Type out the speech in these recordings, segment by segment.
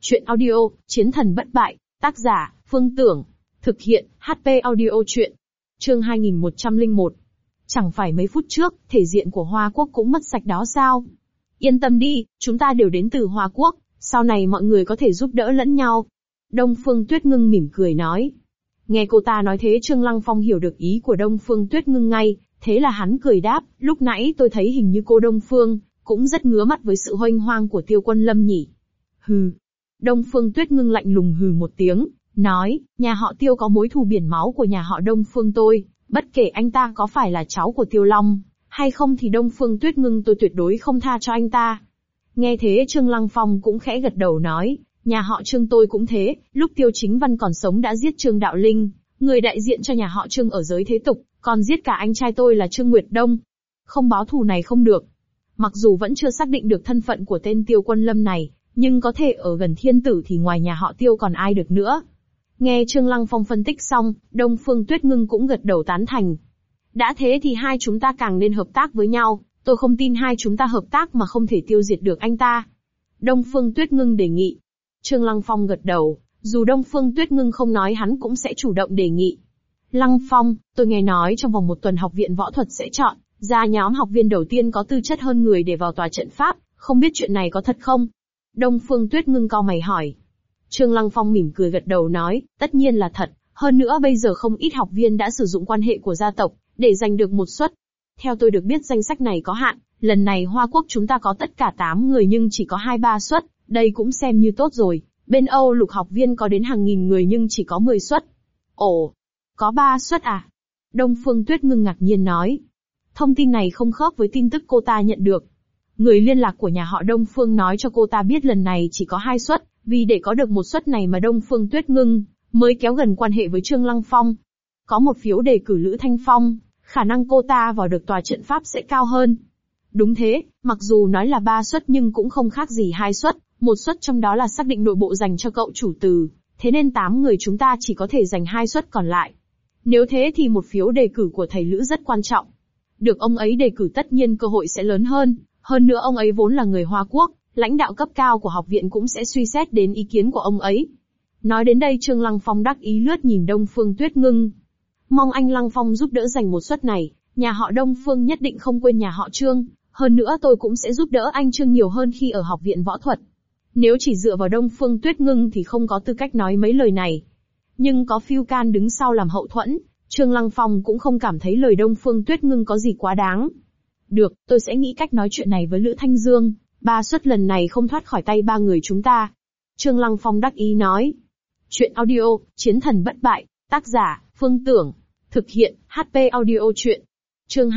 Chuyện audio, Chiến thần bất bại, tác giả, Phương Tưởng. Thực hiện, HP audio chuyện. Chương 2101. Chẳng phải mấy phút trước, thể diện của Hoa Quốc cũng mất sạch đó sao? Yên tâm đi, chúng ta đều đến từ Hoa Quốc, sau này mọi người có thể giúp đỡ lẫn nhau. Đông Phương Tuyết Ngưng mỉm cười nói. Nghe cô ta nói thế Trương Lăng Phong hiểu được ý của Đông Phương Tuyết Ngưng ngay, thế là hắn cười đáp, lúc nãy tôi thấy hình như cô Đông Phương cũng rất ngứa mắt với sự huênh hoang của Tiêu Quân Lâm nhỉ. Hừ. Đông Phương Tuyết Ngưng lạnh lùng hừ một tiếng, nói, nhà họ Tiêu có mối thù biển máu của nhà họ Đông Phương tôi, bất kể anh ta có phải là cháu của Tiêu Long, hay không thì Đông Phương Tuyết Ngưng tôi tuyệt đối không tha cho anh ta. Nghe thế Trương Lăng Phong cũng khẽ gật đầu nói, nhà họ Trương tôi cũng thế, lúc Tiêu Chính Văn còn sống đã giết Trương Đạo Linh, người đại diện cho nhà họ Trương ở giới thế tục, còn giết cả anh trai tôi là Trương Nguyệt Đông. Không báo thù này không được. Mặc dù vẫn chưa xác định được thân phận của tên Tiêu Quân Lâm này, nhưng có thể ở gần thiên tử thì ngoài nhà họ Tiêu còn ai được nữa. Nghe Trương Lăng Phong phân tích xong, Đông Phương Tuyết Ngưng cũng gật đầu tán thành. Đã thế thì hai chúng ta càng nên hợp tác với nhau, tôi không tin hai chúng ta hợp tác mà không thể tiêu diệt được anh ta. Đông Phương Tuyết Ngưng đề nghị. Trương Lăng Phong gật đầu, dù Đông Phương Tuyết Ngưng không nói hắn cũng sẽ chủ động đề nghị. Lăng Phong, tôi nghe nói trong vòng 1 tuần học viện võ thuật sẽ chọn ra nhóm học viên đầu tiên có tư chất hơn người để vào tòa trận pháp, không biết chuyện này có thật không? Đông Phương Tuyết Ngưng cau mày hỏi. Trương Lăng Phong mỉm cười gật đầu nói, tất nhiên là thật, hơn nữa bây giờ không ít học viên đã sử dụng quan hệ của gia tộc, để giành được một suất. Theo tôi được biết danh sách này có hạn, lần này Hoa Quốc chúng ta có tất cả 8 người nhưng chỉ có 2-3 suất, đây cũng xem như tốt rồi, bên Âu Lục học viên có đến hàng nghìn người nhưng chỉ có 10 suất. Ồ, có 3 suất à? Đông Phương Tuyết Ngưng ngạc nhiên nói. Thông tin này không khớp với tin tức cô ta nhận được. Người liên lạc của nhà họ Đông Phương nói cho cô ta biết lần này chỉ có 2 suất, vì để có được một suất này mà Đông Phương Tuyết Ngưng mới kéo gần quan hệ với Trương Lăng Phong. Có một phiếu đề cử Lữ Thanh Phong, khả năng cô ta vào được tòa trận pháp sẽ cao hơn. Đúng thế, mặc dù nói là 3 suất nhưng cũng không khác gì 2 suất, một suất trong đó là xác định nội bộ dành cho cậu chủ từ, thế nên 8 người chúng ta chỉ có thể giành 2 suất còn lại. Nếu thế thì một phiếu đề cử của thầy Lữ rất quan trọng. Được ông ấy đề cử tất nhiên cơ hội sẽ lớn hơn. Hơn nữa ông ấy vốn là người Hoa Quốc, lãnh đạo cấp cao của học viện cũng sẽ suy xét đến ý kiến của ông ấy. Nói đến đây Trương Lăng Phong đắc ý lướt nhìn Đông Phương Tuyết Ngưng. Mong anh Lăng Phong giúp đỡ giành một suất này, nhà họ Đông Phương nhất định không quên nhà họ Trương, hơn nữa tôi cũng sẽ giúp đỡ anh Trương nhiều hơn khi ở học viện võ thuật. Nếu chỉ dựa vào Đông Phương Tuyết Ngưng thì không có tư cách nói mấy lời này. Nhưng có Phiêu Can đứng sau làm hậu thuẫn, Trương Lăng Phong cũng không cảm thấy lời Đông Phương Tuyết Ngưng có gì quá đáng. Được, tôi sẽ nghĩ cách nói chuyện này với Lữ Thanh Dương, 3 suất lần này không thoát khỏi tay 3 người chúng ta. Trương Lăng Phong đắc ý nói. Chuyện audio, Chiến thần bất bại, tác giả, Phương Tưởng. Thực hiện, HP audio chuyện. Chương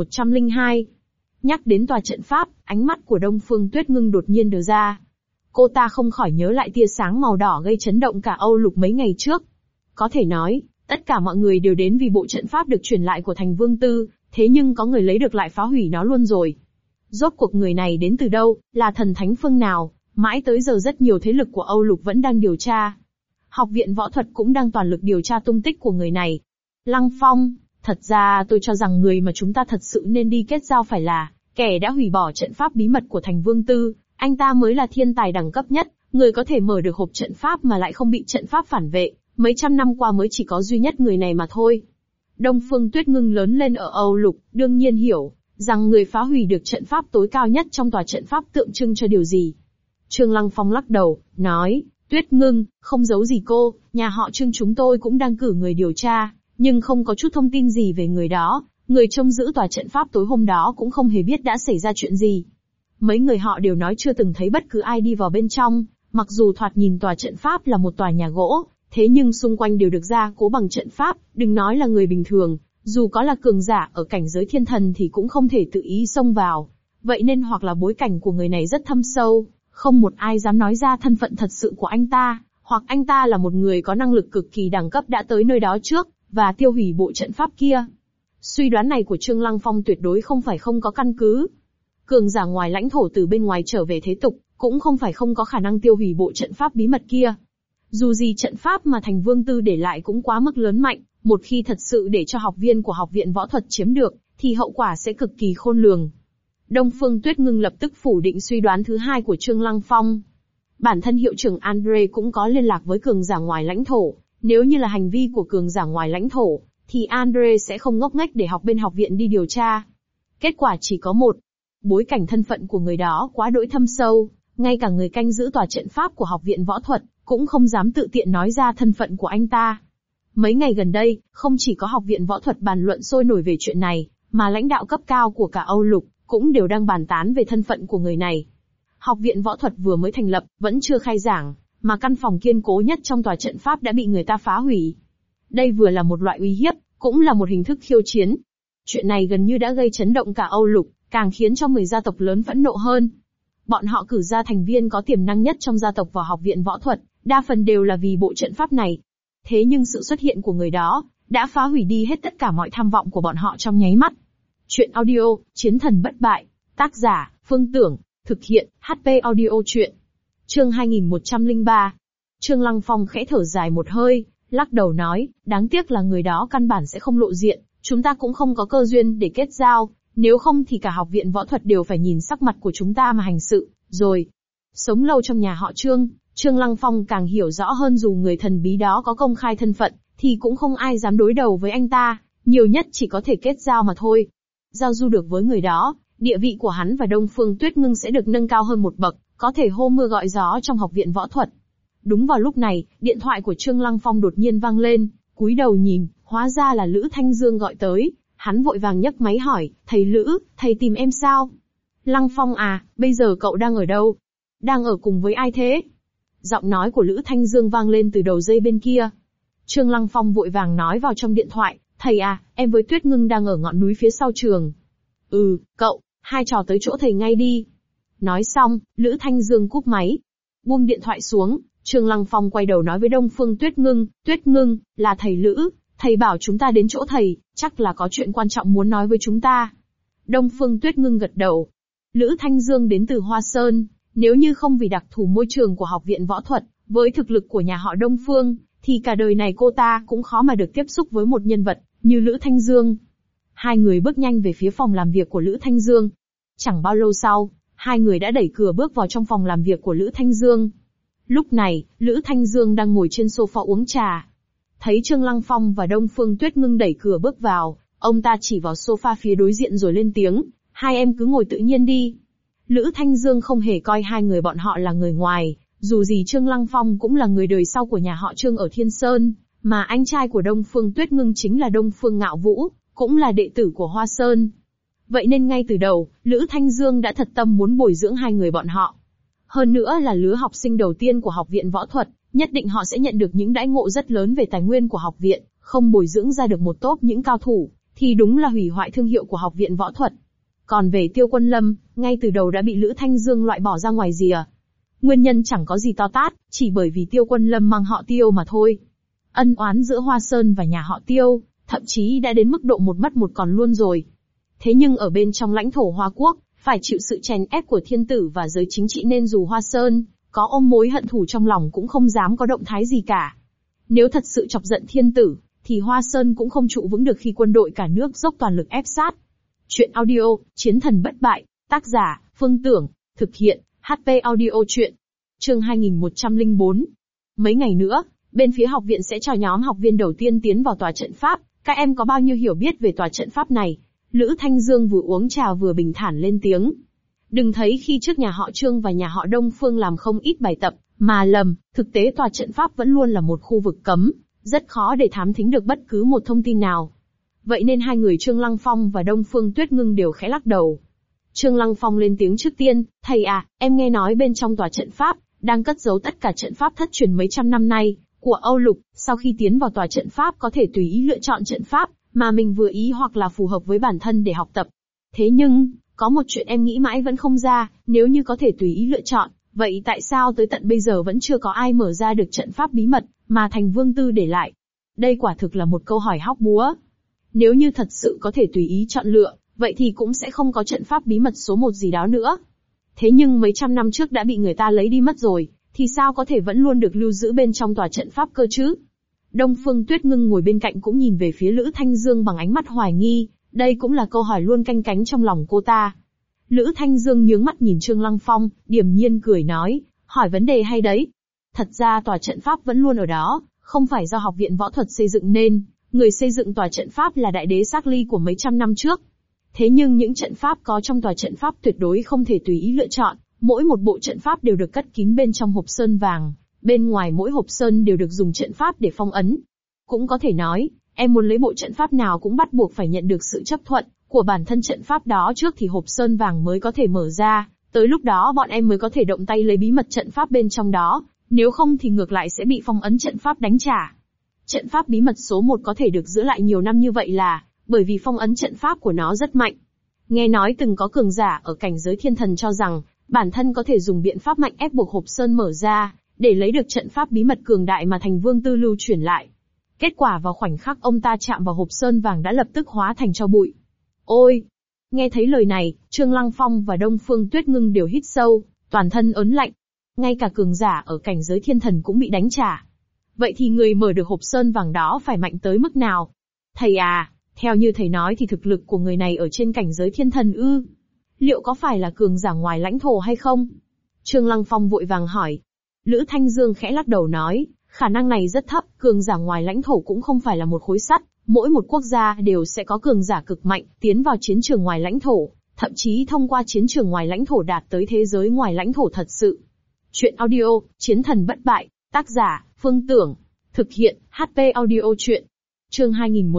2102. Nhắc đến tòa trận pháp, ánh mắt của Đông Phương Tuyết Ngưng đột nhiên đờ ra. Cô ta không khỏi nhớ lại tia sáng màu đỏ gây chấn động cả Âu Lục mấy ngày trước. Có thể nói, tất cả mọi người đều đến vì bộ trận pháp được truyền lại của Thành Vương Tư, thế nhưng có người lấy được lại phá hủy nó luôn rồi. Rốt cuộc người này đến từ đâu, là thần thánh phương nào, mãi tới giờ rất nhiều thế lực của Âu Lục vẫn đang điều tra. Học viện võ thuật cũng đang toàn lực điều tra tung tích của người này. Lăng Phong, thật ra tôi cho rằng người mà chúng ta thật sự nên đi kết giao phải là kẻ đã hủy bỏ trận pháp bí mật của Thành Vương Tư, anh ta mới là thiên tài đẳng cấp nhất, người có thể mở được hộp trận pháp mà lại không bị trận pháp phản vệ, mấy trăm năm qua mới chỉ có duy nhất người này mà thôi. Đông Phương Tuyết Ngưng lớn lên ở Âu Lục, đương nhiên hiểu rằng người phá hủy được trận pháp tối cao nhất trong tòa trận pháp tượng trưng cho điều gì. Trương Lăng Phong lắc đầu, nói, Tuyết Ngưng, không giấu gì cô, nhà họ Trương chúng tôi cũng đang cử người điều tra, nhưng không có chút thông tin gì về người đó, người trông giữ tòa trận pháp tối hôm đó cũng không hề biết đã xảy ra chuyện gì. Mấy người họ đều nói chưa từng thấy bất cứ ai đi vào bên trong, mặc dù thoạt nhìn tòa trận pháp là một tòa nhà gỗ, thế nhưng xung quanh đều được gia cố bằng trận pháp, đừng nói là người bình thường, dù có là cường giả ở cảnh giới thiên thần thì cũng không thể tự ý xông vào. Vậy nên hoặc là bối cảnh của người này rất thâm sâu, không một ai dám nói ra thân phận thật sự của anh ta, hoặc anh ta là một người có năng lực cực kỳ đẳng cấp đã tới nơi đó trước, và tiêu hủy bộ trận pháp kia. Suy đoán này của Trương Lăng Phong tuyệt đối không phải không có căn cứ. Cường giả ngoài lãnh thổ từ bên ngoài trở về thế tục, cũng không phải không có khả năng tiêu hủy bộ trận pháp bí mật kia. Dù gì trận pháp mà Thành Vương Tư để lại cũng quá mức lớn mạnh, một khi thật sự để cho học viên của học viện võ thuật chiếm được, thì hậu quả sẽ cực kỳ khôn lường. Đông Phương Tuyết Ngưng lập tức phủ định suy đoán thứ hai của Trương Lăng Phong. Bản thân hiệu trưởng Andre cũng có liên lạc với cường giả ngoài lãnh thổ, nếu như là hành vi của cường giả ngoài lãnh thổ, thì Andre sẽ không ngốc nghếch để học bên học viện đi điều tra. Kết quả chỉ có một. Bối cảnh thân phận của người đó quá đỗi thâm sâu, ngay cả người canh giữ tòa trận pháp của học viện võ thuật, cũng không dám tự tiện nói ra thân phận của anh ta. Mấy ngày gần đây, không chỉ có học viện võ thuật bàn luận sôi nổi về chuyện này, mà lãnh đạo cấp cao của cả Âu Lục, cũng đều đang bàn tán về thân phận của người này. Học viện võ thuật vừa mới thành lập, vẫn chưa khai giảng, mà căn phòng kiên cố nhất trong tòa trận pháp đã bị người ta phá hủy. Đây vừa là một loại uy hiếp, cũng là một hình thức khiêu chiến. Chuyện này gần như đã gây chấn động cả Âu Lục, càng khiến cho 10 gia tộc lớn phẫn nộ hơn. Bọn họ cử ra thành viên có tiềm năng nhất trong gia tộc vào học viện võ thuật, đa phần đều là vì bộ trận pháp này. Thế nhưng sự xuất hiện của người đó, đã phá hủy đi hết tất cả mọi tham vọng của bọn họ trong nháy mắt. Chuyện audio, Chiến thần bất bại. Tác giả, Phương Tưởng. Thực hiện, HP Audio Chuyện. Chương 2103. Trương Lăng Phong khẽ thở dài một hơi, lắc đầu nói, đáng tiếc là người đó căn bản sẽ không lộ diện, chúng ta cũng không có cơ duyên để kết giao, nếu không thì cả học viện võ thuật đều phải nhìn sắc mặt của chúng ta mà hành sự, rồi. Sống lâu trong nhà họ Trương, Trương Lăng Phong càng hiểu rõ hơn dù người thần bí đó có công khai thân phận, thì cũng không ai dám đối đầu với anh ta, nhiều nhất chỉ có thể kết giao mà thôi. Giao du được với người đó, địa vị của hắn và Đông Phương Tuyết Ngưng sẽ được nâng cao hơn một bậc, có thể hô mưa gọi gió trong học viện võ thuật. Đúng vào lúc này, điện thoại của Trương Lăng Phong đột nhiên vang lên, cúi đầu nhìn, hóa ra là Lữ Thanh Dương gọi tới, hắn vội vàng nhấc máy hỏi, thầy Lữ, thầy tìm em sao? Lăng Phong à, bây giờ cậu đang ở đâu? Đang ở cùng với ai thế? Giọng nói của Lữ Thanh Dương vang lên từ đầu dây bên kia. Trương Lăng Phong vội vàng nói vào trong điện thoại, thầy à, em với Tuyết Ngưng đang ở ngọn núi phía sau trường. Cậu, hai trò tới chỗ thầy ngay đi. Nói xong, Lữ Thanh Dương cúp máy. Buông điện thoại xuống, Trương Lăng Phong quay đầu nói với Đông Phương Tuyết Ngưng, là thầy Lữ, thầy bảo chúng ta đến chỗ thầy, chắc là có chuyện quan trọng muốn nói với chúng ta. Đông Phương Tuyết Ngưng gật đầu. Lữ Thanh Dương đến từ Hoa Sơn, nếu như không vì đặc thù môi trường của học viện võ thuật, với thực lực của nhà họ Đông Phương, thì cả đời này cô ta cũng khó mà được tiếp xúc với một nhân vật như Lữ Thanh Dương. Hai người bước nhanh về phía phòng làm việc của Lữ Thanh Dương. Chẳng bao lâu sau, hai người đã đẩy cửa bước vào trong phòng làm việc của Lữ Thanh Dương. Lúc này, Lữ Thanh Dương đang ngồi trên sofa uống trà. Thấy Trương Lăng Phong và Đông Phương Tuyết Ngưng đẩy cửa bước vào, ông ta chỉ vào sofa phía đối diện rồi lên tiếng, hai em cứ ngồi tự nhiên đi. Lữ Thanh Dương không hề coi hai người bọn họ là người ngoài, dù gì Trương Lăng Phong cũng là người đời sau của nhà họ Trương ở Thiên Sơn, mà anh trai của Đông Phương Tuyết Ngưng chính là Đông Phương Ngạo Vũ, cũng là đệ tử của Hoa Sơn. Vậy nên ngay từ đầu, Lữ Thanh Dương đã thật tâm muốn bồi dưỡng hai người bọn họ. Hơn nữa là lứa học sinh đầu tiên của học viện võ thuật, nhất định họ sẽ nhận được những đãi ngộ rất lớn về tài nguyên của học viện, không bồi dưỡng ra được một tốp những cao thủ, thì đúng là hủy hoại thương hiệu của học viện võ thuật. Còn về Tiêu Quân Lâm, ngay từ đầu đã bị Lữ Thanh Dương loại bỏ ra ngoài rìa. Nguyên nhân chẳng có gì to tát, chỉ bởi vì Tiêu Quân Lâm mang họ Tiêu mà thôi. Ân oán giữa Hoa Sơn và nhà họ Tiêu, thậm chí đã đến mức độ một mất một còn luôn rồi. Thế nhưng ở bên trong lãnh thổ Hoa Quốc, phải chịu sự chèn ép của thiên tử và giới chính trị nên dù Hoa Sơn có ôm mối hận thù trong lòng cũng không dám có động thái gì cả. Nếu thật sự chọc giận thiên tử, thì Hoa Sơn cũng không trụ vững được khi quân đội cả nước dốc toàn lực ép sát. Chuyện audio, Chiến thần bất bại. Tác giả, Phương Tưởng. Thực hiện, HP Audio Chuyện. Chương 2104. Mấy ngày nữa, bên phía học viện sẽ cho nhóm học viên đầu tiên tiến vào tòa trận pháp. Các em có bao nhiêu hiểu biết về tòa trận pháp này? Lữ Thanh Dương vừa uống trà vừa bình thản lên tiếng. Đừng thấy khi trước nhà họ Trương và nhà họ Đông Phương làm không ít bài tập, mà lầm, thực tế tòa trận pháp vẫn luôn là một khu vực cấm, rất khó để thám thính được bất cứ một thông tin nào. Vậy nên hai người Trương Lăng Phong và Đông Phương Tuyết Ngưng đều khẽ lắc đầu. Trương Lăng Phong lên tiếng trước tiên, thầy à, em nghe nói bên trong tòa trận pháp, đang cất giấu tất cả trận pháp thất truyền mấy trăm năm nay, của Âu Lục, sau khi tiến vào tòa trận pháp có thể tùy ý lựa chọn trận pháp, mà mình vừa ý hoặc là phù hợp với bản thân để học tập. Thế nhưng, có một chuyện em nghĩ mãi vẫn không ra, nếu như có thể tùy ý lựa chọn, vậy tại sao tới tận bây giờ vẫn chưa có ai mở ra được trận pháp bí mật, mà Thành Vương Tư để lại? Đây quả thực là một câu hỏi hóc búa. Nếu như thật sự có thể tùy ý chọn lựa, vậy thì cũng sẽ không có trận pháp bí mật số 1 gì đó nữa. Thế nhưng mấy trăm năm trước đã bị người ta lấy đi mất rồi, thì sao có thể vẫn luôn được lưu giữ bên trong tòa trận pháp cơ chứ? Đông Phương Tuyết Ngưng ngồi bên cạnh cũng nhìn về phía Lữ Thanh Dương bằng ánh mắt hoài nghi, đây cũng là câu hỏi luôn canh cánh trong lòng cô ta. Lữ Thanh Dương nhướng mắt nhìn Trương Lăng Phong, điềm nhiên cười nói, Hỏi vấn đề hay đấy. Thật ra tòa trận pháp vẫn luôn ở đó, không phải do học viện võ thuật xây dựng nên, người xây dựng tòa trận pháp là đại đế Xác Ly của mấy trăm năm trước. Thế nhưng những trận pháp có trong tòa trận pháp tuyệt đối không thể tùy ý lựa chọn, mỗi một bộ trận pháp đều được cất kín bên trong hộp sơn vàng, bên ngoài mỗi hộp sơn đều được dùng trận pháp để phong ấn. Cũng có thể nói, em muốn lấy bộ trận pháp nào cũng bắt buộc phải nhận được sự chấp thuận của bản thân trận pháp đó trước thì hộp sơn vàng mới có thể mở ra, tới lúc đó bọn em mới có thể động tay lấy bí mật trận pháp bên trong đó, nếu không thì ngược lại sẽ bị phong ấn trận pháp đánh trả. Trận pháp bí mật số 1 có thể được giữ lại nhiều năm như vậy là bởi vì phong ấn trận pháp của nó rất mạnh. Nghe nói từng có cường giả ở cảnh giới thiên thần cho rằng bản thân có thể dùng biện pháp mạnh ép buộc hộp sơn mở ra, để lấy được trận pháp bí mật cường đại mà Thành Vương Tư lưu truyền lại. Kết quả vào khoảnh khắc ông ta chạm vào hộp sơn vàng đã lập tức hóa thành tro bụi. Ôi! Nghe thấy lời này, Trương Lăng Phong và Đông Phương Tuyết Ngưng đều hít sâu, toàn thân ớn lạnh. Ngay cả cường giả ở cảnh giới thiên thần cũng bị đánh trả. Vậy thì người mở được hộp sơn vàng đó phải mạnh tới mức nào? Thầy à, theo như thầy nói thì thực lực của người này ở trên cảnh giới thiên thần ư? Liệu có phải là cường giả ngoài lãnh thổ hay không? Trương Lăng Phong vội vàng hỏi. Lữ Thanh Dương khẽ lắc đầu nói, khả năng này rất thấp, cường giả ngoài lãnh thổ cũng không phải là một khối sắt, mỗi một quốc gia đều sẽ có cường giả cực mạnh tiến vào chiến trường ngoài lãnh thổ, thậm chí thông qua chiến trường ngoài lãnh thổ đạt tới thế giới ngoài lãnh thổ thật sự. Chuyện audio, Chiến thần bất bại, tác giả, Phương Tưởng, thực hiện, HP audio chuyện. Chương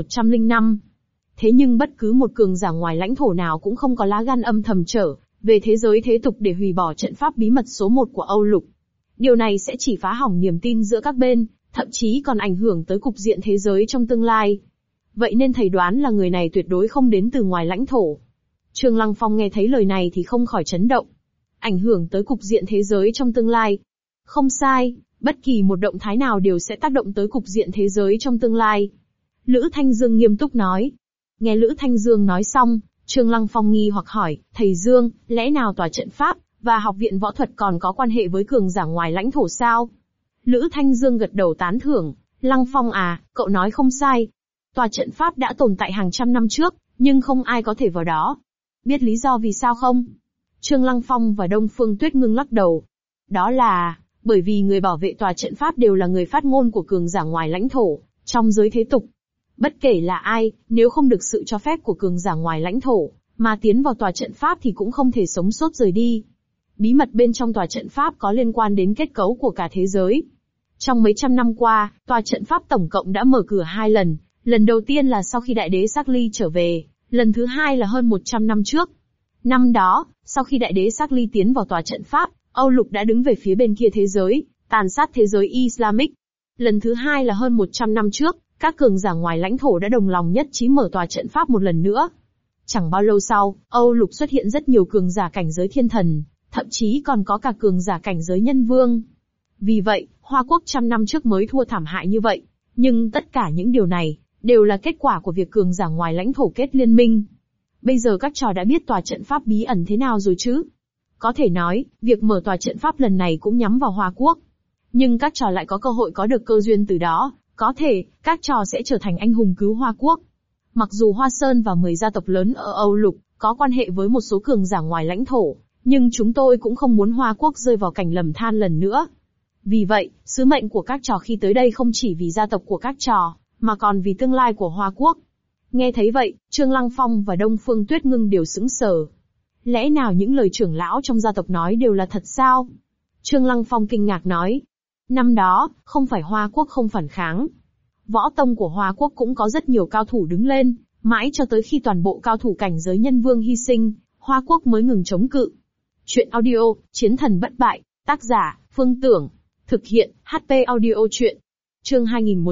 2105. Thế nhưng bất cứ một cường giả ngoài lãnh thổ nào cũng không có lá gan âm thầm trở về thế giới thế tục để hủy bỏ trận pháp bí mật số 1 của Âu Lục. Điều này sẽ chỉ phá hỏng niềm tin giữa các bên, thậm chí còn ảnh hưởng tới cục diện thế giới trong tương lai. Vậy nên thầy đoán là người này tuyệt đối không đến từ ngoài lãnh thổ. Trương Lăng Phong nghe thấy lời này thì không khỏi chấn động. Ảnh hưởng tới cục diện thế giới trong tương lai. Không sai, bất kỳ một động thái nào đều sẽ tác động tới cục diện thế giới trong tương lai. Lữ Thanh Dương nghiêm túc nói. Nghe Lữ Thanh Dương nói xong, Trương Lăng Phong nghi hoặc hỏi, thầy Dương, lẽ nào tòa trận pháp và học viện võ thuật còn có quan hệ với cường giả ngoài lãnh thổ sao? Lữ Thanh Dương gật đầu tán thưởng, Lăng Phong à, cậu nói không sai. Tòa trận pháp đã tồn tại hàng trăm năm trước, nhưng không ai có thể vào đó. Biết lý do vì sao không? Trương Lăng Phong và Đông Phương Tuyết Ngưng lắc đầu. Đó là, bởi vì người bảo vệ tòa trận pháp đều là người phát ngôn của cường giả ngoài lãnh thổ, trong giới thế tục. Bất kể là ai, nếu không được sự cho phép của cường giả ngoài lãnh thổ, mà tiến vào tòa trận pháp thì cũng không thể sống sót rời đi. Bí mật bên trong tòa trận pháp có liên quan đến kết cấu của cả thế giới. Trong mấy trăm năm qua, tòa trận pháp tổng cộng đã mở cửa 2 lần, lần đầu tiên là sau khi đại đế Xác Ly trở về, lần thứ hai là hơn 100 năm trước. Năm đó, sau khi đại đế Xác Ly tiến vào tòa trận pháp, Âu Lục đã đứng về phía bên kia thế giới, tàn sát thế giới Islamic. Lần thứ hai là hơn 100 năm trước, các cường giả ngoài lãnh thổ đã đồng lòng nhất trí mở tòa trận pháp một lần nữa. Chẳng bao lâu sau, Âu Lục xuất hiện rất nhiều cường giả cảnh giới thiên thần, thậm chí còn có cả cường giả cảnh giới nhân vương. Vì vậy, Hoa Quốc trăm năm trước mới thua thảm hại như vậy. Nhưng tất cả những điều này, đều là kết quả của việc cường giả ngoài lãnh thổ kết liên minh. Bây giờ các trò đã biết tòa trận pháp bí ẩn thế nào rồi chứ? Có thể nói, việc mở tòa trận pháp lần này cũng nhắm vào Hoa Quốc. Nhưng các trò lại có cơ hội có được cơ duyên từ đó, có thể, các trò sẽ trở thành anh hùng cứu Hoa Quốc. Mặc dù Hoa Sơn và 10 gia tộc lớn ở Âu Lục, có quan hệ với một số cường giả ngoài lãnh thổ, nhưng chúng tôi cũng không muốn Hoa Quốc rơi vào cảnh lầm than lần nữa. Vì vậy, sứ mệnh của các trò khi tới đây không chỉ vì gia tộc của các trò, mà còn vì tương lai của Hoa Quốc. Nghe thấy vậy, Trương Lăng Phong và Đông Phương Tuyết Ngưng đều sững sờ. Lẽ nào những lời trưởng lão trong gia tộc nói đều là thật sao? Trương Lăng Phong kinh ngạc nói. Năm đó, không phải Hoa Quốc không phản kháng. Võ tông của Hoa Quốc cũng có rất nhiều cao thủ đứng lên, mãi cho tới khi toàn bộ cao thủ cảnh giới nhân vương hy sinh, Hoa Quốc mới ngừng chống cự. Chuyện audio, Chiến thần bất bại, tác giả, Phương Tưởng, thực hiện, HP audio chuyện. Chương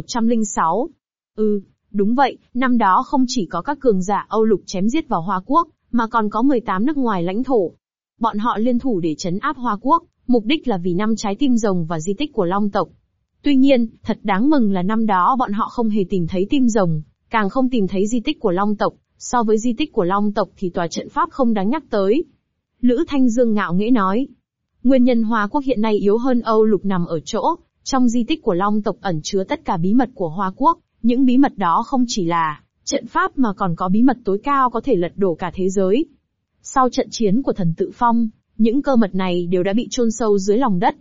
2106. Đúng vậy, năm đó không chỉ có các cường giả Âu Lục chém giết vào Hoa Quốc, mà còn có 18 nước ngoài lãnh thổ. Bọn họ liên thủ để trấn áp Hoa Quốc, mục đích là vì 5 trái tim rồng và di tích của Long tộc. Tuy nhiên, thật đáng mừng là năm đó bọn họ không hề tìm thấy tim rồng, càng không tìm thấy di tích của Long tộc, so với di tích của Long tộc thì tòa trận pháp không đáng nhắc tới. Lữ Thanh Dương ngạo nghễ nói. Nguyên nhân Hoa Quốc hiện nay yếu hơn Âu Lục nằm ở chỗ, trong di tích của Long tộc ẩn chứa tất cả bí mật của Hoa Quốc, những bí mật đó không chỉ là trận pháp mà còn có bí mật tối cao có thể lật đổ cả thế giới. Sau trận chiến của thần Tự Phong, những cơ mật này đều đã bị chôn sâu dưới lòng đất.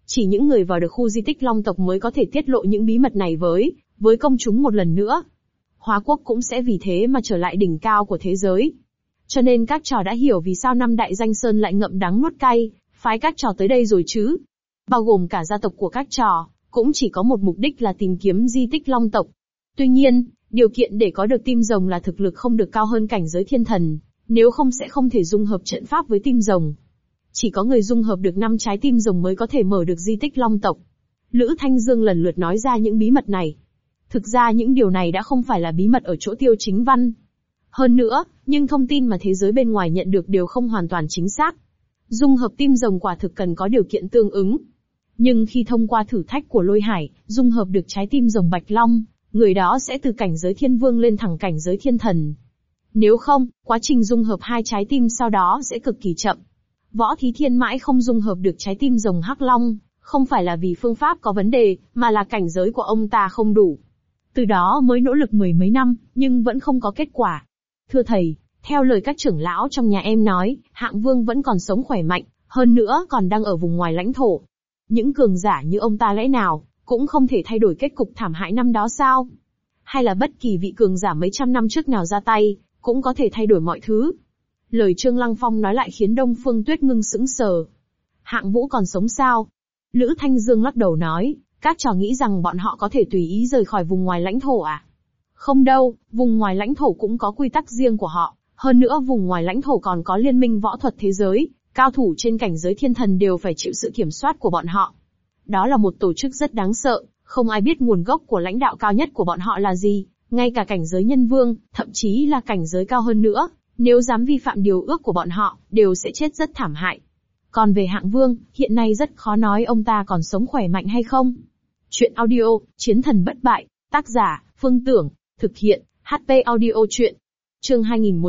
Chỉ những người vào được khu di tích Long tộc mới có thể tiết lộ những bí mật này với công chúng một lần nữa. Hoa quốc cũng sẽ vì thế mà trở lại đỉnh cao của thế giới. Cho nên các trò đã hiểu vì sao năm đại danh sơn lại ngậm đắng nuốt cay, phái các trò tới đây rồi chứ. Bao gồm cả gia tộc của các trò, cũng chỉ có một mục đích là tìm kiếm di tích Long tộc. Tuy nhiên, điều kiện để có được tim rồng là thực lực không được cao hơn cảnh giới thiên thần, nếu không sẽ không thể dung hợp trận pháp với tim rồng. Chỉ có người dung hợp được 5 trái tim rồng mới có thể mở được di tích Long tộc. Lữ Thanh Dương lần lượt nói ra những bí mật này. Thực ra những điều này đã không phải là bí mật ở chỗ Tiêu Chính Văn. Hơn nữa, nhưng thông tin mà thế giới bên ngoài nhận được đều không hoàn toàn chính xác. Dung hợp tim rồng quả thực cần có điều kiện tương ứng. Nhưng khi thông qua thử thách của Lôi Hải, dung hợp được trái tim rồng Bạch Long, người đó sẽ từ cảnh giới thiên vương lên thẳng cảnh giới thiên thần. Nếu không, quá trình dung hợp 2 trái tim sau đó sẽ cực kỳ chậm. Võ Thí Thiên mãi không dung hợp được trái tim rồng Hắc Long, không phải là vì phương pháp có vấn đề, mà là cảnh giới của ông ta không đủ. Từ đó mới nỗ lực 10 mấy năm, nhưng vẫn không có kết quả. Thưa thầy, theo lời các trưởng lão trong nhà em nói, Hạng Vương vẫn còn sống khỏe mạnh, hơn nữa còn đang ở vùng ngoài lãnh thổ. Những cường giả như ông ta lẽ nào, cũng không thể thay đổi kết cục thảm hại năm đó sao? Hay là bất kỳ vị cường giả mấy trăm năm trước nào ra tay, cũng có thể thay đổi mọi thứ? Lời Trương Lăng Phong nói lại khiến Đông Phương Tuyết Ngưng sững sờ. Hạng Vũ còn sống sao? Lữ Thanh Dương lắc đầu nói, các trò nghĩ rằng bọn họ có thể tùy ý rời khỏi vùng ngoài lãnh thổ à? Không đâu, vùng ngoài lãnh thổ cũng có quy tắc riêng của họ, hơn nữa vùng ngoài lãnh thổ còn có liên minh võ thuật thế giới, cao thủ trên cảnh giới thiên thần đều phải chịu sự kiểm soát của bọn họ. Đó là một tổ chức rất đáng sợ, không ai biết nguồn gốc của lãnh đạo cao nhất của bọn họ là gì, ngay cả cảnh giới nhân vương, thậm chí là cảnh giới cao hơn nữa, nếu dám vi phạm điều ước của bọn họ, đều sẽ chết rất thảm hại. Còn về Hạng Vương, hiện nay rất khó nói ông ta còn sống khỏe mạnh hay không. Chuyện audio, Chiến thần bất bại, tác giả, Phương Tưởng, thực hiện, HP audio chuyện. Chương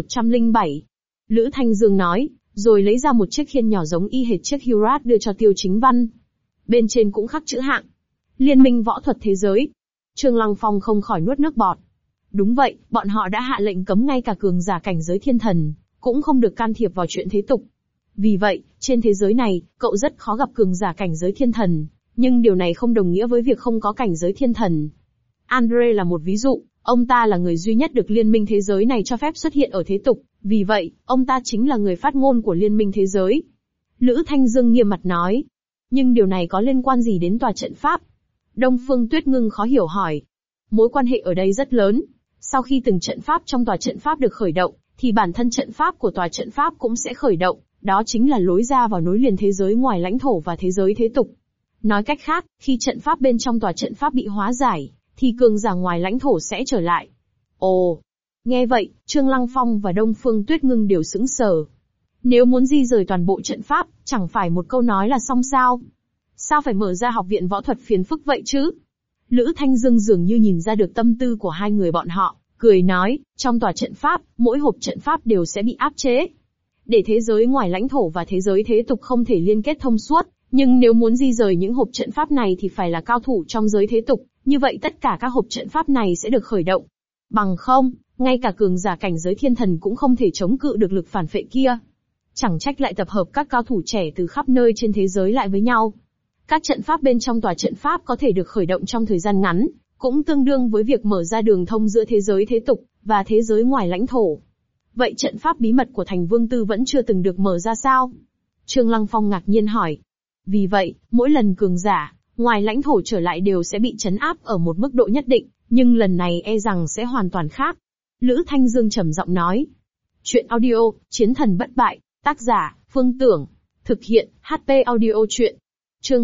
2107. Lữ Thanh Dương nói, rồi lấy ra một chiếc khiên nhỏ giống y hệt chiếc Hirat đưa cho Tiêu Chính Văn. Bên trên cũng khắc chữ hạng. Liên minh võ thuật thế giới. Trương Lăng Phong không khỏi nuốt nước bọt. Đúng vậy, bọn họ đã hạ lệnh cấm ngay cả cường giả cảnh giới thiên thần, cũng không được can thiệp vào chuyện thế tục. Vì vậy, trên thế giới này, cậu rất khó gặp cường giả cảnh giới thiên thần, nhưng điều này không đồng nghĩa với việc không có cảnh giới thiên thần. Andre là một ví dụ, ông ta là người duy nhất được liên minh thế giới này cho phép xuất hiện ở thế tục, vì vậy, ông ta chính là người phát ngôn của liên minh thế giới. Lữ Thanh Dương nghiêm mặt nói. Nhưng điều này có liên quan gì đến tòa trận pháp? Đông Phương Tuyết Ngưng khó hiểu hỏi. Mối quan hệ ở đây rất lớn. Sau khi từng trận pháp trong tòa trận pháp được khởi động, thì bản thân trận pháp của tòa trận pháp cũng sẽ khởi động, đó chính là lối ra vào nối liền thế giới ngoài lãnh thổ và thế giới thế tục. Nói cách khác, khi trận pháp bên trong tòa trận pháp bị hóa giải, thì cường giả ngoài lãnh thổ sẽ trở lại. Ồ! Nghe vậy, Trương Lăng Phong và Đông Phương Tuyết Ngưng đều sững sờ. Nếu muốn di rời toàn bộ trận pháp, chẳng phải một câu nói là xong sao? Sao phải mở ra học viện võ thuật phiền phức vậy chứ? Lữ Thanh Dương dường như nhìn ra được tâm tư của hai người bọn họ, cười nói, trong tòa trận pháp, mỗi hộp trận pháp đều sẽ bị áp chế. Để thế giới ngoài lãnh thổ và thế giới thế tục không thể liên kết thông suốt, nhưng nếu muốn di rời những hộp trận pháp này thì phải là cao thủ trong giới thế tục, như vậy tất cả các hộp trận pháp này sẽ được khởi động. Bằng không, ngay cả cường giả cảnh giới thiên thần cũng không thể chống cự được lực phản phệ kia. Chẳng trách lại tập hợp các cao thủ trẻ từ khắp nơi trên thế giới lại với nhau. Các trận pháp bên trong tòa trận pháp có thể được khởi động trong thời gian ngắn, cũng tương đương với việc mở ra đường thông giữa thế giới thế tục và thế giới ngoài lãnh thổ. Vậy trận pháp bí mật của Thành Vương Tư vẫn chưa từng được mở ra sao? Trương Lăng Phong ngạc nhiên hỏi. Vì vậy, mỗi lần cường giả ngoài lãnh thổ trở lại đều sẽ bị trấn áp ở một mức độ nhất định, nhưng lần này e rằng sẽ hoàn toàn khác. Lữ Thanh Dương trầm giọng nói. Chuyện audio, Chiến thần bất bại, tác giả, Phương Tưởng, thực hiện, HP audio chuyện. Chương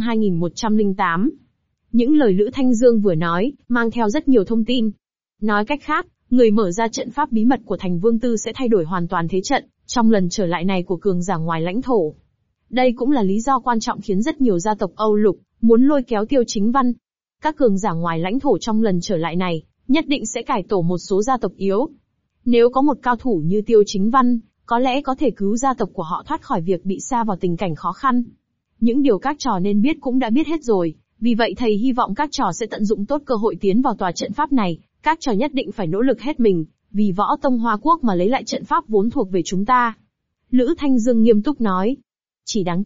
2108. Những lời Lữ Thanh Dương vừa nói, mang theo rất nhiều thông tin. Nói cách khác, người mở ra trận pháp bí mật của Thành Vương Tư sẽ thay đổi hoàn toàn thế trận, trong lần trở lại này của cường giả ngoài lãnh thổ. Đây cũng là lý do quan trọng khiến rất nhiều gia tộc Âu Lục muốn lôi kéo Tiêu Chính Văn. Các cường giả ngoài lãnh thổ trong lần trở lại này, nhất định sẽ cải tổ một số gia tộc yếu. Nếu có một cao thủ như Tiêu Chính Văn, có lẽ có thể cứu gia tộc của họ thoát khỏi việc bị sa vào tình cảnh khó khăn. Những điều các trò nên biết cũng đã biết hết rồi, vì vậy thầy hy vọng các trò sẽ tận dụng tốt cơ hội tiến vào tòa trận pháp này, các trò nhất định phải nỗ lực hết mình, vì võ tông Hoa Quốc mà lấy lại trận pháp vốn thuộc về chúng ta. Lữ Thanh Dương nghiêm túc nói. Chỉ đáng tiếc,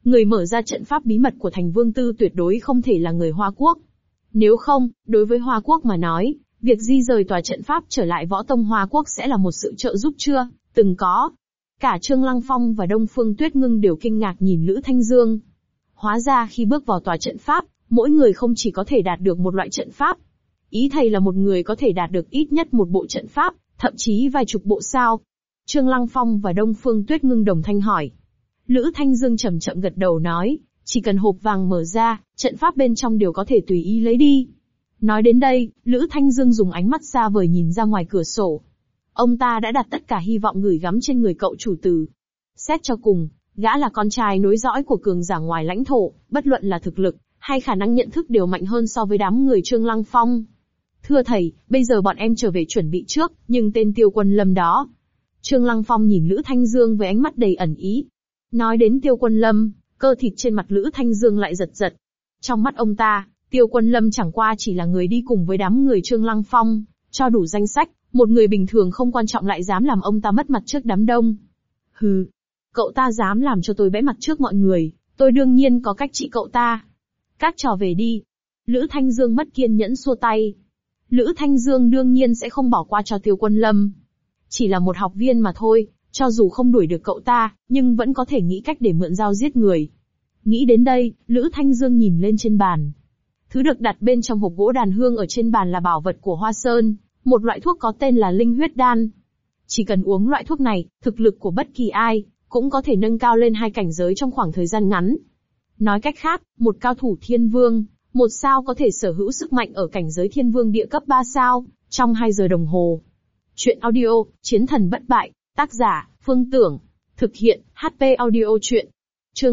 người mở ra trận pháp bí mật của Thành Vương Tư tuyệt đối không thể là người Hoa Quốc. Nếu không, đối với Hoa Quốc mà nói, việc di rời tòa trận pháp trở lại Võ Tông Hoa Quốc sẽ là một sự trợ giúp chưa từng có. Cả Trương Lăng Phong và Đông Phương Tuyết Ngưng đều kinh ngạc nhìn Lữ Thanh Dương. Hóa ra khi bước vào tòa trận pháp, mỗi người không chỉ có thể đạt được một loại trận pháp. Ý thầy là một người có thể đạt được ít nhất một bộ trận pháp, thậm chí vài chục bộ sao? Trương Lăng Phong và Đông Phương Tuyết Ngưng đồng thanh hỏi. Lữ Thanh Dương chậm chậm gật đầu nói, chỉ cần hộp vàng mở ra, trận pháp bên trong đều có thể tùy ý lấy đi. Nói đến đây, Lữ Thanh Dương dùng ánh mắt xa vời nhìn ra ngoài cửa sổ. Ông ta đã đặt tất cả hy vọng gửi gắm trên người cậu chủ tử. Xét cho cùng, gã là con trai nối dõi của cường giả ngoài lãnh thổ, bất luận là thực lực, hay khả năng nhận thức đều mạnh hơn so với đám người Trương Lăng Phong. Thưa thầy, bây giờ bọn em trở về chuẩn bị trước, nhưng tên Tiêu Quân Lâm đó. Trương Lăng Phong nhìn Lữ Thanh Dương với ánh mắt đầy ẩn ý. Nói đến Tiêu Quân Lâm, cơ thịt trên mặt Lữ Thanh Dương lại giật giật. Trong mắt ông ta, Tiêu Quân Lâm chẳng qua chỉ là người đi cùng với đám người Trương Lăng Phong, cho đủ danh sách, một người bình thường không quan trọng lại dám làm ông ta mất mặt trước đám đông. Hừ, cậu ta dám làm cho tôi bẽ mặt trước mọi người, tôi đương nhiên có cách trị cậu ta. Các trò về đi. Lữ Thanh Dương mất kiên nhẫn xua tay. Lữ Thanh Dương đương nhiên sẽ không bỏ qua cho Tiêu Quân Lâm. Chỉ là một học viên mà thôi, cho dù không đuổi được cậu ta, nhưng vẫn có thể nghĩ cách để mượn dao giết người. Nghĩ đến đây, Lữ Thanh Dương nhìn lên trên bàn. Thứ được đặt bên trong hộp gỗ đàn hương ở trên bàn là bảo vật của Hoa Sơn, một loại thuốc có tên là linh huyết đan. Chỉ cần uống loại thuốc này, thực lực của bất kỳ ai cũng có thể nâng cao lên 2 cảnh giới trong khoảng thời gian ngắn. Nói cách khác, một cao thủ thiên vương, 1 sao có thể sở hữu sức mạnh ở cảnh giới thiên vương địa cấp 3 sao, trong 2 giờ đồng hồ. Chuyện audio, Chiến thần bất bại, tác giả, Phương Tưởng. Thực hiện, HP audio chuyện. Chương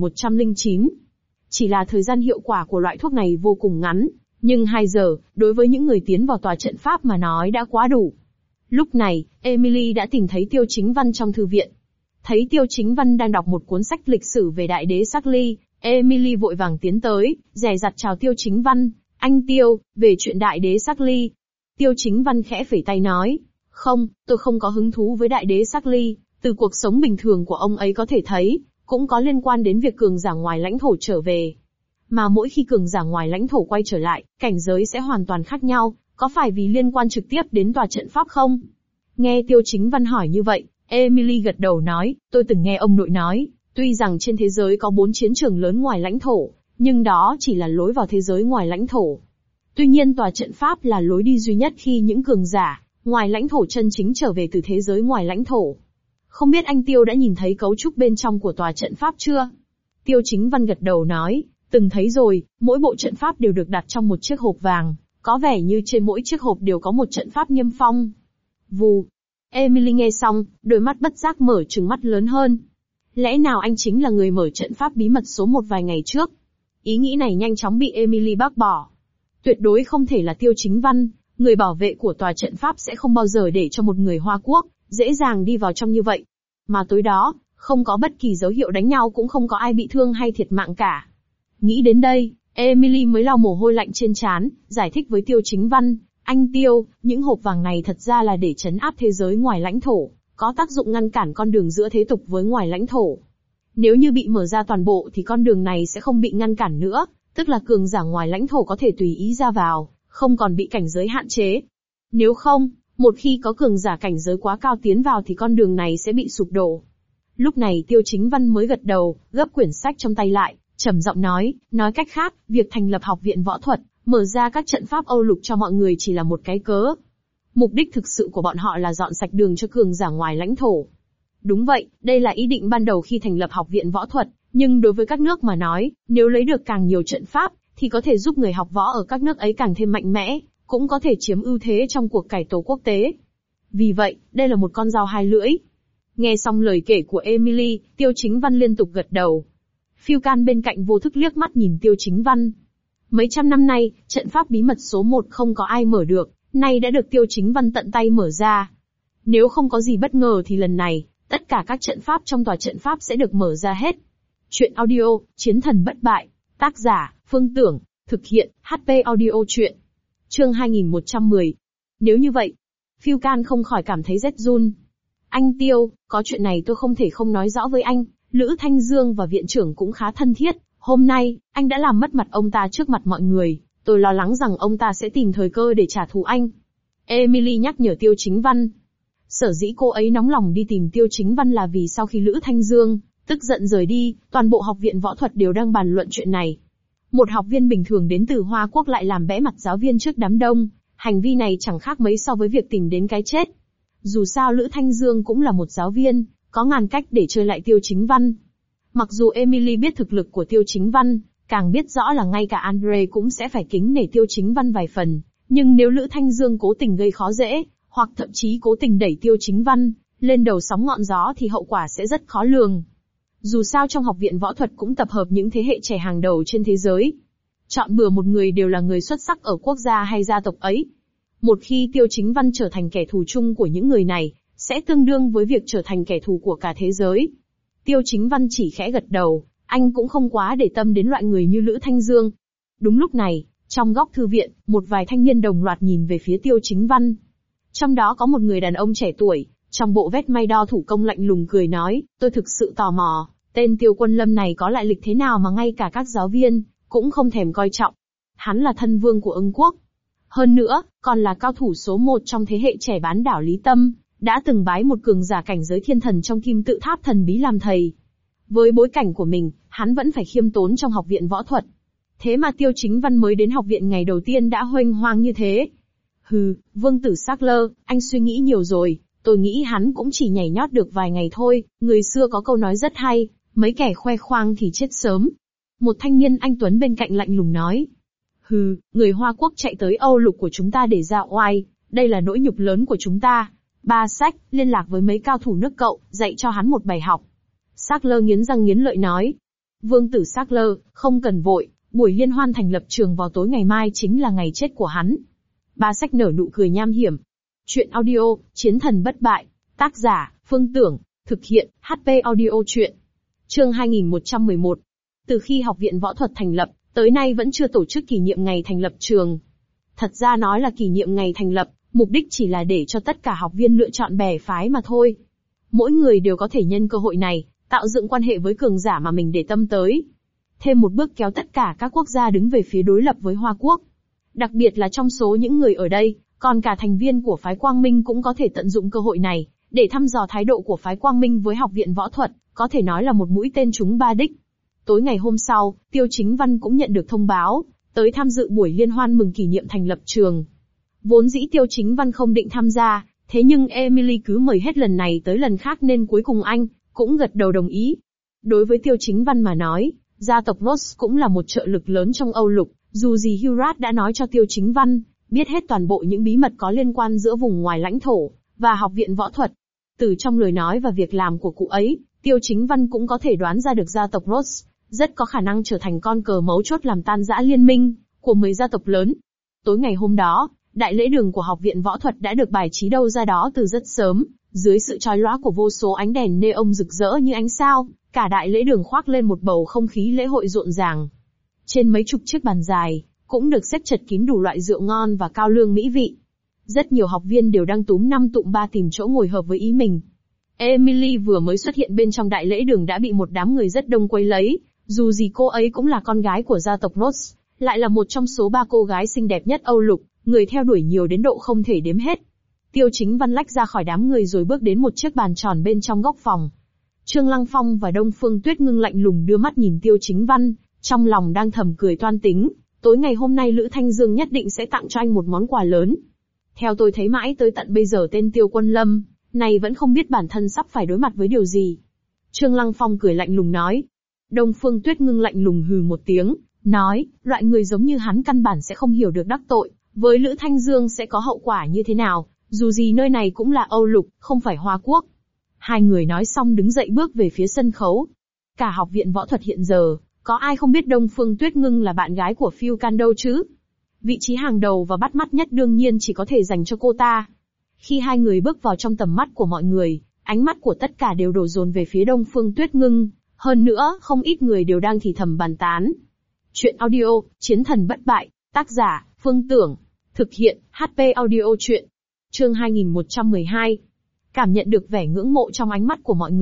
2109. Chỉ là thời gian hiệu quả của loại thuốc này vô cùng ngắn, nhưng 2 giờ, đối với những người tiến vào tòa trận pháp mà nói đã quá đủ. Lúc này, Emily đã tìm thấy Tiêu Chính Văn trong thư viện. Thấy Tiêu Chính Văn đang đọc một cuốn sách lịch sử về đại đế Sắc Ly, Emily vội vàng tiến tới, dè dặt chào Tiêu Chính Văn. Anh Tiêu, về chuyện đại đế Sắc Ly. Tiêu Chính Văn khẽ phẩy tay nói, không, tôi không có hứng thú với đại đế Sắc Ly, từ cuộc sống bình thường của ông ấy có thể thấy, cũng có liên quan đến việc cường giả ngoài lãnh thổ trở về. Mà mỗi khi cường giả ngoài lãnh thổ quay trở lại, cảnh giới sẽ hoàn toàn khác nhau, có phải vì liên quan trực tiếp đến tòa trận pháp không? Nghe Tiêu Chính Văn hỏi như vậy, Emily gật đầu nói, tôi từng nghe ông nội nói, tuy rằng trên thế giới có 4 chiến trường lớn ngoài lãnh thổ, nhưng đó chỉ là lối vào thế giới ngoài lãnh thổ. Tuy nhiên tòa trận pháp là lối đi duy nhất khi những cường giả ngoài lãnh thổ chân chính trở về từ thế giới ngoài lãnh thổ. Không biết anh Tiêu đã nhìn thấy cấu trúc bên trong của tòa trận pháp chưa? Tiêu Chính Văn gật đầu nói, từng thấy rồi, mỗi bộ trận pháp đều được đặt trong một chiếc hộp vàng, có vẻ như trên mỗi chiếc hộp đều có một trận pháp niêm phong. Vù. Emily nghe xong, đôi mắt bất giác mở trừng mắt lớn hơn. Lẽ nào anh chính là người mở trận pháp bí mật số 1 vài ngày trước? Ý nghĩ này nhanh chóng bị Emily bác bỏ. Tuyệt đối không thể là Tiêu Chính Văn, người bảo vệ của tòa trận pháp sẽ không bao giờ để cho một người Hoa Quốc dễ dàng đi vào trong như vậy. Mà tối đó, không có bất kỳ dấu hiệu đánh nhau, cũng không có ai bị thương hay thiệt mạng cả. Nghĩ đến đây, Emily mới lau mồ hôi lạnh trên trán, giải thích với Tiêu Chính Văn, anh Tiêu, những hộp vàng này thật ra là để trấn áp thế giới ngoài lãnh thổ, có tác dụng ngăn cản con đường giữa thế tục với ngoài lãnh thổ. Nếu như bị mở ra toàn bộ thì con đường này sẽ không bị ngăn cản nữa, tức là cường giả ngoài lãnh thổ có thể tùy ý ra vào, không còn bị cảnh giới hạn chế. Nếu không, một khi có cường giả cảnh giới quá cao tiến vào thì con đường này sẽ bị sụp đổ. Lúc này Tiêu Chính Văn mới gật đầu, gấp quyển sách trong tay lại, trầm giọng nói cách khác, việc thành lập học viện võ thuật, mở ra các trận pháp Âu Lục cho mọi người chỉ là một cái cớ. Mục đích thực sự của bọn họ là dọn sạch đường cho cường giả ngoài lãnh thổ. Đúng vậy, đây là ý định ban đầu khi thành lập học viện võ thuật, nhưng đối với các nước mà nói, nếu lấy được càng nhiều trận pháp, thì có thể giúp người học võ ở các nước ấy càng thêm mạnh mẽ, cũng có thể chiếm ưu thế trong cuộc cải tổ quốc tế. Vì vậy, đây là một con dao hai lưỡi. Nghe xong lời kể của Emily, Tiêu Chính Văn liên tục gật đầu. Phiêu Can bên cạnh vô thức liếc mắt nhìn Tiêu Chính Văn. Mấy trăm năm nay, trận pháp bí mật số 1 không có ai mở được, nay đã được Tiêu Chính Văn tận tay mở ra. Nếu không có gì bất ngờ thì lần này, tất cả các trận pháp trong tòa trận pháp sẽ được mở ra hết. Chuyện audio, Chiến thần bất bại. Tác giả, Phương Tưởng. Thực hiện, HP audio chuyện. Chương 2110. Nếu như vậy, Phiêu Can không khỏi cảm thấy rét run. Anh Tiêu, có chuyện này tôi không thể không nói rõ với anh. Lữ Thanh Dương và viện trưởng cũng khá thân thiết, hôm nay, anh đã làm mất mặt ông ta trước mặt mọi người, tôi lo lắng rằng ông ta sẽ tìm thời cơ để trả thù anh. Emily nhắc nhở Tiêu Chính Văn. Sở dĩ cô ấy nóng lòng đi tìm Tiêu Chính Văn là vì sau khi Lữ Thanh Dương tức giận rời đi, toàn bộ học viện võ thuật đều đang bàn luận chuyện này. Một học viên bình thường đến từ Hoa Quốc lại làm bẽ mặt giáo viên trước đám đông, hành vi này chẳng khác mấy so với việc tìm đến cái chết. Dù sao Lữ Thanh Dương cũng là một giáo viên, có ngàn cách để chơi lại Tiêu Chính Văn. Mặc dù Emily biết thực lực của Tiêu Chính Văn, càng biết rõ là ngay cả Andre cũng sẽ phải kính nể Tiêu Chính Văn vài phần, nhưng nếu Lữ Thanh Dương cố tình gây khó dễ, hoặc thậm chí cố tình đẩy Tiêu Chính Văn lên đầu sóng ngọn gió thì hậu quả sẽ rất khó lường. Dù sao trong học viện võ thuật cũng tập hợp những thế hệ trẻ hàng đầu trên thế giới. Chọn bừa một người đều là người xuất sắc ở quốc gia hay gia tộc ấy. Một khi Tiêu Chính Văn trở thành kẻ thù chung của những người này, sẽ tương đương với việc trở thành kẻ thù của cả thế giới. Tiêu Chính Văn chỉ khẽ gật đầu, anh cũng không quá để tâm đến loại người như Lữ Thanh Dương. Đúng lúc này, trong góc thư viện, một vài thanh niên đồng loạt nhìn về phía Tiêu Chính Văn. Trong đó có một người đàn ông trẻ tuổi, trong bộ vest may đo thủ công lạnh lùng cười nói, tôi thực sự tò mò, tên Tiêu Quân Lâm này có lại lịch thế nào mà ngay cả các giáo viên cũng không thèm coi trọng. Hắn là thân vương của Ưng Quốc. Hơn nữa, còn là cao thủ số 1 trong thế hệ trẻ bán đảo Lý Tâm, đã từng bái một cường giả cảnh giới thiên thần trong Kim Tự Tháp thần bí làm thầy. Với bối cảnh của mình, hắn vẫn phải khiêm tốn trong học viện võ thuật. Thế mà Tiêu Chính Văn mới đến học viện ngày đầu tiên đã huênh hoang như thế. Hừ, Vương tử Sackler, anh suy nghĩ nhiều rồi, tôi nghĩ hắn cũng chỉ nhảy nhót được vài ngày thôi, người xưa có câu nói rất hay, mấy kẻ khoe khoang thì chết sớm. Một thanh niên anh tuấn bên cạnh lạnh lùng nói. Hừ, người Hoa Quốc chạy tới Âu Lục của chúng ta để ra oai, đây là nỗi nhục lớn của chúng ta. Ba Sách, liên lạc với mấy cao thủ nước cậu, dạy cho hắn một bài học. Sackler nghiến răng nghiến lợi nói. Vương tử Sackler, không cần vội, buổi liên hoan thành lập trường vào tối ngày mai chính là ngày chết của hắn. Ba Sách nở nụ cười nham hiểm. Chuyện audio, Chiến thần bất bại. Tác giả, Phương Tưởng. Thực hiện, HP audio chuyện. Chương 2111. Từ khi học viện võ thuật thành lập, tới nay vẫn chưa tổ chức kỷ niệm ngày thành lập trường. Thật ra nói là kỷ niệm ngày thành lập, mục đích chỉ là để cho tất cả học viên lựa chọn bè phái mà thôi. Mỗi người đều có thể nhân cơ hội này, tạo dựng quan hệ với cường giả mà mình để tâm tới. Thêm một bước kéo tất cả các quốc gia đứng về phía đối lập với Hoa Quốc. Đặc biệt là trong số những người ở đây, còn cả thành viên của phái Quang Minh cũng có thể tận dụng cơ hội này, để thăm dò thái độ của phái Quang Minh với học viện võ thuật, có thể nói là một mũi tên trúng ba đích. Tối ngày hôm sau, Tiêu Chính Văn cũng nhận được thông báo, tới tham dự buổi liên hoan mừng kỷ niệm thành lập trường. Vốn dĩ Tiêu Chính Văn không định tham gia, thế nhưng Emily cứ mời hết lần này tới lần khác nên cuối cùng anh cũng gật đầu đồng ý. Đối với Tiêu Chính Văn mà nói, gia tộc Ross cũng là một trợ lực lớn trong Âu Lục, dù gì Hewrat đã nói cho Tiêu Chính Văn biết hết toàn bộ những bí mật có liên quan giữa vùng ngoài lãnh thổ và học viện võ thuật. Từ trong lời nói và việc làm của cụ ấy, Tiêu Chính Văn cũng có thể đoán ra được gia tộc Ross rất có khả năng trở thành con cờ mấu chốt làm tan rã liên minh của 10 gia tộc lớn. Tối ngày hôm đó, đại lễ đường của học viện võ thuật đã được bài trí đâu ra đó từ rất sớm, dưới sự chói lóa của vô số ánh đèn neon rực rỡ như ánh sao, cả đại lễ đường khoác lên một bầu không khí lễ hội rộn ràng. Trên mấy chục chiếc bàn dài, cũng được xếp chật kín đủ loại rượu ngon và cao lương mỹ vị. Rất nhiều học viên đều đang túm năm tụm ba tìm chỗ ngồi hợp với ý mình. Emily vừa mới xuất hiện bên trong đại lễ đường đã bị một đám người rất đông quấy lấy, dù gì cô ấy cũng là con gái của gia tộc Ross, lại là một trong số 3 cô gái xinh đẹp nhất Âu Lục, người theo đuổi nhiều đến độ không thể đếm hết. Tiêu Chính Văn lách ra khỏi đám người rồi bước đến một chiếc bàn tròn bên trong góc phòng. Trương Lăng Phong và Đông Phương Tuyết Ngưng lạnh lùng đưa mắt nhìn Tiêu Chính Văn, trong lòng đang thầm cười toan tính, tối ngày hôm nay Lữ Thanh Dương nhất định sẽ tặng cho anh một món quà lớn. Theo tôi thấy mãi tới tận bây giờ tên Tiêu Quân Lâm này vẫn không biết bản thân sắp phải đối mặt với điều gì. Trương Lăng Phong cười lạnh lùng nói. Đông Phương Tuyết Ngưng lạnh lùng hừ một tiếng, nói, loại người giống như hắn căn bản sẽ không hiểu được đắc tội với Lữ Thanh Dương sẽ có hậu quả như thế nào, dù gì nơi này cũng là Âu Lục, không phải Hoa Quốc. Hai người nói xong đứng dậy bước về phía sân khấu. Cả học viện võ thuật hiện giờ, có ai không biết Đông Phương Tuyết Ngưng là bạn gái của Phil Can đâu chứ? Vị trí hàng đầu và bắt mắt nhất đương nhiên chỉ có thể dành cho cô ta. Khi hai người bước vào trong tầm mắt của mọi người, ánh mắt của tất cả đều đổ dồn về phía Đông Phương Tuyết Ngưng. Hơn nữa, không ít người đều đang thì thầm bàn tán. Chuyện audio, Chiến thần bất bại, tác giả, Phương Tưởng. Thực hiện, HP audio chuyện. Chương 2112. Cảm nhận được vẻ ngưỡng mộ trong ánh mắt của mọi người,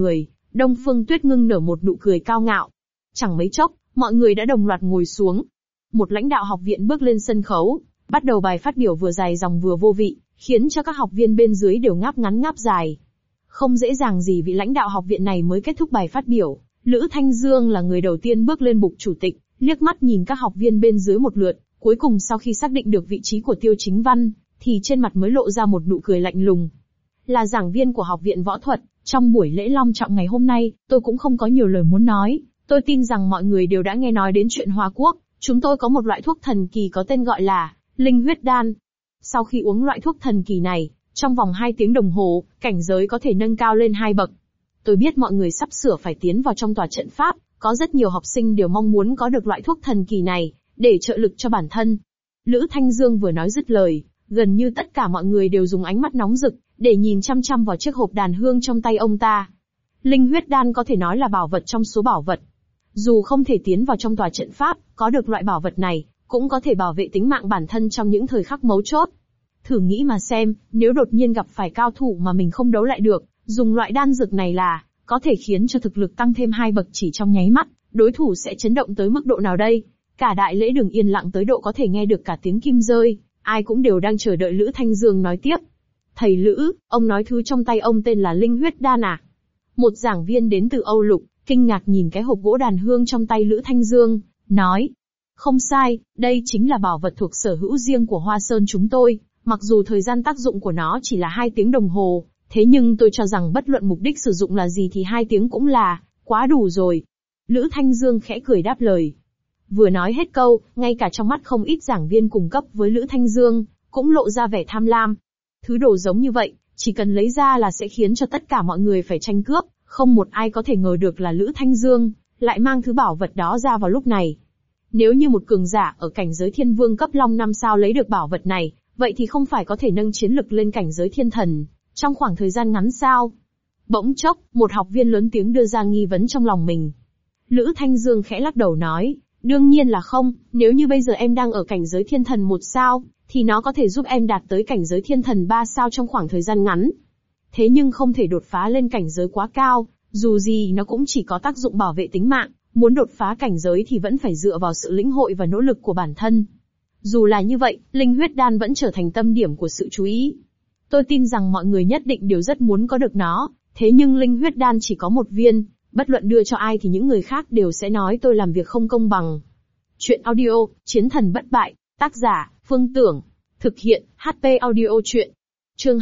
Đông Phương Tuyết Ngưng nở một nụ cười cao ngạo. Chẳng mấy chốc, mọi người đã đồng loạt ngồi xuống. Một lãnh đạo học viện bước lên sân khấu, bắt đầu bài phát biểu vừa dài dòng vừa vô vị, khiến cho các học viên bên dưới đều ngáp ngắn ngáp dài. Không dễ dàng gì vị lãnh đạo học viện này mới kết thúc bài phát biểu, Lữ Thanh Dương là người đầu tiên bước lên bục chủ tịch, liếc mắt nhìn các học viên bên dưới một lượt, cuối cùng sau khi xác định được vị trí của Tiêu Chính Văn, thì trên mặt mới lộ ra một nụ cười lạnh lùng. Là giảng viên của học viện võ thuật, trong buổi lễ long trọng ngày hôm nay, tôi cũng không có nhiều lời muốn nói, tôi tin rằng mọi người đều đã nghe nói đến chuyện Hoa Quốc, chúng tôi có một loại thuốc thần kỳ có tên gọi là Linh Huyết Đan. Sau khi uống loại thuốc thần kỳ này, trong vòng 2 tiếng đồng hồ, cảnh giới có thể nâng cao lên 2 bậc. Tôi biết mọi người sắp sửa phải tiến vào trong tòa trận pháp, có rất nhiều học sinh đều mong muốn có được loại thuốc thần kỳ này, để trợ lực cho bản thân. Lữ Thanh Dương vừa nói dứt lời, gần như tất cả mọi người đều dùng ánh mắt nóng rực, để nhìn chăm chăm vào chiếc hộp đàn hương trong tay ông ta. Linh Huyết Đan có thể nói là bảo vật trong số bảo vật. Dù không thể tiến vào trong tòa trận pháp, có được loại bảo vật này, cũng có thể bảo vệ tính mạng bản thân trong những thời khắc mấu chốt. Thử nghĩ mà xem, nếu đột nhiên gặp phải cao thủ mà mình không đấu lại được, dùng loại đan dược này là, có thể khiến cho thực lực tăng thêm 2 bậc chỉ trong nháy mắt, đối thủ sẽ chấn động tới mức độ nào đây? Cả đại lễ đường yên lặng tới độ có thể nghe được cả tiếng kim rơi, ai cũng đều đang chờ đợi Lữ Thanh Dương nói tiếp. Thầy Lữ, ông nói thứ trong tay ông tên là Linh Huyết Đan à? Một giảng viên đến từ Âu Lục, kinh ngạc nhìn cái hộp gỗ đàn hương trong tay Lữ Thanh Dương, nói. Không sai, đây chính là bảo vật thuộc sở hữu riêng của Hoa Sơn chúng tôi, mặc dù thời gian tác dụng của nó chỉ là 2 tiếng đồng hồ, thế nhưng tôi cho rằng bất luận mục đích sử dụng là gì thì 2 tiếng cũng là quá đủ rồi. Lữ Thanh Dương khẽ cười đáp lời. Vừa nói hết câu, ngay cả trong mắt không ít giảng viên cùng cấp với Lữ Thanh Dương, cũng lộ ra vẻ tham lam. Thứ đồ giống như vậy, chỉ cần lấy ra là sẽ khiến cho tất cả mọi người phải tranh cướp, không một ai có thể ngờ được là Lữ Thanh Dương lại mang thứ bảo vật đó ra vào lúc này. Nếu như một cường giả ở cảnh giới thiên vương cấp long 5 sao lấy được bảo vật này, vậy thì không phải có thể nâng chiến lực lên cảnh giới thiên thần, trong khoảng thời gian ngắn sao? Bỗng chốc, một học viên lớn tiếng đưa ra nghi vấn trong lòng mình. Lữ Thanh Dương khẽ lắc đầu nói, đương nhiên là không, nếu như bây giờ em đang ở cảnh giới thiên thần 1 sao, thì nó có thể giúp em đạt tới cảnh giới thiên thần 3 sao trong khoảng thời gian ngắn. Thế nhưng không thể đột phá lên cảnh giới quá cao, dù gì nó cũng chỉ có tác dụng bảo vệ tính mạng, muốn đột phá cảnh giới thì vẫn phải dựa vào sự lĩnh hội và nỗ lực của bản thân. Dù là như vậy, Linh Huyết Đan vẫn trở thành tâm điểm của sự chú ý. Tôi tin rằng mọi người nhất định đều rất muốn có được nó, thế nhưng Linh Huyết Đan chỉ có 1 viên, bất luận đưa cho ai thì những người khác đều sẽ nói tôi làm việc không công bằng. Chuyện audio, Chiến thần bất bại, tác giả, Phương Tưởng, thực hiện, HP audio chuyện. Chương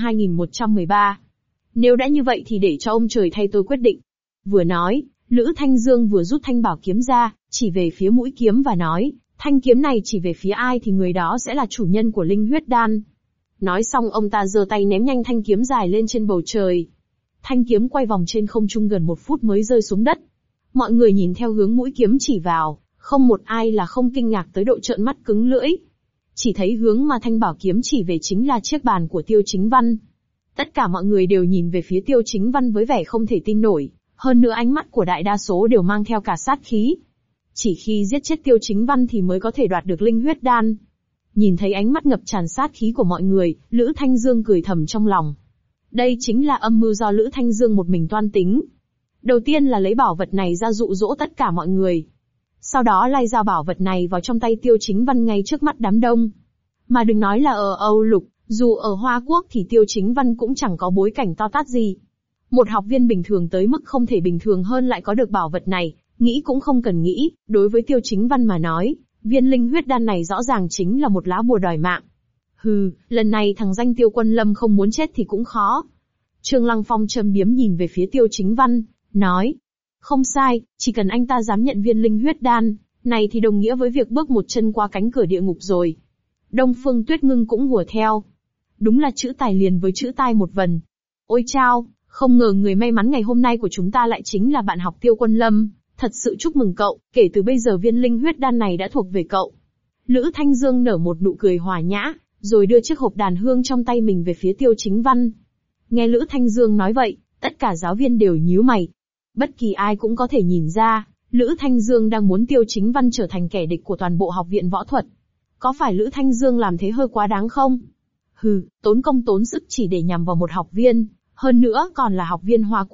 2113. Nếu đã như vậy thì để cho ông trời thay tôi quyết định. Vừa nói, Lữ Thanh Dương vừa rút thanh bảo kiếm ra, chỉ về phía mũi kiếm và nói, thanh kiếm này chỉ về phía ai thì người đó sẽ là chủ nhân của Linh Huyết Đan. Nói xong ông ta giơ tay ném nhanh thanh kiếm dài lên trên bầu trời. Thanh kiếm quay vòng trên không trung gần 1 phút mới rơi xuống đất. Mọi người nhìn theo hướng mũi kiếm chỉ vào, không một ai là không kinh ngạc tới độ trợn mắt cứng lưỡi. Chỉ thấy hướng mà thanh bảo kiếm chỉ về chính là chiếc bàn của Tiêu Chính Văn. Tất cả mọi người đều nhìn về phía Tiêu Chính Văn với vẻ không thể tin nổi, hơn nữa ánh mắt của đại đa số đều mang theo cả sát khí. Chỉ khi giết chết Tiêu Chính Văn thì mới có thể đoạt được Linh Huyết Đan. Nhìn thấy ánh mắt ngập tràn sát khí của mọi người, Lữ Thanh Dương cười thầm trong lòng. Đây chính là âm mưu do Lữ Thanh Dương một mình toan tính. Đầu tiên là lấy bảo vật này ra dụ dỗ tất cả mọi người. Sau đó lay dao bảo vật này vào trong tay Tiêu Chính Văn ngay trước mắt đám đông. Mà đừng nói là ở Âu Lục, dù ở Hoa Quốc thì Tiêu Chính Văn cũng chẳng có bối cảnh to tát gì. Một học viên bình thường tới mức không thể bình thường hơn lại có được bảo vật này, nghĩ cũng không cần nghĩ, đối với Tiêu Chính Văn mà nói, viên Linh Huyết Đan này rõ ràng chính là một lá bùa đòi mạng. Hừ, lần này thằng danh Tiêu Quân Lâm không muốn chết thì cũng khó. Trương Lăng Phong châm biếm nhìn về phía Tiêu Chính Văn, nói. Không sai, chỉ cần anh ta dám nhận viên Linh Huyết Đan này thì đồng nghĩa với việc bước một chân qua cánh cửa địa ngục rồi. Đông Phương Tuyết Ngưng cũng hùa theo. Đúng là chữ tài liền với chữ tai một vần. Ôi chao, không ngờ người may mắn ngày hôm nay của chúng ta lại chính là bạn học Tiêu Quân Lâm. Thật sự chúc mừng cậu, kể từ bây giờ viên Linh Huyết Đan này đã thuộc về cậu. Lữ Thanh Dương nở một nụ cười hòa nhã, rồi đưa chiếc hộp đàn hương trong tay mình về phía Tiêu Chính Văn. Nghe Lữ Thanh Dương nói vậy, tất cả giáo viên đều nhíu mày. Bất kỳ ai cũng có thể nhìn ra, Lữ Thanh Dương đang muốn Tiêu Chính Văn trở thành kẻ địch của toàn bộ học viện võ thuật. Có phải Lữ Thanh Dương làm thế hơi quá đáng không? Hừ, tốn công tốn sức chỉ để nhằm vào một học viên, hơn nữa còn là học viên Hoa Quốc,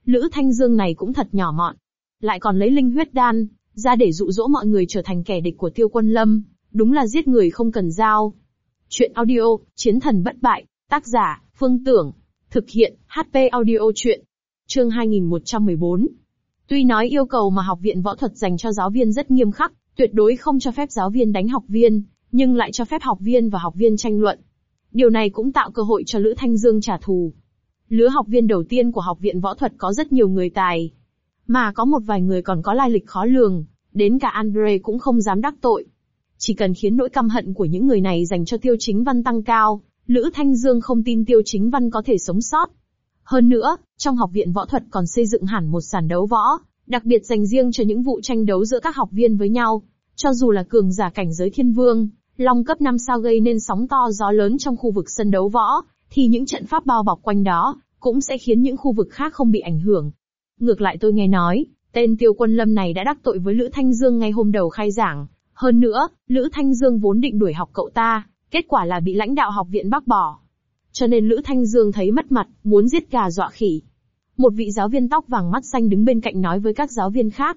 Lữ Thanh Dương này cũng thật nhỏ mọn. Lại còn lấy linh huyết đan ra để dụ dỗ mọi người trở thành kẻ địch của Tiêu Quân Lâm, đúng là giết người không cần dao. Chuyện audio, Chiến thần bất bại, tác giả, Phương Tưởng. Thực hiện, HP audio chuyện. Chương 2114. Tuy nói yêu cầu mà học viện võ thuật dành cho giáo viên rất nghiêm khắc, tuyệt đối không cho phép giáo viên đánh học viên, nhưng lại cho phép học viên và học viên tranh luận. Điều này cũng tạo cơ hội cho Lữ Thanh Dương trả thù. Lứa học viên đầu tiên của học viện võ thuật có rất nhiều người tài, mà có một vài người còn có lai lịch khó lường, đến cả Andre cũng không dám đắc tội. Chỉ cần khiến nỗi căm hận của những người này dành cho Tiêu Chính Văn tăng cao, Lữ Thanh Dương không tin Tiêu Chính Văn có thể sống sót. Hơn nữa, trong học viện võ thuật còn xây dựng hẳn một sàn đấu võ, đặc biệt dành riêng cho những vụ tranh đấu giữa các học viên với nhau. Cho dù là cường giả cảnh giới thiên vương, long cấp 5 sao gây nên sóng to gió lớn trong khu vực sân đấu võ, thì những trận pháp bao bọc quanh đó, cũng sẽ khiến những khu vực khác không bị ảnh hưởng. Ngược lại tôi nghe nói, tên Tiêu Quân Lâm này đã đắc tội với Lữ Thanh Dương ngay hôm đầu khai giảng. Hơn nữa, Lữ Thanh Dương vốn định đuổi học cậu ta, kết quả là bị lãnh đạo học viện bác bỏ. Cho nên Lữ Thanh Dương thấy mất mặt, muốn giết gà dọa khỉ. Một vị giáo viên tóc vàng mắt xanh đứng bên cạnh nói với các giáo viên khác.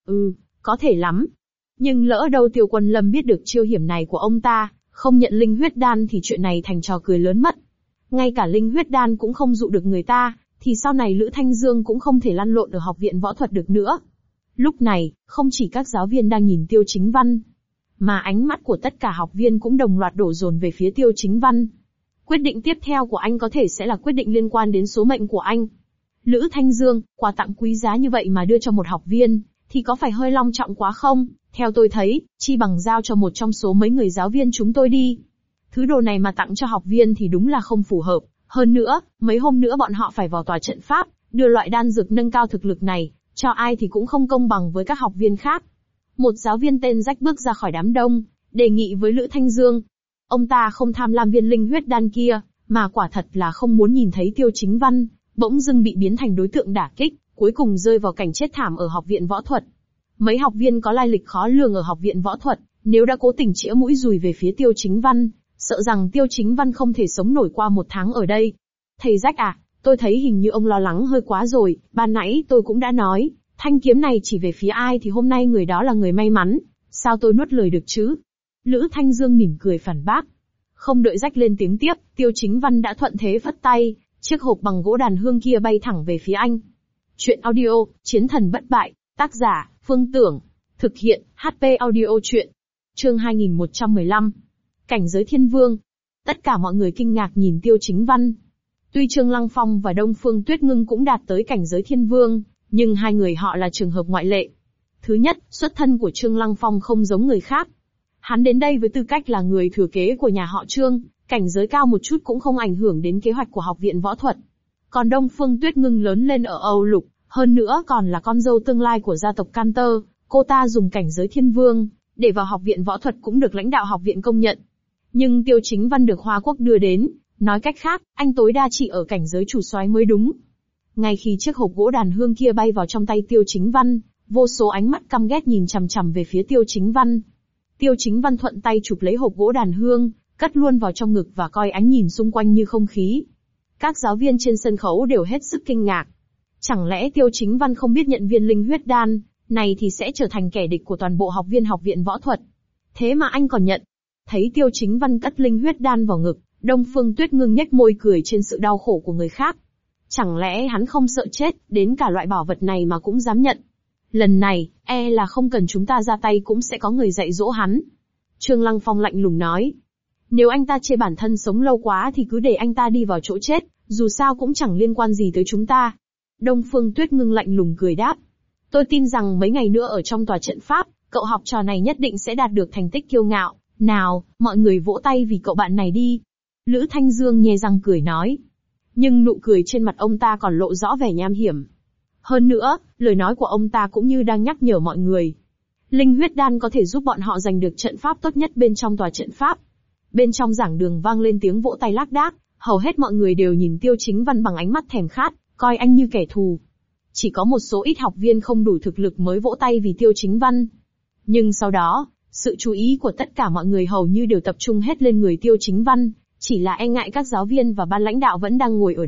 Có thể lắm. Nhưng lỡ đâu Tiêu Quân Lâm biết được chiêu hiểm này của ông ta, không nhận linh huyết đan thì chuyện này thành trò cười lớn mất. Ngay cả linh huyết đan cũng không dụ được người ta, thì sau này Lữ Thanh Dương cũng không thể lăn lộn ở học viện võ thuật được nữa. Lúc này, không chỉ các giáo viên đang nhìn Tiêu Chính Văn, mà ánh mắt của tất cả học viên cũng đồng loạt đổ dồn về phía Tiêu Chính Văn. Quyết định tiếp theo của anh có thể sẽ là quyết định liên quan đến số mệnh của anh. Lữ Thanh Dương, quà tặng quý giá như vậy mà đưa cho một học viên, thì có phải hơi long trọng quá không? Theo tôi thấy, chi bằng giao cho một trong số mấy người giáo viên chúng tôi đi. Thứ đồ này mà tặng cho học viên thì đúng là không phù hợp. Hơn nữa, mấy hôm nữa bọn họ phải vào tòa trận pháp, đưa loại đan dược nâng cao thực lực này, cho ai thì cũng không công bằng với các học viên khác. Một giáo viên tên Rách bước ra khỏi đám đông, đề nghị với Lữ Thanh Dương. Ông ta không tham lam viên linh huyết đan kia, mà quả thật là không muốn nhìn thấy Tiêu Chính Văn bỗng dưng bị biến thành đối tượng đả kích, cuối cùng rơi vào cảnh chết thảm ở học viện võ thuật. Mấy học viên có lai lịch khó lường ở học viện võ thuật, nếu đã cố tình chĩa mũi dùi về phía Tiêu Chính Văn, sợ rằng Tiêu Chính Văn không thể sống nổi qua một tháng ở đây. Thầy Rách à, tôi thấy hình như ông lo lắng hơi quá rồi, ban nãy tôi cũng đã nói, thanh kiếm này chỉ về phía ai thì hôm nay người đó là người may mắn, sao tôi nuốt lời được chứ? Lữ Thanh Dương mỉm cười phản bác. Không đợi Rách lên tiếng tiếp, Tiêu Chính Văn đã thuận thế phất tay, chiếc hộp bằng gỗ đàn hương kia bay thẳng về phía anh. Chuyện audio, Chiến thần bất bại, tác giả, Phương Tưởng. Thực hiện, HP audio chuyện. Chương 2115. Cảnh giới thiên vương. Tất cả mọi người kinh ngạc nhìn Tiêu Chính Văn. Tuy Trương Lăng Phong và Đông Phương Tuyết Ngưng cũng đạt tới cảnh giới thiên vương, nhưng hai người họ là trường hợp ngoại lệ. Thứ nhất, xuất thân của Trương Lăng Phong không giống người khác. Hắn đến đây với tư cách là người thừa kế của nhà họ Trương, cảnh giới cao một chút cũng không ảnh hưởng đến kế hoạch của học viện võ thuật. Còn Đông Phương Tuyết Ngưng lớn lên ở Âu Lục, hơn nữa còn là con dâu tương lai của gia tộc Canter, cô ta dùng cảnh giới thiên vương, để vào học viện võ thuật cũng được lãnh đạo học viện công nhận. Nhưng Tiêu Chính Văn được Hoa Quốc đưa đến, nói cách khác, anh tối đa chỉ ở cảnh giới chủ soái mới đúng. Ngay khi chiếc hộp gỗ đàn hương kia bay vào trong tay Tiêu Chính Văn, vô số ánh mắt căm ghét nhìn chằm chằm về phía Tiêu Chính Văn. Tiêu Chính Văn thuận tay chụp lấy hộp gỗ đàn hương, cất luôn vào trong ngực và coi ánh nhìn xung quanh như không khí. Các giáo viên trên sân khấu đều hết sức kinh ngạc. Chẳng lẽ Tiêu Chính Văn không biết nhận viên linh huyết đan này thì sẽ trở thành kẻ địch của toàn bộ học viên học viện võ thuật? Thế mà anh còn nhận. Thấy Tiêu Chính Văn cất linh huyết đan vào ngực, Đông Phương Tuyết Ngưng nhếch môi cười trên sự đau khổ của người khác. Chẳng lẽ hắn không sợ chết, đến cả loại bảo vật này mà cũng dám nhận? Lần này, là không cần chúng ta ra tay cũng sẽ có người dạy dỗ hắn. Trương Lăng Phong lạnh lùng nói. Nếu anh ta chê bản thân sống lâu quá thì cứ để anh ta đi vào chỗ chết, dù sao cũng chẳng liên quan gì tới chúng ta. Đông Phương Tuyết Ngưng lạnh lùng cười đáp. Tôi tin rằng mấy ngày nữa ở trong tòa trận pháp, cậu học trò này nhất định sẽ đạt được thành tích kiêu ngạo. Nào, mọi người vỗ tay vì cậu bạn này đi. Lữ Thanh Dương nhe răng cười nói. Nhưng nụ cười trên mặt ông ta còn lộ rõ vẻ nham hiểm. Hơn nữa, lời nói của ông ta cũng như đang nhắc nhở mọi người. Linh huyết đan có thể giúp bọn họ giành được trận pháp tốt nhất bên trong tòa trận pháp. Bên trong giảng đường vang lên tiếng vỗ tay lác đác, hầu hết mọi người đều nhìn Tiêu Chính Văn bằng ánh mắt thèm khát, coi anh như kẻ thù. Chỉ có một số ít học viên không đủ thực lực mới vỗ tay vì Tiêu Chính Văn. Nhưng sau đó, sự chú ý của tất cả mọi người hầu như đều tập trung hết lên người Tiêu Chính Văn, chỉ là e ngại các giáo viên và ban lãnh đạo vẫn đang ngồi ở đây,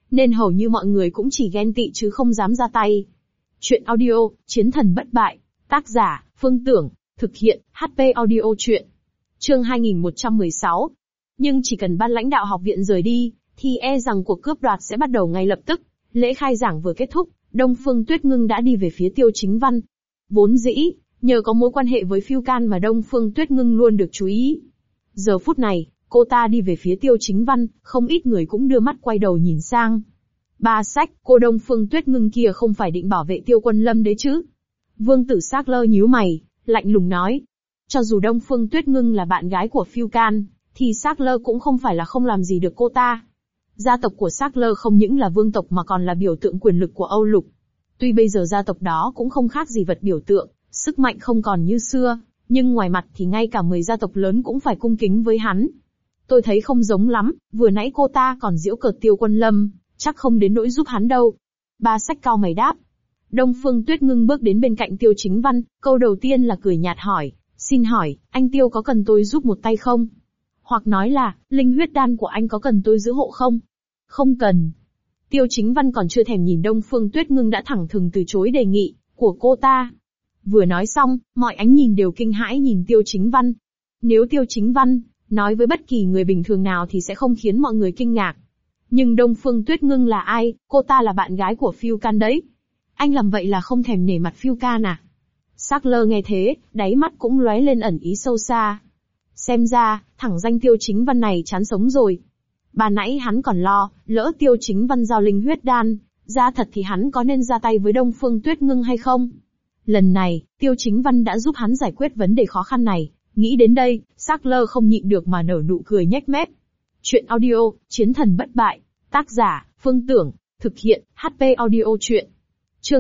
nên hầu như mọi người cũng chỉ ghen tị chứ không dám ra tay. Chuyện audio, Chiến thần bất bại, tác giả, Phương Tưởng, thực hiện, HP Audio Chuyện. Chương 2116. Nhưng chỉ cần ban lãnh đạo học viện rời đi, thì e rằng cuộc cướp đoạt sẽ bắt đầu ngay lập tức. Lễ khai giảng vừa kết thúc, Đông Phương Tuyết Ngưng đã đi về phía Tiêu Chính Văn. Vốn dĩ, nhờ có mối quan hệ với Phiêu Can mà Đông Phương Tuyết Ngưng luôn được chú ý. Giờ phút này, cô ta đi về phía Tiêu Chính Văn, không ít người cũng đưa mắt quay đầu nhìn sang. Ba Sách, cô Đông Phương Tuyết Ngưng kia không phải định bảo vệ Tiêu Quân Lâm đấy chứ? Vương Tử Sắc Lơ nhíu mày, lạnh lùng nói. Cho dù Đông Phương Tuyết Ngưng là bạn gái của Phiêu Can, thì Sắc Lơ cũng không phải là không làm gì được cô ta. Gia tộc của Sắc Lơ không những là vương tộc mà còn là biểu tượng quyền lực của Âu Lục. Tuy bây giờ gia tộc đó cũng không khác gì vật biểu tượng, sức mạnh không còn như xưa, nhưng ngoài mặt thì ngay cả 10 gia tộc lớn cũng phải cung kính với hắn. Tôi thấy không giống lắm, vừa nãy cô ta còn giễu cợt Tiêu Quân Lâm, chắc không đến nỗi giúp hắn đâu. Ba Sách cau mày đáp. Đông Phương Tuyết Ngưng bước đến bên cạnh Tiêu Chính Văn, câu đầu tiên là cười nhạt hỏi, xin hỏi, anh Tiêu có cần tôi giúp một tay không? Hoặc nói là, linh huyết đan của anh có cần tôi giữ hộ không? Không cần. Tiêu Chính Văn còn chưa thèm nhìn Đông Phương Tuyết Ngưng đã thẳng thừng từ chối đề nghị của cô ta. Vừa nói xong, mọi ánh nhìn đều kinh hãi nhìn Tiêu Chính Văn. Nếu Tiêu Chính Văn nói với bất kỳ người bình thường nào thì sẽ không khiến mọi người kinh ngạc. Nhưng Đông Phương Tuyết Ngưng là ai? Cô ta là bạn gái của Phiêu Can đấy. Anh làm vậy là không thèm nể mặt Phiêu Can à? Sắc Lơ nghe thế, đáy mắt cũng lóe lên ẩn ý sâu xa. Xem ra, thẳng danh Tiêu Chính Văn này chán sống rồi. Bà nãy hắn còn lo, lỡ Tiêu Chính Văn giao linh huyết đan, ra thật thì hắn có nên ra tay với Đông Phương Tuyết Ngưng hay không? Lần này, Tiêu Chính Văn đã giúp hắn giải quyết vấn đề khó khăn này. Nghĩ đến đây, Sắc Lơ không nhịn được mà nở nụ cười nhếch mép. Chuyện audio, Chiến thần bất bại, tác giả, Phương Tưởng, thực hiện, HP Audio Chuyện. Chương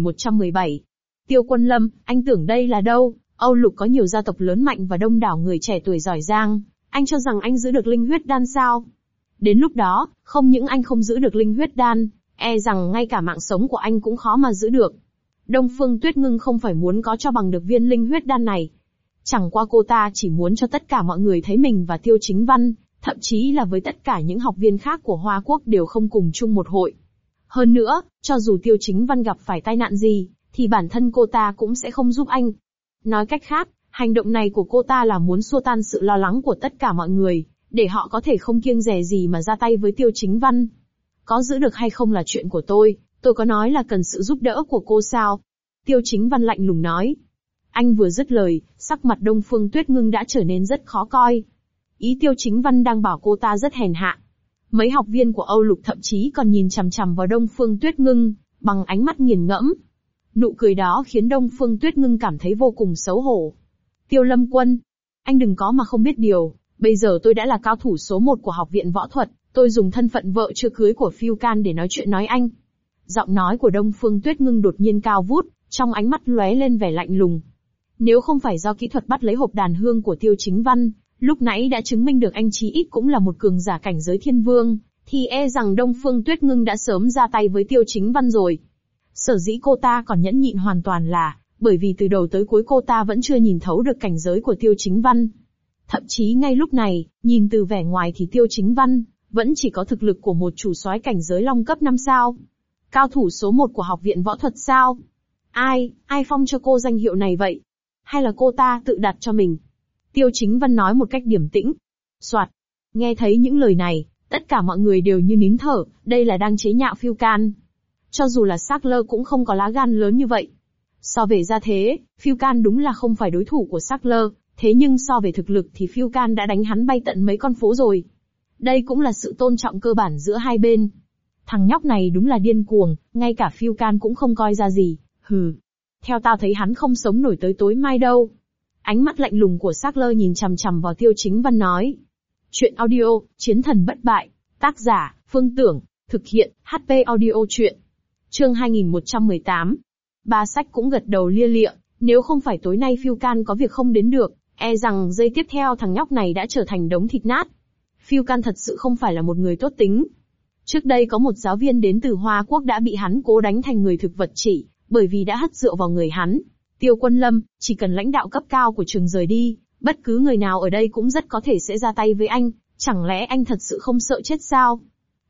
2117. Tiêu Quân Lâm, anh tưởng đây là đâu? Âu Lục có nhiều gia tộc lớn mạnh và đông đảo người trẻ tuổi giỏi giang, anh cho rằng anh giữ được linh huyết đan sao? Đến lúc đó, không những anh không giữ được linh huyết đan, e rằng ngay cả mạng sống của anh cũng khó mà giữ được. Đông Phương Tuyết Ngưng không phải muốn có cho bằng được viên linh huyết đan này. Chẳng qua cô ta chỉ muốn cho tất cả mọi người thấy mình và Tiêu Chính Văn, thậm chí là với tất cả những học viên khác của Hoa Quốc đều không cùng chung một hội. Hơn nữa, cho dù Tiêu Chính Văn gặp phải tai nạn gì, thì bản thân cô ta cũng sẽ không giúp anh. Nói cách khác, hành động này của cô ta là muốn xua tan sự lo lắng của tất cả mọi người, để họ có thể không kiêng dè gì mà ra tay với Tiêu Chính Văn. Có giữ được hay không là chuyện của tôi có nói là cần sự giúp đỡ của cô sao? Tiêu Chính Văn lạnh lùng nói. Anh vừa dứt lời, sắc mặt Đông Phương Tuyết Ngưng đã trở nên rất khó coi. Ý Tiêu Chính Văn đang bảo cô ta rất hèn hạ. Mấy học viên của Âu Lục thậm chí còn nhìn chằm chằm vào Đông Phương Tuyết Ngưng, bằng ánh mắt nghiền ngẫm. Nụ cười đó khiến Đông Phương Tuyết Ngưng cảm thấy vô cùng xấu hổ. Tiêu Lâm Quân, anh đừng có mà không biết điều, bây giờ tôi đã là cao thủ số 1 của học viện võ thuật, tôi dùng thân phận vợ chưa cưới của Phiêu Can để nói chuyện nói anh. Giọng nói của Đông Phương Tuyết Ngưng đột nhiên cao vút, trong ánh mắt lóe lên vẻ lạnh lùng. Nếu không phải do kỹ thuật bắt lấy hộp đàn hương của Tiêu Chính Văn, lúc nãy đã chứng minh được anh chí ít cũng là một cường giả cảnh giới thiên vương, thì e rằng Đông Phương Tuyết Ngưng đã sớm ra tay với Tiêu Chính Văn rồi. Sở dĩ cô ta còn nhẫn nhịn hoàn toàn là, bởi vì từ đầu tới cuối cô ta vẫn chưa nhìn thấu được cảnh giới của Tiêu Chính Văn. Thậm chí ngay lúc này, nhìn từ vẻ ngoài thì Tiêu Chính Văn vẫn chỉ có thực lực của một chủ soái cảnh giới long cấp 5 sao. Cao thủ số 1 của học viện võ thuật sao? Ai phong cho cô danh hiệu này vậy? Hay là cô ta tự đặt cho mình? Tiêu Chính Văn nói một cách điềm tĩnh. Soạt. Nghe thấy những lời này, tất cả mọi người đều như nín thở, đây là đang chế nhạo Phiêu Can. Cho dù là Sắc Lơ cũng không có lá gan lớn như vậy. So về gia thế, Phiêu Can đúng là không phải đối thủ của Sắc Lơ, thế nhưng so về thực lực thì Phiêu Can đã đánh hắn bay tận mấy con phố rồi. Đây cũng là sự tôn trọng cơ bản giữa hai bên. Thằng nhóc này đúng là điên cuồng, ngay cả Phiêu Can cũng không coi ra gì, hừ. Theo tao thấy hắn không sống nổi tới tối mai đâu. Ánh mắt lạnh lùng của Sắc Lơ nhìn chằm chằm vào Tiêu Chính Văn nói. Chuyện audio, Chiến thần bất bại, tác giả, Phương Tưởng, thực hiện, HP Audio Chuyện. Chương 2118. Ba Sách cũng gật đầu lia lịa, nếu không phải tối nay Phiêu Can có việc không đến được, e rằng giây tiếp theo thằng nhóc này đã trở thành đống thịt nát. Phiêu Can thật sự không phải là một người tốt tính. Trước đây có một giáo viên đến từ Hoa Quốc đã bị hắn cố đánh thành người thực vật chỉ, bởi vì đã hất rượu vào người hắn. Tiêu Quân Lâm, chỉ cần lãnh đạo cấp cao của trường rời đi, bất cứ người nào ở đây cũng rất có thể sẽ ra tay với anh, chẳng lẽ anh thật sự không sợ chết sao?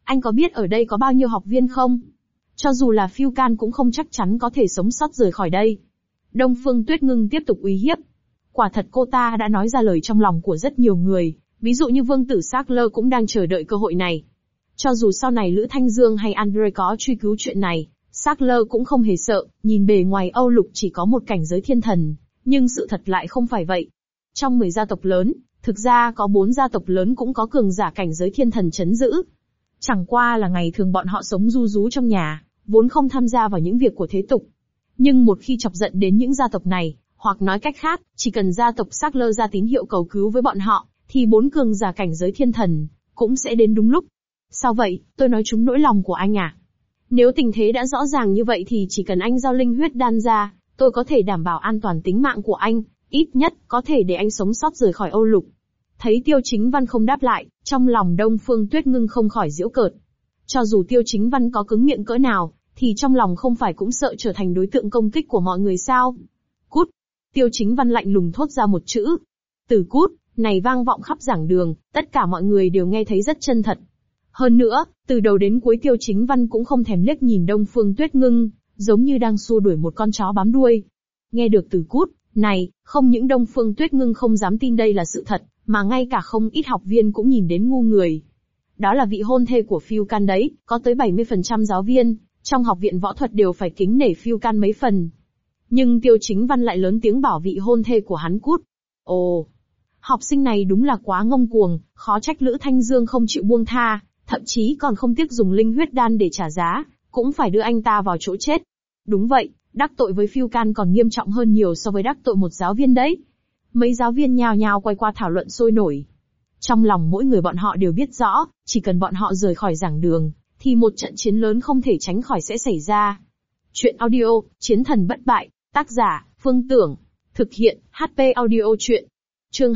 Anh có biết ở đây có bao nhiêu học viên không? Cho dù là Phiêu Can cũng không chắc chắn có thể sống sót rời khỏi đây. Đông Phương Tuyết Ngưng tiếp tục uy hiếp. Quả thật cô ta đã nói ra lời trong lòng của rất nhiều người, ví dụ như Vương tử Sackler cũng đang chờ đợi cơ hội này. Cho dù sau này Lữ Thanh Dương hay Andre có truy cứu chuyện này, Sackler cũng không hề sợ, nhìn bề ngoài Âu Lục chỉ có một cảnh giới thiên thần, nhưng sự thật lại không phải vậy. Trong 10 gia tộc lớn, thực ra có 4 gia tộc lớn cũng có cường giả cảnh giới thiên thần chấn giữ. Chẳng qua là ngày thường bọn họ sống ru rú trong nhà, vốn không tham gia vào những việc của thế tục. Nhưng một khi chọc giận đến những gia tộc này, hoặc nói cách khác, chỉ cần gia tộc Sackler ra tín hiệu cầu cứu với bọn họ, thì 4 cường giả cảnh giới thiên thần cũng sẽ đến đúng lúc. Sao vậy, tôi nói trúng nỗi lòng của anh à? Nếu tình thế đã rõ ràng như vậy thì chỉ cần anh giao linh huyết đan ra, tôi có thể đảm bảo an toàn tính mạng của anh, ít nhất có thể để anh sống sót rời khỏi Âu Lục. Thấy Tiêu Chính Văn không đáp lại, trong lòng Đông Phương Tuyết Ngưng không khỏi giễu cợt. Cho dù Tiêu Chính Văn có cứng miệng cỡ nào, thì trong lòng không phải cũng sợ trở thành đối tượng công kích của mọi người sao? Cút! Tiêu Chính Văn lạnh lùng thốt ra một chữ. Từ cút, này vang vọng khắp giảng đường, tất cả mọi người đều nghe thấy rất chân thật. Hơn nữa, từ đầu đến cuối Tiêu Chính Văn cũng không thèm liếc nhìn Đông Phương Tuyết Ngưng, giống như đang xua đuổi một con chó bám đuôi. Nghe được từ cút, này, không những Đông Phương Tuyết Ngưng không dám tin đây là sự thật, mà ngay cả không ít học viên cũng nhìn đến ngu người. Đó là vị hôn thê của Phiêu Can đấy, có tới 70% giáo viên trong học viện võ thuật đều phải kính nể Phiêu Can mấy phần. Nhưng Tiêu Chính Văn lại lớn tiếng bảo vị hôn thê của hắn cút. Ồ, học sinh này đúng là quá ngông cuồng, khó trách Lữ Thanh Dương không chịu buông tha, thậm chí còn không tiếc dùng linh huyết đan để trả giá, cũng phải đưa anh ta vào chỗ chết. Đúng vậy, đắc tội với Phiêu Can còn nghiêm trọng hơn nhiều so với đắc tội một giáo viên đấy. Mấy giáo viên nhao nhao quay qua thảo luận sôi nổi. Trong lòng mỗi người bọn họ đều biết rõ, chỉ cần bọn họ rời khỏi giảng đường, thì một trận chiến lớn không thể tránh khỏi sẽ xảy ra. Chuyện audio, Chiến thần bất bại, tác giả, Phương Tưởng, thực hiện, HP audio chuyện. Chương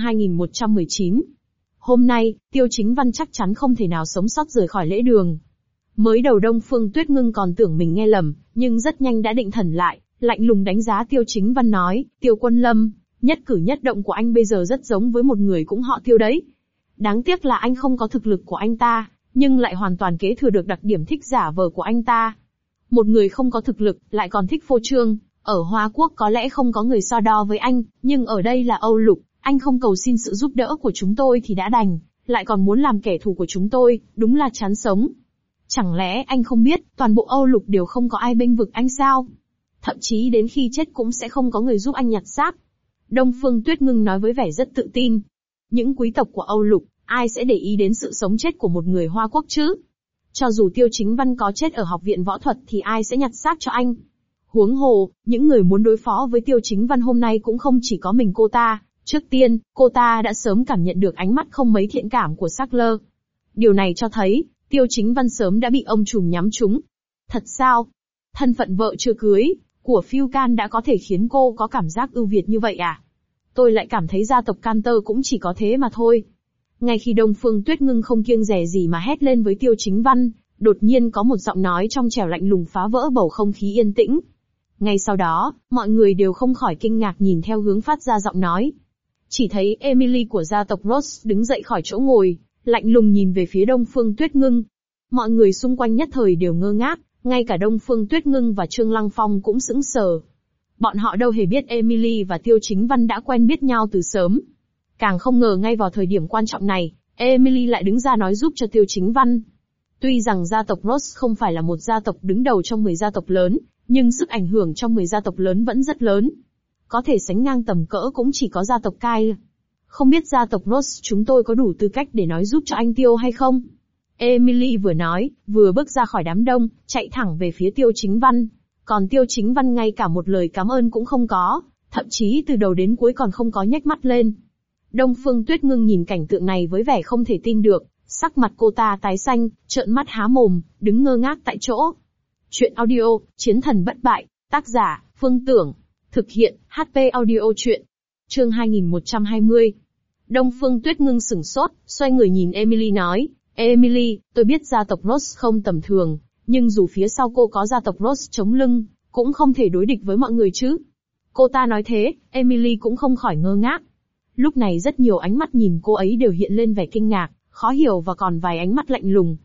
2119. Hôm nay, Tiêu Chính Văn chắc chắn không thể nào sống sót rời khỏi lễ đường. Mới đầu Đông Phương Tuyết Ngưng còn tưởng mình nghe lầm, nhưng rất nhanh đã định thần lại, lạnh lùng đánh giá Tiêu Chính Văn nói, Tiêu Quân Lâm, nhất cử nhất động của anh bây giờ rất giống với một người cũng họ Tiêu đấy. Đáng tiếc là anh không có thực lực của anh ta, nhưng lại hoàn toàn kế thừa được đặc điểm thích giả vờ của anh ta. Một người không có thực lực, lại còn thích phô trương, ở Hoa Quốc có lẽ không có người so đo với anh, nhưng ở đây là Âu Lục, anh không cầu xin sự giúp đỡ của chúng tôi thì đã đành, lại còn muốn làm kẻ thù của chúng tôi, đúng là chán sống. Chẳng lẽ anh không biết, toàn bộ Âu Lục đều không có ai bênh vực anh sao? Thậm chí đến khi chết cũng sẽ không có người giúp anh nhặt xác. Đông Phương Tuyết Ngưng nói với vẻ rất tự tin. Những quý tộc của Âu Lục, ai sẽ để ý đến sự sống chết của một người Hoa Quốc chứ? Cho dù Tiêu Chính Văn có chết ở học viện võ thuật thì ai sẽ nhặt xác cho anh? Huống hồ, những người muốn đối phó với Tiêu Chính Văn hôm nay cũng không chỉ có mình cô ta. Trước tiên, cô ta đã sớm cảm nhận được ánh mắt không mấy thiện cảm của Sackler. Điều này cho thấy, Tiêu Chính Văn sớm đã bị ông trùm nhắm trúng. Thật sao? Thân phận vợ chưa cưới của Phiêu Can đã có thể khiến cô có cảm giác ưu việt như vậy à? Tôi lại cảm thấy gia tộc Canter cũng chỉ có thế mà thôi. Ngay khi Đông Phương Tuyết Ngưng không kiêng dè gì mà hét lên với Tiêu Chính Văn, đột nhiên có một giọng nói trong trẻo lạnh lùng phá vỡ bầu không khí yên tĩnh. Ngay sau đó, mọi người đều không khỏi kinh ngạc nhìn theo hướng phát ra giọng nói. Chỉ thấy Emily của gia tộc Ross đứng dậy khỏi chỗ ngồi, lạnh lùng nhìn về phía Đông Phương Tuyết Ngưng. Mọi người xung quanh nhất thời đều ngơ ngác, ngay cả Đông Phương Tuyết Ngưng và Trương Lăng Phong cũng sững sờ. Bọn họ đâu hề biết Emily và Tiêu Chính Văn đã quen biết nhau từ sớm. Càng không ngờ ngay vào thời điểm quan trọng này, Emily lại đứng ra nói giúp cho Tiêu Chính Văn. Tuy rằng gia tộc Ross không phải là một gia tộc đứng đầu trong 10 gia tộc lớn, nhưng sức ảnh hưởng trong 10 gia tộc lớn vẫn rất lớn. Có thể sánh ngang tầm cỡ cũng chỉ có gia tộc Kyle. Không biết gia tộc Ross chúng tôi có đủ tư cách để nói giúp cho anh Tiêu hay không? Emily vừa nói, vừa bước ra khỏi đám đông, chạy thẳng về phía Tiêu Chính Văn. Còn Tiêu Chính Văn ngay cả một lời cảm ơn cũng không có, thậm chí từ đầu đến cuối còn không có nhếch mắt lên. Đông Phương Tuyết Ngưng nhìn cảnh tượng này với vẻ không thể tin được, sắc mặt cô ta tái xanh, trợn mắt há mồm, đứng ngơ ngác tại chỗ. Chuyện audio, Chiến thần bất bại, tác giả, Phương Tưởng, thực hiện, HP audio chuyện. Chương 2120. Đông Phương Tuyết Ngưng sửng sốt, xoay người nhìn Emily nói, Emily, tôi biết gia tộc Ross không tầm thường, nhưng dù phía sau cô có gia tộc Ross chống lưng, cũng không thể đối địch với mọi người chứ. Cô ta nói thế, Emily cũng không khỏi ngơ ngác. Lúc này rất nhiều ánh mắt nhìn cô ấy đều hiện lên vẻ kinh ngạc, khó hiểu và còn vài ánh mắt lạnh lùng.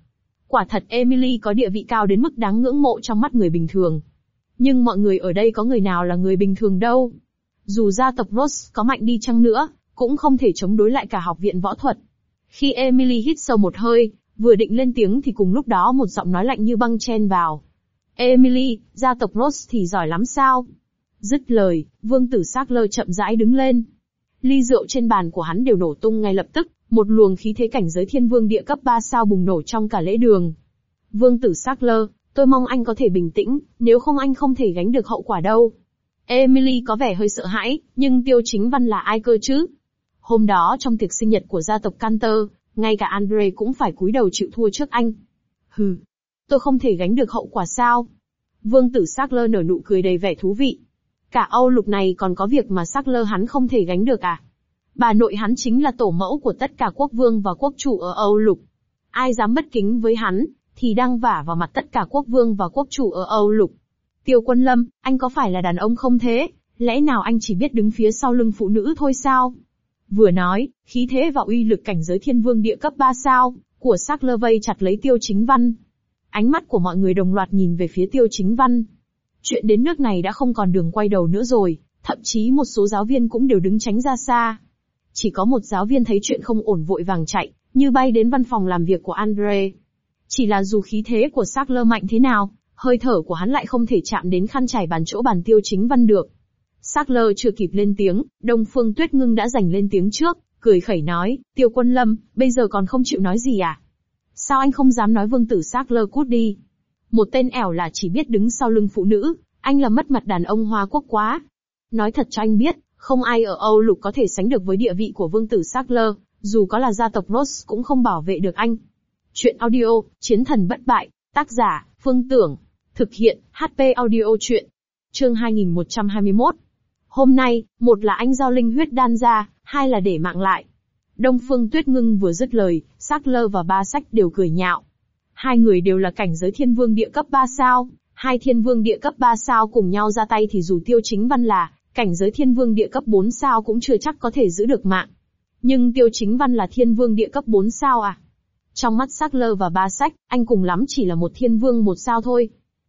Quả thật Emily có địa vị cao đến mức đáng ngưỡng mộ trong mắt người bình thường. Nhưng mọi người ở đây có người nào là người bình thường đâu. Dù gia tộc Ross có mạnh đi chăng nữa, cũng không thể chống đối lại cả học viện võ thuật. Khi Emily hít sâu một hơi, vừa định lên tiếng thì cùng lúc đó một giọng nói lạnh như băng chen vào. Emily, gia tộc Ross thì giỏi lắm sao? Dứt lời, vương tử Sackler chậm rãi đứng lên. Ly rượu trên bàn của hắn đều nổ tung ngay lập tức, một luồng khí thế cảnh giới thiên vương địa cấp 3 sao bùng nổ trong cả lễ đường. Vương tử Sackler, tôi mong anh có thể bình tĩnh, nếu không anh không thể gánh được hậu quả đâu. Emily có vẻ hơi sợ hãi, nhưng Tiêu Chính Văn là ai cơ chứ? Hôm đó trong tiệc sinh nhật của gia tộc Cantor, ngay cả Andre cũng phải cúi đầu chịu thua trước anh. Hừ, tôi không thể gánh được hậu quả sao? Vương tử Sackler nở nụ cười đầy vẻ thú vị. Cả Âu Lục này còn có việc mà Sackler hắn không thể gánh được à? Bà nội hắn chính là tổ mẫu của tất cả quốc vương và quốc chủ ở Âu Lục. Ai dám bất kính với hắn, thì đang vả vào mặt tất cả quốc vương và quốc chủ ở Âu Lục. Tiêu Quân Lâm, anh có phải là đàn ông không thế? Lẽ nào anh chỉ biết đứng phía sau lưng phụ nữ thôi sao? Vừa nói, khí thế và uy lực cảnh giới thiên vương địa cấp 3 sao của Sackler vây chặt lấy Tiêu Chính Văn. Ánh mắt của mọi người đồng loạt nhìn về phía Tiêu Chính Văn. Chuyện đến nước này đã không còn đường quay đầu nữa rồi, thậm chí một số giáo viên cũng đều đứng tránh ra xa. Chỉ có một giáo viên thấy chuyện không ổn vội vàng chạy, như bay đến văn phòng làm việc của Andre. Chỉ là dù khí thế của Sackler mạnh thế nào, hơi thở của hắn lại không thể chạm đến khăn trải bàn chỗ bàn Tiêu Chính Văn được. Sackler chưa kịp lên tiếng, Đông Phương Tuyết Ngưng đã giành lên tiếng trước, cười khẩy nói, Tiêu Quân Lâm, bây giờ còn không chịu nói gì à? Sao anh không dám nói vương tử Sackler cút đi? Một tên ẻo là chỉ biết đứng sau lưng phụ nữ, anh là mất mặt đàn ông Hoa Quốc quá. Nói thật cho anh biết, không ai ở Âu Lục có thể sánh được với địa vị của vương tử Sackler, dù có là gia tộc Ross cũng không bảo vệ được anh. Chuyện audio, Chiến thần bất bại, tác giả, Phương Tưởng, thực hiện, HP audio chuyện. Chương 2121. Hôm nay, một là anh giao linh huyết đan ra, hai là để mạng lại. Đông Phương Tuyết Ngưng vừa dứt lời, Sackler và Ba Sách đều cười nhạo. Hai người đều là cảnh giới thiên vương địa cấp 3 sao, hai thiên vương địa cấp 3 sao cùng nhau ra tay thì dù Tiêu Chính Văn là cảnh giới thiên vương địa cấp 4 sao cũng chưa chắc có thể giữ được mạng. Nhưng Tiêu Chính Văn là thiên vương địa cấp 4 sao à? Trong mắt Sackler và Ba Sách, anh cùng lắm chỉ là một thiên vương 1 sao thôi.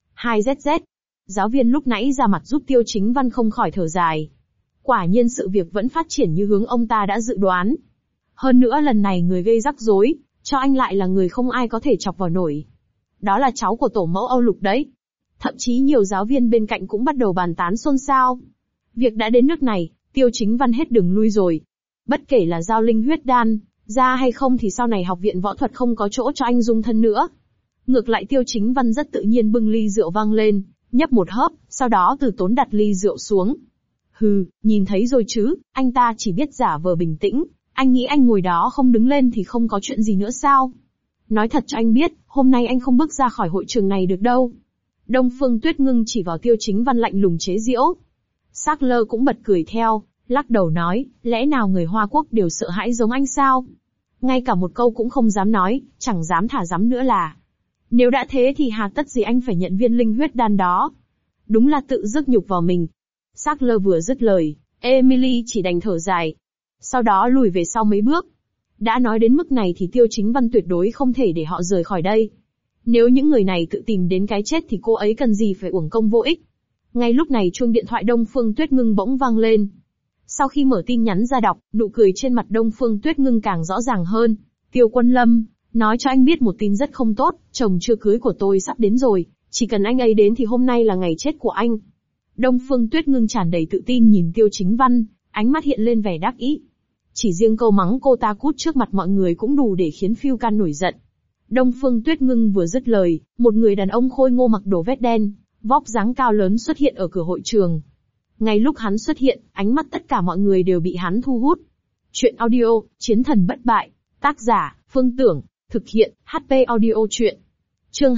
2ZZ. Giáo viên lúc nãy ra mặt giúp Tiêu Chính Văn không khỏi thở dài. Quả nhiên sự việc vẫn phát triển như hướng ông ta đã dự đoán. Hơn nữa lần này người gây rắc rối, cho anh lại là người không ai có thể chọc vào nổi. Đó là cháu của tổ mẫu Âu Lục đấy. Thậm chí nhiều giáo viên bên cạnh cũng bắt đầu bàn tán xôn xao. Việc đã đến nước này, Tiêu Chính Văn hết đường lui rồi. Bất kể là giao linh huyết đan ra hay không thì sau này học viện võ thuật không có chỗ cho anh dung thân nữa. Ngược lại Tiêu Chính Văn rất tự nhiên bưng ly rượu vang lên, nhấp một hớp, sau đó từ tốn đặt ly rượu xuống. Hừ, nhìn thấy rồi chứ, anh ta chỉ biết giả vờ bình tĩnh, anh nghĩ anh ngồi đó không đứng lên thì không có chuyện gì nữa sao? Nói thật cho anh biết, hôm nay anh không bước ra khỏi hội trường này được đâu. Đông Phương Tuyết Ngưng chỉ vào Tiêu Chính Văn lạnh lùng chế giễu. Sackler cũng bật cười theo, lắc đầu nói, lẽ nào người Hoa Quốc đều sợ hãi giống anh sao? Ngay cả một câu cũng không dám nói, chẳng dám thả dám nữa là. Nếu đã thế thì hà tất gì anh phải nhận viên linh huyết đan đó? Đúng là tự rước nhục vào mình. Sackler vừa dứt lời, Emily chỉ đành thở dài. Sau đó lùi về sau mấy bước. Đã nói đến mức này thì Tiêu Chính Văn tuyệt đối không thể để họ rời khỏi đây. Nếu những người này tự tìm đến cái chết thì cô ấy cần gì phải uổng công vô ích. Ngay lúc này chuông điện thoại Đông Phương Tuyết Ngưng bỗng vang lên. Sau khi mở tin nhắn ra đọc, nụ cười trên mặt Đông Phương Tuyết Ngưng càng rõ ràng hơn. Tiêu Quân Lâm, nói cho anh biết một tin rất không tốt, chồng chưa cưới của tôi sắp đến rồi, chỉ cần anh ấy đến thì hôm nay là ngày chết của anh. Đông Phương Tuyết Ngưng tràn đầy tự tin nhìn Tiêu Chính Văn, ánh mắt hiện lên vẻ đắc ý. Chỉ riêng câu mắng cô ta cút trước mặt mọi người cũng đủ để khiến Phiêu Can nổi giận. Đông Phương Tuyết Ngưng vừa dứt lời, một người đàn ông khôi ngô mặc đồ vest đen, vóc dáng cao lớn xuất hiện ở cửa hội trường. Ngay lúc hắn xuất hiện, ánh mắt tất cả mọi người đều bị hắn thu hút. Chuyện audio, Chiến thần bất bại, tác giả, Phương Tưởng, thực hiện, HP audio chuyện. Chương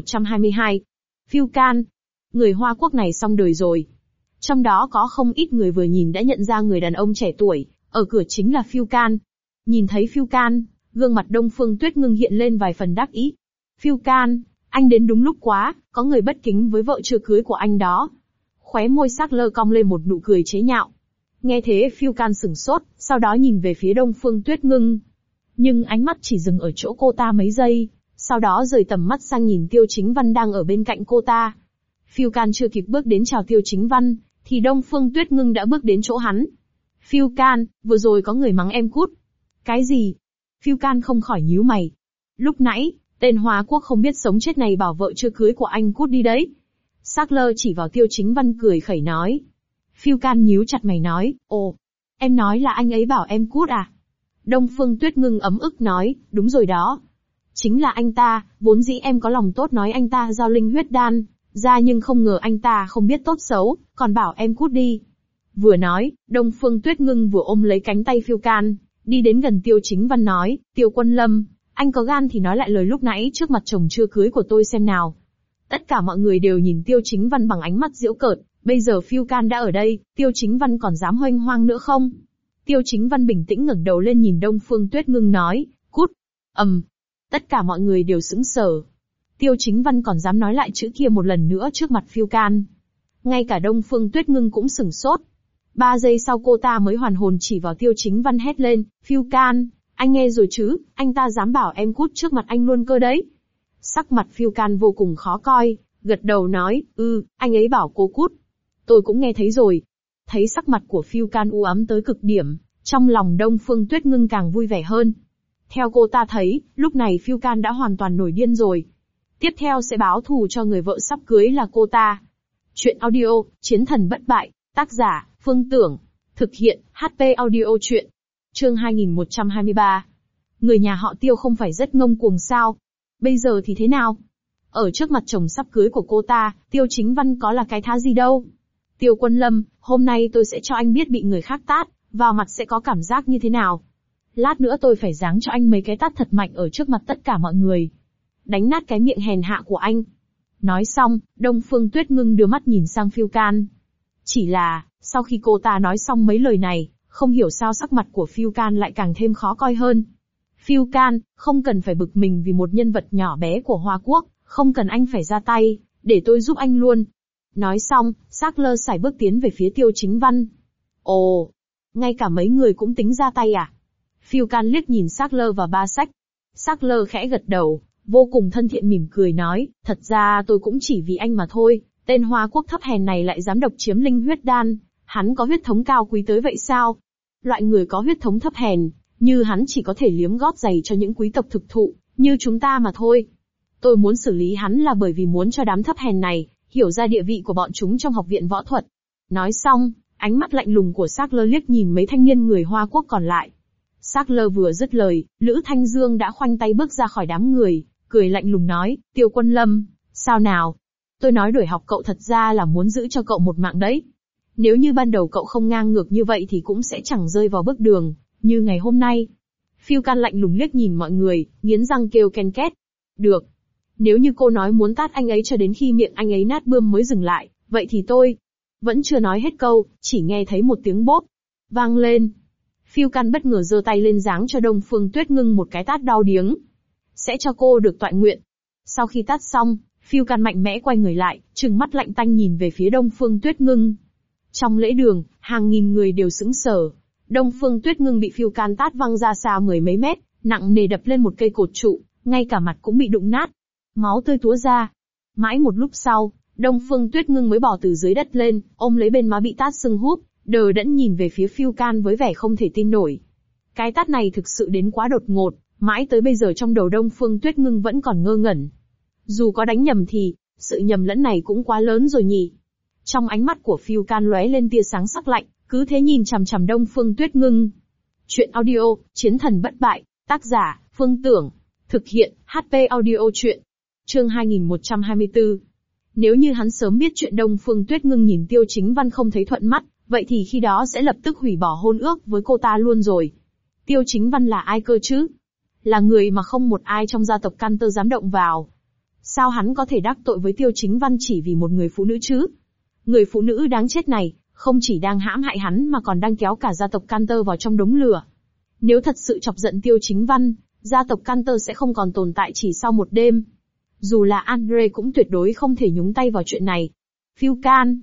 2122. Phiêu Can. Người Hoa Quốc này xong đời rồi. Trong đó có không ít người vừa nhìn đã nhận ra người đàn ông trẻ tuổi, ở cửa chính là Phiêu Can. Nhìn thấy Phiêu Can, gương mặt Đông Phương Tuyết Ngưng hiện lên vài phần đắc ý. Phiêu Can, anh đến đúng lúc quá, có người bất kính với vợ chưa cưới của anh đó. Khóe môi Sackler cong lên một nụ cười chế nhạo. Nghe thế Phiêu Can sửng sốt, sau đó nhìn về phía Đông Phương Tuyết Ngưng. Nhưng ánh mắt chỉ dừng ở chỗ cô ta mấy giây, Sau đó rời tầm mắt sang nhìn Tiêu Chính Văn đang ở bên cạnh cô ta. Phiêu Can chưa kịp bước đến chào Tiêu Chính Văn, thì Đông Phương Tuyết Ngưng đã bước đến chỗ hắn. Phiêu Can, vừa rồi có người mắng em cút. Cái gì? Phiêu Can không khỏi nhíu mày. Lúc nãy, tên Hoa Quốc không biết sống chết này bảo vợ chưa cưới của anh cút đi đấy. Sắc Lơ chỉ vào Tiêu Chính Văn cười khẩy nói. Phiêu Can nhíu chặt mày nói, ồ, em nói là anh ấy bảo em cút à? Đông Phương Tuyết Ngưng ấm ức nói, đúng rồi đó. Chính là anh ta, vốn dĩ em có lòng tốt nói anh ta giao linh huyết đan ra, nhưng không ngờ anh ta không biết tốt xấu, còn bảo em cút đi. Vừa nói, Đông Phương Tuyết Ngưng vừa ôm lấy cánh tay Phiêu Can, đi đến gần Tiêu Chính Văn nói, Tiêu Quân Lâm, anh có gan thì nói lại lời lúc nãy trước mặt chồng chưa cưới của tôi xem nào. Tất cả mọi người đều nhìn Tiêu Chính Văn bằng ánh mắt giễu cợt, bây giờ Phiêu Can đã ở đây, Tiêu Chính Văn còn dám hoanh hoang nữa không? Tiêu Chính Văn bình tĩnh ngẩng đầu lên nhìn Đông Phương Tuyết Ngưng nói, cút. Tất cả mọi người đều sững sờ. Tiêu Chính Văn còn dám nói lại chữ kia một lần nữa trước mặt Phiêu Can. Ngay cả Đông Phương Tuyết Ngưng cũng sửng sốt. 3 giây sau cô ta mới hoàn hồn chỉ vào Tiêu Chính Văn hét lên, Phiêu Can, anh nghe rồi chứ, anh ta dám bảo em cút trước mặt anh luôn cơ đấy. Sắc mặt Phiêu Can vô cùng khó coi, gật đầu nói, anh ấy bảo cô cút. Tôi cũng nghe thấy rồi. Thấy sắc mặt của Phiêu Can u ám tới cực điểm, trong lòng Đông Phương Tuyết Ngưng càng vui vẻ hơn. Theo cô ta thấy, lúc này Phiêu Can đã hoàn toàn nổi điên rồi. Tiếp theo sẽ báo thù cho người vợ sắp cưới là cô ta. Chuyện audio, Chiến thần bất bại, tác giả, Phương Tưởng. Thực hiện, HP audio chuyện. Chương 2123. Người nhà họ Tiêu không phải rất ngông cuồng sao? Bây giờ thì thế nào? Ở trước mặt chồng sắp cưới của cô ta, Tiêu Chính Văn có là cái thá gì đâu. Tiêu Quân Lâm, hôm nay tôi sẽ cho anh biết bị người khác tát, vào mặt sẽ có cảm giác như thế nào. Lát nữa tôi phải giáng cho anh mấy cái tát thật mạnh ở trước mặt tất cả mọi người. Đánh nát cái miệng hèn hạ của anh. Nói xong, Đông Phương Tuyết Ngưng đưa mắt nhìn sang Phiêu Can. Chỉ là, sau khi cô ta nói xong mấy lời này, không hiểu sao sắc mặt của Phiêu Can lại càng thêm khó coi hơn. Phiêu Can, không cần phải bực mình vì một nhân vật nhỏ bé của Hoa Quốc, không cần anh phải ra tay, để tôi giúp anh luôn. Nói xong, Sắc Lơ sải bước tiến về phía Tiêu Chính Văn. Ồ, ngay cả mấy người cũng tính ra tay à? Phiêu Can liếc nhìn Sắc Lơ và Ba Sách. Sắc Lơ khẽ gật đầu, vô cùng thân thiện mỉm cười nói, thật ra tôi cũng chỉ vì anh mà thôi, tên Hoa Quốc thấp hèn này lại dám độc chiếm linh huyết đan, hắn có huyết thống cao quý tới vậy sao? Loại người có huyết thống thấp hèn, như hắn chỉ có thể liếm gót giày cho những quý tộc thực thụ, như chúng ta mà thôi. Tôi muốn xử lý hắn là bởi vì muốn cho đám thấp hèn này, hiểu ra địa vị của bọn chúng trong học viện võ thuật. Nói xong, ánh mắt lạnh lùng của Sắc Lơ liếc nhìn mấy thanh niên người Hoa Quốc còn lại. Sắc Lơ vừa dứt lời, Lữ Thanh Dương đã khoanh tay bước ra khỏi đám người, cười lạnh lùng nói, Tiêu Quân Lâm, sao nào? Tôi nói đuổi học cậu thật ra là muốn giữ cho cậu một mạng đấy. Nếu như ban đầu cậu không ngang ngược như vậy thì cũng sẽ chẳng rơi vào bước đường, như ngày hôm nay. Phiêu Can lạnh lùng liếc nhìn mọi người, nghiến răng kêu ken két. Được. Nếu như cô nói muốn tát anh ấy cho đến khi miệng anh ấy nát bươm mới dừng lại, vậy thì tôi... Vẫn chưa nói hết câu, chỉ nghe thấy một tiếng bốp vang lên. Phiêu Can bất ngờ giơ tay lên giáng cho Đông Phương Tuyết Ngưng một cái tát đau điếng. Sẽ cho cô được toại nguyện. Sau khi tát xong, Phiêu Can mạnh mẽ quay người lại, trừng mắt lạnh tanh nhìn về phía Đông Phương Tuyết Ngưng. Trong lễ đường, hàng nghìn người đều sững sờ. Đông Phương Tuyết Ngưng bị Phiêu Can tát văng ra xa mười mấy mét, nặng nề đập lên một cây cột trụ, ngay cả mặt cũng bị đụng nát. Máu tươi túa ra. Mãi một lúc sau, Đông Phương Tuyết Ngưng mới bò từ dưới đất lên, ôm lấy bên má bị tát sưng húp, đờ đẫn nhìn về phía Phiêu Can với vẻ không thể tin nổi. Cái tát này thực sự đến quá đột ngột, mãi tới bây giờ trong đầu Đông Phương Tuyết Ngưng vẫn còn ngơ ngẩn. Dù có đánh nhầm thì, sự nhầm lẫn này cũng quá lớn rồi nhỉ. Trong ánh mắt của Phiêu Can lóe lên tia sáng sắc lạnh, cứ thế nhìn chằm chằm Đông Phương Tuyết Ngưng. Chuyện audio, Chiến thần bất bại, tác giả, Phương Tưởng. Thực hiện, HP audio chuyện. Chương 2124. Nếu như hắn sớm biết chuyện Đông Phương Tuyết Ngưng nhìn Tiêu Chính Văn không thấy thuận mắt, vậy thì khi đó sẽ lập tức hủy bỏ hôn ước với cô ta luôn rồi. Tiêu Chính Văn là ai cơ chứ? Là người mà không một ai trong gia tộc Cantor dám động vào. Sao hắn có thể đắc tội với Tiêu Chính Văn chỉ vì một người phụ nữ chứ? Người phụ nữ đáng chết này, không chỉ đang hãm hại hắn mà còn đang kéo cả gia tộc Cantor vào trong đống lửa. Nếu thật sự chọc giận Tiêu Chính Văn, gia tộc Cantor sẽ không còn tồn tại chỉ sau một đêm. Dù là Andre cũng tuyệt đối không thể nhúng tay vào chuyện này. Phiêu Can,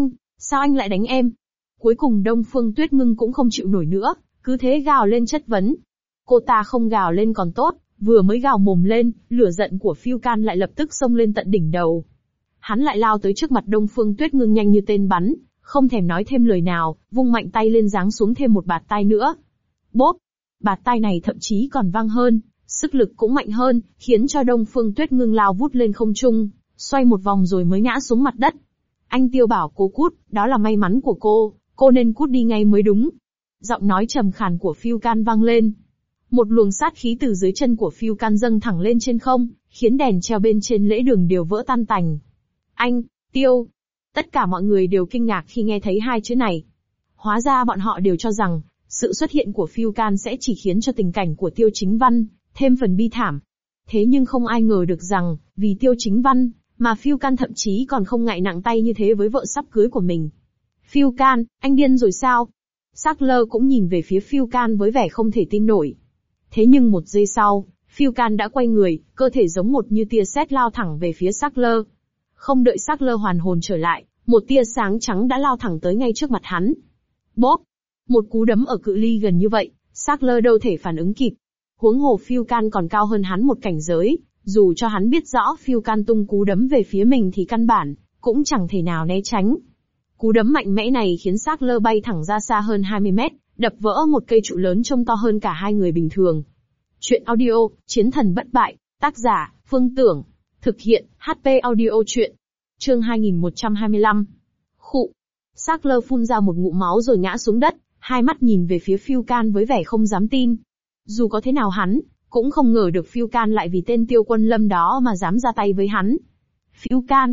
sao anh lại đánh em? Cuối cùng Đông Phương Tuyết Ngưng cũng không chịu nổi nữa, cứ thế gào lên chất vấn. Cô ta không gào lên còn tốt, Vừa mới gào mồm lên, lửa giận của Phiêu Can lại lập tức xông lên tận đỉnh đầu. Hắn lại lao tới trước mặt Đông Phương Tuyết Ngưng nhanh như tên bắn, không thèm nói thêm lời nào, vung mạnh tay lên giáng xuống thêm một bạt tai nữa. Bốp! Bạt tai này thậm chí còn vang hơn, sức lực cũng mạnh hơn, khiến cho Đông Phương Tuyết Ngưng lao vút lên không trung, xoay một vòng rồi mới ngã xuống mặt đất. Anh Tiêu bảo cô cút, đó là may mắn của cô nên cút đi ngay mới đúng. Giọng nói trầm khàn của Phiêu Can vang lên. Một luồng sát khí từ dưới chân của Phiêu Can dâng thẳng lên trên không, khiến đèn treo bên trên lễ đường đều vỡ tan tành. Anh, Tiêu! Tất cả mọi người đều kinh ngạc khi nghe thấy hai chữ này. Hóa ra bọn họ đều cho rằng, sự xuất hiện của Phiêu Can sẽ chỉ khiến cho tình cảnh của Tiêu Chính Văn thêm phần bi thảm. Thế nhưng không ai ngờ được rằng, vì Tiêu Chính Văn, mà Phiêu Can thậm chí còn không ngại nặng tay như thế với vợ sắp cưới của mình. Phiêu Can, anh điên rồi sao? Sắc Lơ cũng nhìn về phía Phiêu Can với vẻ không thể tin nổi. Thế nhưng một giây sau, Phiêu Can đã quay người, cơ thể giống một như tia sét lao thẳng về phía Sắc Lơ. Không đợi Sắc Lơ hoàn hồn trở lại, một tia sáng trắng đã lao thẳng tới ngay trước mặt hắn. Bốp! Một cú đấm ở cự ly gần như vậy, Sắc Lơ đâu thể phản ứng kịp. Huống hồ Phiêu Can còn cao hơn hắn một cảnh giới, dù cho hắn biết rõ Phiêu Can tung cú đấm về phía mình thì căn bản cũng chẳng thể nào né tránh. Cú đấm mạnh mẽ này khiến Sắc Lơ bay thẳng ra xa hơn 20 mét, đập vỡ một cây trụ lớn trông to hơn cả hai người bình thường. Chuyện audio, Chiến thần bất bại, tác giả, Phương Tưởng. Thực hiện, HP audio chuyện. Chương 2125. Khụ. Sắc Lơ phun ra một ngụm máu rồi ngã xuống đất, hai mắt nhìn về phía Phiêu Can với vẻ không dám tin. Dù có thế nào hắn, cũng không ngờ được Phiêu Can lại vì tên Tiêu Quân Lâm đó mà dám ra tay với hắn. Phiêu Can,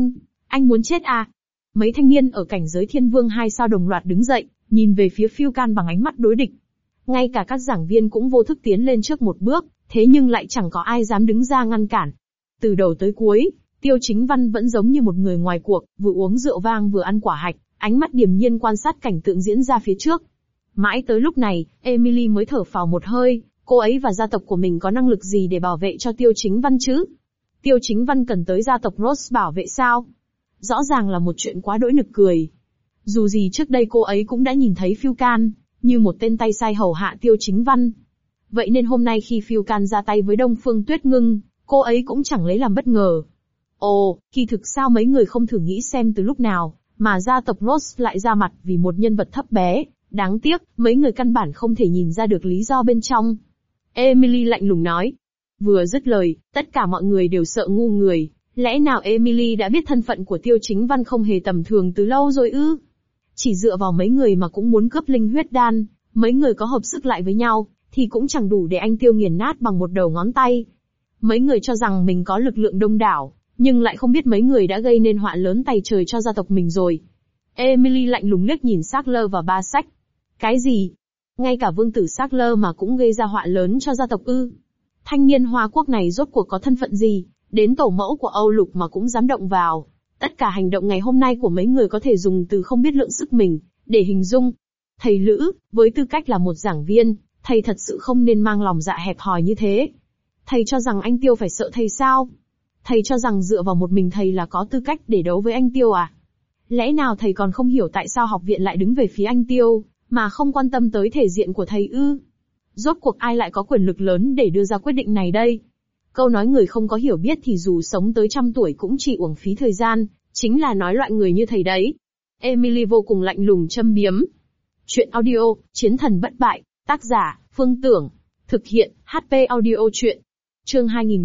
anh muốn chết à? Mấy thanh niên ở cảnh giới Thiên Vương 2 sao đồng loạt đứng dậy, nhìn về phía Phiêu Can bằng ánh mắt đối địch. Ngay cả các giảng viên cũng vô thức tiến lên trước một bước, thế nhưng lại chẳng có ai dám đứng ra ngăn cản. Từ đầu tới cuối, Tiêu Chính Văn vẫn giống như một người ngoài cuộc, vừa uống rượu vang vừa ăn quả hạch, ánh mắt điềm nhiên quan sát cảnh tượng diễn ra phía trước. Mãi tới lúc này, Emily mới thở phào một hơi, cô ấy và gia tộc của mình có năng lực gì để bảo vệ cho Tiêu Chính Văn chứ? Tiêu Chính Văn cần tới gia tộc Rose bảo vệ sao? Rõ ràng là một chuyện quá đỗi nực cười. Dù gì trước đây cô ấy cũng đã nhìn thấy Phiêu Can như một tên tay sai hầu hạ Tiêu Chính Văn. Vậy nên hôm nay khi Phiêu Can ra tay với Đông Phương Tuyết Ngưng, cô ấy cũng chẳng lấy làm bất ngờ. Ồ, kỳ thực sao mấy người không thử nghĩ xem từ lúc nào mà gia tộc Rose lại ra mặt vì một nhân vật thấp bé, đáng tiếc, mấy người căn bản không thể nhìn ra được lý do bên trong. Emily lạnh lùng nói. Vừa dứt lời, tất cả mọi người đều sợ ngu người, lẽ nào Emily đã biết thân phận của Tiêu Chính Văn không hề tầm thường từ lâu rồi ư? Chỉ dựa vào mấy người mà cũng muốn cướp linh huyết đan, mấy người có hợp sức lại với nhau, thì cũng chẳng đủ để anh Tiêu nghiền nát bằng một đầu ngón tay. Mấy người cho rằng mình có lực lượng đông đảo, nhưng lại không biết mấy người đã gây nên họa lớn tày trời cho gia tộc mình rồi. Emily lạnh lùng liếc nhìn Sắc Lơ và Ba Sách. Cái gì? Ngay cả vương tử Sắc Lơ mà cũng gây ra họa lớn cho gia tộc ư? Thanh niên Hoa Quốc này rốt cuộc có thân phận gì, đến tổ mẫu của Âu Lục mà cũng dám động vào. Tất cả hành động ngày hôm nay của mấy người có thể dùng từ không biết lượng sức mình để hình dung. Thầy Lữ, với tư cách là một giảng viên, thầy thật sự không nên mang lòng dạ hẹp hòi như thế. Thầy cho rằng anh Tiêu phải sợ thầy sao? Thầy cho rằng dựa vào một mình thầy là có tư cách để đấu với anh Tiêu à? Lẽ nào thầy còn không hiểu tại sao học viện lại đứng về phía anh Tiêu, mà không quan tâm tới thể diện của thầy ư? Rốt cuộc ai lại có quyền lực lớn để đưa ra quyết định này đây? Câu nói người không có hiểu biết thì dù sống tới 100 tuổi cũng chỉ uổng phí thời gian, chính là nói loại người như thầy đấy. Emily vô cùng lạnh lùng châm biếm. Chuyện audio, Chiến thần bất bại, tác giả, Phương Tưởng. Thực hiện, HP audio chuyện. Chương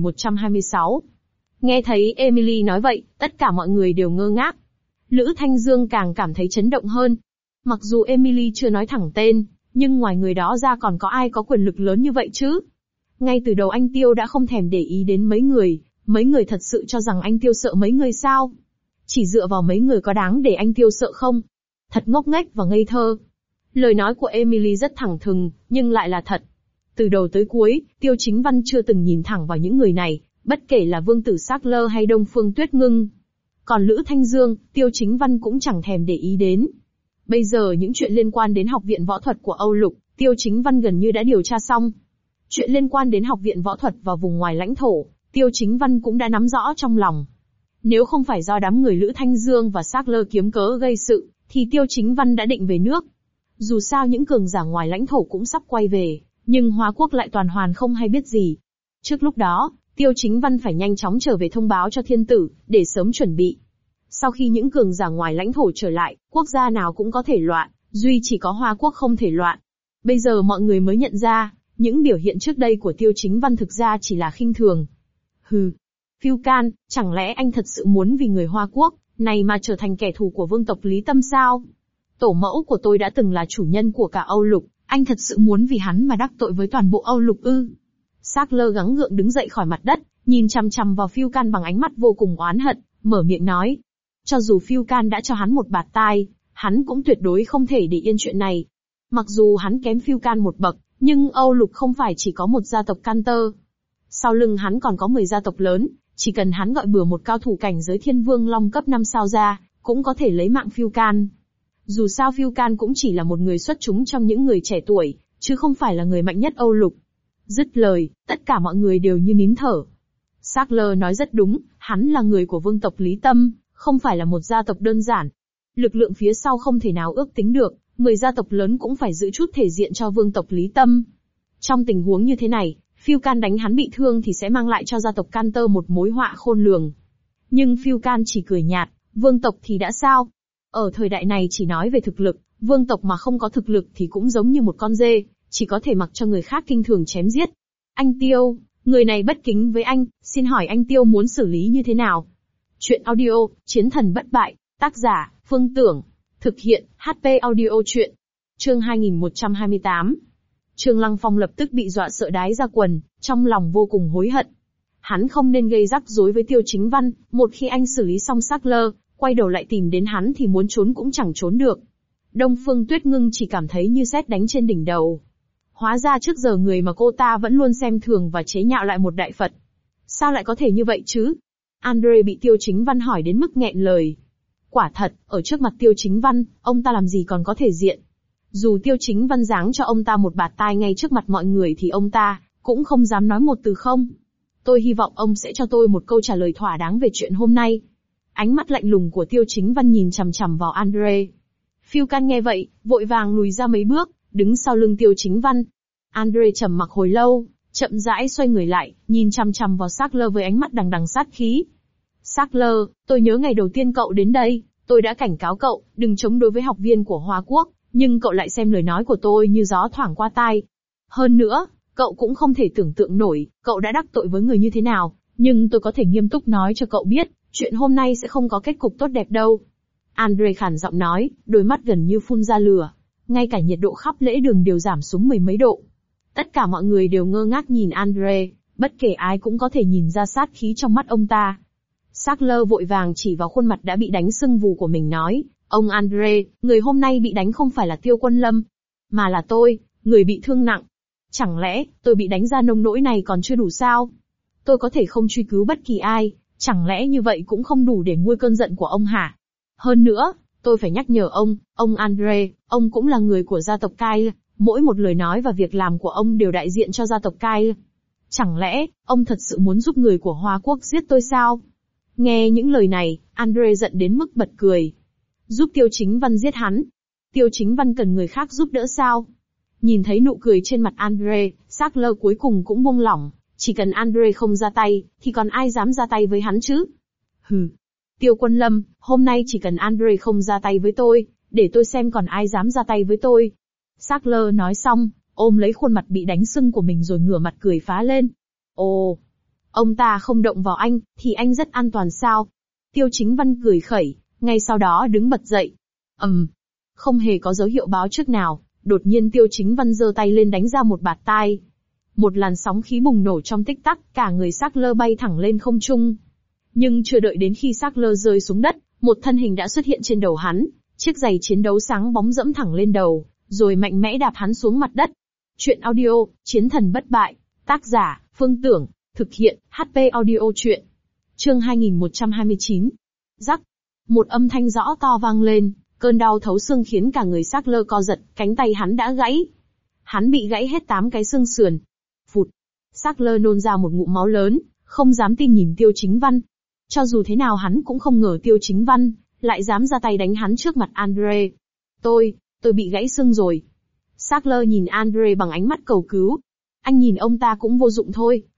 2126. Nghe thấy Emily nói vậy, tất cả mọi người đều ngơ ngác. Lữ Thanh Dương càng cảm thấy chấn động hơn. Mặc dù Emily chưa nói thẳng tên, nhưng ngoài người đó ra còn có ai có quyền lực lớn như vậy chứ? Ngay từ đầu anh Tiêu đã không thèm để ý đến mấy người thật sự cho rằng anh Tiêu sợ mấy người sao? Chỉ dựa vào mấy người có đáng để anh Tiêu sợ không? Thật ngốc nghếch và ngây thơ. Lời nói của Emily rất thẳng thừng, nhưng lại là thật. Từ đầu tới cuối, Tiêu Chính Văn chưa từng nhìn thẳng vào những người này, bất kể là vương tử Sắc Lơ hay Đông Phương Tuyết Ngưng. Còn Lữ Thanh Dương, Tiêu Chính Văn cũng chẳng thèm để ý đến. Bây giờ những chuyện liên quan đến học viện võ thuật của Âu Lục, Tiêu Chính Văn gần như đã điều tra xong. Chuyện liên quan đến học viện võ thuật và vùng ngoài lãnh thổ, Tiêu Chính Văn cũng đã nắm rõ trong lòng. Nếu không phải do đám người Lữ Thanh Dương và Sắc Lơ kiếm cớ gây sự, thì Tiêu Chính Văn đã định về nước. Dù sao những cường giả ngoài lãnh thổ cũng sắp quay về, nhưng Hoa Quốc lại toàn hoàn không hay biết gì. Trước lúc đó, Tiêu Chính Văn phải nhanh chóng trở về thông báo cho thiên tử, để sớm chuẩn bị. Sau khi những cường giả ngoài lãnh thổ trở lại, quốc gia nào cũng có thể loạn, duy chỉ có Hoa Quốc không thể loạn. Bây giờ mọi người mới nhận ra, những biểu hiện trước đây của Tiêu Chính Văn thực ra chỉ là khinh thường. Hừ, Phiêu Can, chẳng lẽ anh thật sự muốn vì người Hoa Quốc này mà trở thành kẻ thù của vương tộc Lý Tâm sao? Tổ mẫu của tôi đã từng là chủ nhân của cả Âu Lục, anh thật sự muốn vì hắn mà đắc tội với toàn bộ Âu Lục ư? Sackler gắng gượng đứng dậy khỏi mặt đất, nhìn chằm chằm vào Phiêu Can bằng ánh mắt vô cùng oán hận, mở miệng nói. Cho dù Phiêu Can đã cho hắn một bạt tai, hắn cũng tuyệt đối không thể để yên chuyện này. Mặc dù hắn kém Phiêu Can một bậc, nhưng Âu Lục không phải chỉ có một gia tộc Canter. Sau lưng hắn còn có 10 gia tộc lớn, chỉ cần hắn gọi bừa một cao thủ cảnh giới Thiên Vương Long cấp 5 sao ra, cũng có thể lấy mạng Phiêu Can. Dù sao Phiêu Can cũng chỉ là một người xuất chúng trong những người trẻ tuổi, chứ không phải là người mạnh nhất Âu Lục. Dứt lời, tất cả mọi người đều như nín thở. Sackler nói rất đúng, hắn là người của vương tộc Lý Tâm, không phải là một gia tộc đơn giản. Lực lượng phía sau không thể nào ước tính được, 10 gia tộc lớn cũng phải giữ chút thể diện cho vương tộc Lý Tâm. Trong tình huống như thế này, Phiêu Can đánh hắn bị thương thì sẽ mang lại cho gia tộc Canter một mối họa khôn lường. Nhưng Phiêu Can chỉ cười nhạt, vương tộc thì đã sao? Ở thời đại này chỉ nói về thực lực, vương tộc mà không có thực lực thì cũng giống như một con dê, chỉ có thể mặc cho người khác kinh thường chém giết. Anh Tiêu, người này bất kính với anh, xin hỏi anh Tiêu muốn xử lý như thế nào? Chuyện audio, Chiến thần bất bại, tác giả, Phương Tưởng. Thực hiện, HP audio chuyện. Chương 2128. Trương Lăng Phong lập tức bị dọa sợ đái ra quần, trong lòng vô cùng hối hận. Hắn không nên gây rắc rối với Tiêu Chính Văn, một khi anh xử lý xong Sackler, quay đầu lại tìm đến hắn thì muốn trốn cũng chẳng trốn được. Đông Phương Tuyết Ngưng chỉ cảm thấy như sét đánh trên đỉnh đầu. Hóa ra trước giờ người mà cô ta vẫn luôn xem thường và chế nhạo lại một đại Phật. Sao lại có thể như vậy chứ? Andre bị Tiêu Chính Văn hỏi đến mức nghẹn lời. Quả thật, ở trước mặt Tiêu Chính Văn, ông ta làm gì còn có thể diện. Dù Tiêu Chính Văn giáng cho ông ta một bạt tai ngay trước mặt mọi người thì ông ta cũng không dám nói một từ không. Tôi hy vọng ông sẽ cho tôi một câu trả lời thỏa đáng về chuyện hôm nay. Ánh mắt lạnh lùng của Tiêu Chính Văn nhìn chằm chằm vào Andre. Phiêu Can nghe vậy, vội vàng lùi ra mấy bước, đứng sau lưng Tiêu Chính Văn. Andre trầm mặc hồi lâu, chậm rãi xoay người lại, nhìn chằm chằm vào Sackler với ánh mắt đằng đằng sát khí. Sackler, tôi nhớ ngày đầu tiên cậu đến đây, tôi đã cảnh cáo cậu, đừng chống đối với học viên của Hoa Quốc, nhưng cậu lại xem lời nói của tôi như gió thoảng qua tai. Hơn nữa, cậu cũng không thể tưởng tượng nổi, cậu đã đắc tội với người như thế nào, nhưng tôi có thể nghiêm túc nói cho cậu biết, chuyện hôm nay sẽ không có kết cục tốt đẹp đâu. Andre khàn giọng nói, đôi mắt gần như phun ra lửa. Ngay cả nhiệt độ khắp lễ đường đều giảm xuống mười mấy độ. Tất cả mọi người đều ngơ ngác nhìn Andre, bất kể ai cũng có thể nhìn ra sát khí trong mắt ông ta. Sackler vội vàng chỉ vào khuôn mặt đã bị đánh sưng vù của mình nói, ông Andre, người hôm nay bị đánh không phải là Tiêu Quân Lâm, mà là tôi, người bị thương nặng. Chẳng lẽ, tôi bị đánh ra nông nỗi này còn chưa đủ sao? Tôi có thể không truy cứu bất kỳ ai, chẳng lẽ như vậy cũng không đủ để nguôi cơn giận của ông hả? Hơn nữa, tôi phải nhắc nhở ông Andre, ông cũng là người của gia tộc Kyle, mỗi một lời nói và việc làm của ông đều đại diện cho gia tộc Kyle. Chẳng lẽ, ông thật sự muốn giúp người của Hoa Quốc giết tôi sao? Nghe những lời này, Andre giận đến mức bật cười. Giúp Tiêu Chính Văn giết hắn? Tiêu Chính Văn cần người khác giúp đỡ sao? Nhìn thấy nụ cười trên mặt Andre, Sackler cuối cùng cũng buông lỏng, chỉ cần Andre không ra tay, thì còn ai dám ra tay với hắn chứ? Hừ. Tiêu Quân Lâm, hôm nay chỉ cần Andre không ra tay với tôi, để tôi xem còn ai dám ra tay với tôi. Sackler nói xong, ôm lấy khuôn mặt bị đánh sưng của mình rồi ngửa mặt cười phá lên. Ồ, ông ta không động vào anh, thì anh rất an toàn sao? Tiêu Chính Văn cười khẩy, ngay sau đó đứng bật dậy. Không hề có dấu hiệu báo trước nào, đột nhiên Tiêu Chính Văn giơ tay lên đánh ra một bạt tai. Một làn sóng khí bùng nổ trong tích tắc, cả người Sackler bay thẳng lên không trung. Nhưng chưa đợi đến khi Sackler rơi xuống đất, một thân hình đã xuất hiện trên đầu hắn, chiếc giày chiến đấu sáng bóng dẫm thẳng lên đầu, rồi mạnh mẽ đạp hắn xuống mặt đất. Chuyện audio, Chiến thần bất bại, tác giả, Phương Tưởng, thực hiện, HP audio chuyện. Chương 2129. Rắc. Một âm thanh rõ to vang lên, cơn đau thấu xương khiến cả người Sackler co giật, cánh tay hắn đã gãy. Hắn bị gãy hết 8 cái xương sườn. Phụt. Sackler nôn ra một ngụm máu lớn, không dám tin nhìn Tiêu Chính Văn. Cho dù thế nào hắn cũng không ngờ Tiêu Chính Văn lại dám ra tay đánh hắn trước mặt Andre. Tôi bị gãy xương rồi. Sackler nhìn Andre bằng ánh mắt cầu cứu. Anh nhìn ông ta cũng vô dụng thôi,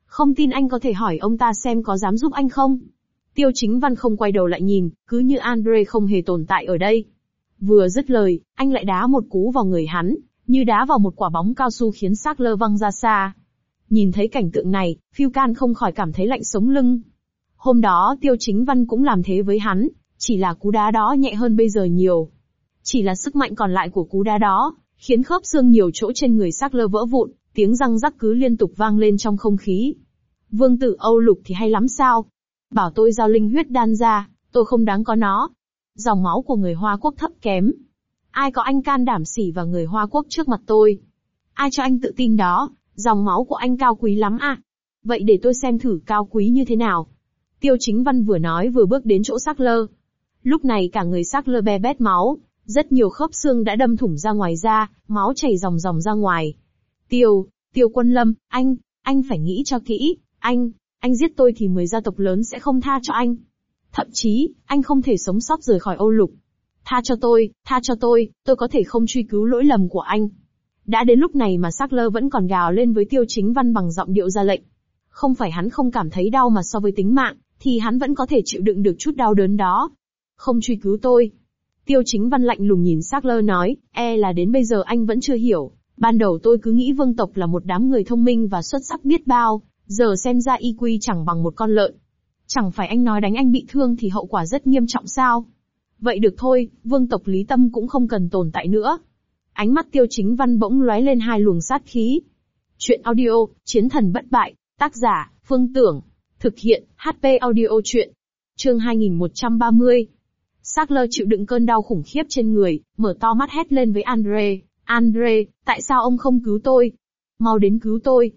Không tin anh có thể hỏi ông ta xem có dám giúp anh không? Tiêu Chính Văn không quay đầu lại nhìn, cứ như Andre không hề tồn tại ở đây. Vừa dứt lời, anh lại đá một cú vào người hắn, như đá vào một quả bóng cao su khiến xác lơ văng ra xa. Nhìn thấy cảnh tượng này, Phiêu Can không khỏi cảm thấy lạnh sống lưng. Hôm đó Tiêu Chính Văn cũng làm thế với hắn, chỉ là cú đá đó nhẹ hơn bây giờ nhiều. Chỉ là sức mạnh còn lại của cú đá đó, khiến khớp xương nhiều chỗ trên người xác lơ vỡ vụn, tiếng răng rắc cứ liên tục vang lên trong không khí. Vương tử Âu Lục thì hay lắm sao? Bảo tôi giao linh huyết đan ra, tôi không đáng có nó. Dòng máu của người Hoa Quốc thấp kém. Ai có anh can đảm xỉ vào người Hoa Quốc trước mặt tôi? Ai cho anh tự tin đó, dòng máu của anh cao quý lắm à? Vậy để tôi xem thử cao quý như thế nào. Tiêu Chính Văn vừa nói vừa bước đến chỗ xác lơ. Lúc này cả người xác lơ be bét máu, rất nhiều khớp xương đã đâm thủng ra ngoài da, máu chảy ròng ròng ra ngoài. Tiêu Quân Lâm, anh phải nghĩ cho kỹ, anh giết tôi thì 10 gia tộc lớn sẽ không tha cho anh. Thậm chí, anh không thể sống sót rời khỏi Âu Lục. Tha cho tôi có thể không truy cứu lỗi lầm của anh. Đã đến lúc này mà xác lơ vẫn còn gào lên với Tiêu Chính Văn bằng giọng điệu ra lệnh. Không phải hắn không cảm thấy đau mà so với tính mạng, thì hắn vẫn có thể chịu đựng được chút đau đớn đó. Không truy cứu tôi. Tiêu Chính Văn lạnh lùng nhìn xác lơ nói, là đến bây giờ anh vẫn chưa hiểu. Ban đầu tôi cứ nghĩ vương tộc là một đám người thông minh và xuất sắc biết bao, giờ xem ra IQ chẳng bằng một con lợn. Chẳng phải anh nói đánh anh bị thương thì hậu quả rất nghiêm trọng sao? Vậy được thôi, vương tộc Lý Tâm cũng không cần tồn tại nữa. Ánh mắt Tiêu Chính Văn bỗng lóe lên hai luồng sát khí. Chuyện audio, Chiến thần bất bại, tác giả, Phương Tưởng. Thực hiện, HP audio chuyện. Chương 2130. Xác lơ chịu đựng cơn đau khủng khiếp trên người, mở to mắt hét lên với Andre. Andre, tại sao ông không cứu tôi? Mau đến cứu tôi.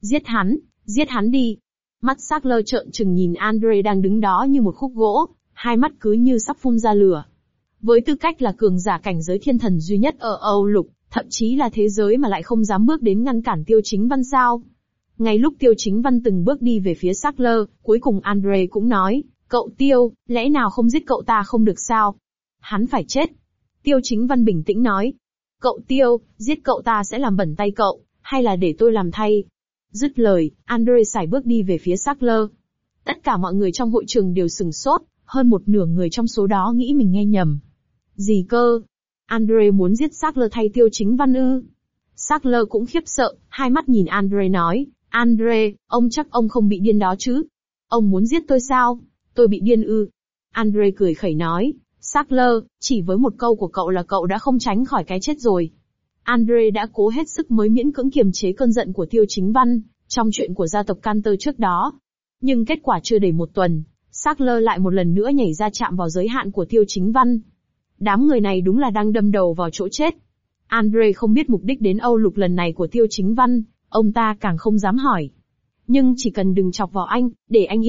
Giết hắn đi. Mắt xác lơ trợn trừng nhìn Andre đang đứng đó như một khúc gỗ, hai mắt cứ như sắp phun ra lửa. Với tư cách là cường giả cảnh giới thiên thần duy nhất ở Âu Lục, thậm chí là thế giới mà lại không dám bước đến ngăn cản Tiêu Chính Văn sao? Ngay lúc Tiêu Chính Văn từng bước đi về phía xác lơ, cuối cùng Andre cũng nói, cậu Tiêu, lẽ nào không giết cậu ta không được sao? Hắn phải chết. Tiêu Chính Văn bình tĩnh nói, cậu Tiêu, giết cậu ta sẽ làm bẩn tay cậu, hay là để tôi làm thay? Dứt lời, Andre sải bước đi về phía xác lơ. Tất cả mọi người trong hội trường đều sửng sốt, hơn một nửa người trong số đó nghĩ mình nghe nhầm. Gì cơ? Andre muốn giết xác lơ thay Tiêu Chính Văn ư? Xác lơ cũng khiếp sợ, hai mắt nhìn Andre nói, Andre, ông chắc ông không bị điên đó chứ? Ông muốn giết tôi sao? Tôi bị điên ư? Andre cười khẩy nói, xác lơ, chỉ với một câu của cậu là cậu đã không tránh khỏi cái chết rồi. Andre đã cố hết sức mới miễn cưỡng kiềm chế cơn giận của Tiêu Chính Văn, trong chuyện của gia tộc Cantor trước đó. Nhưng kết quả chưa đầy một tuần, xác lơ lại một lần nữa nhảy ra chạm vào giới hạn của Tiêu Chính Văn. Đám người này đúng là đang đâm đầu vào chỗ chết. Andre không biết mục đích đến Âu Lục lần này của Tiêu Chính Văn, ông ta càng không dám hỏi. Nhưng chỉ cần đừng chọc vào anh, để anh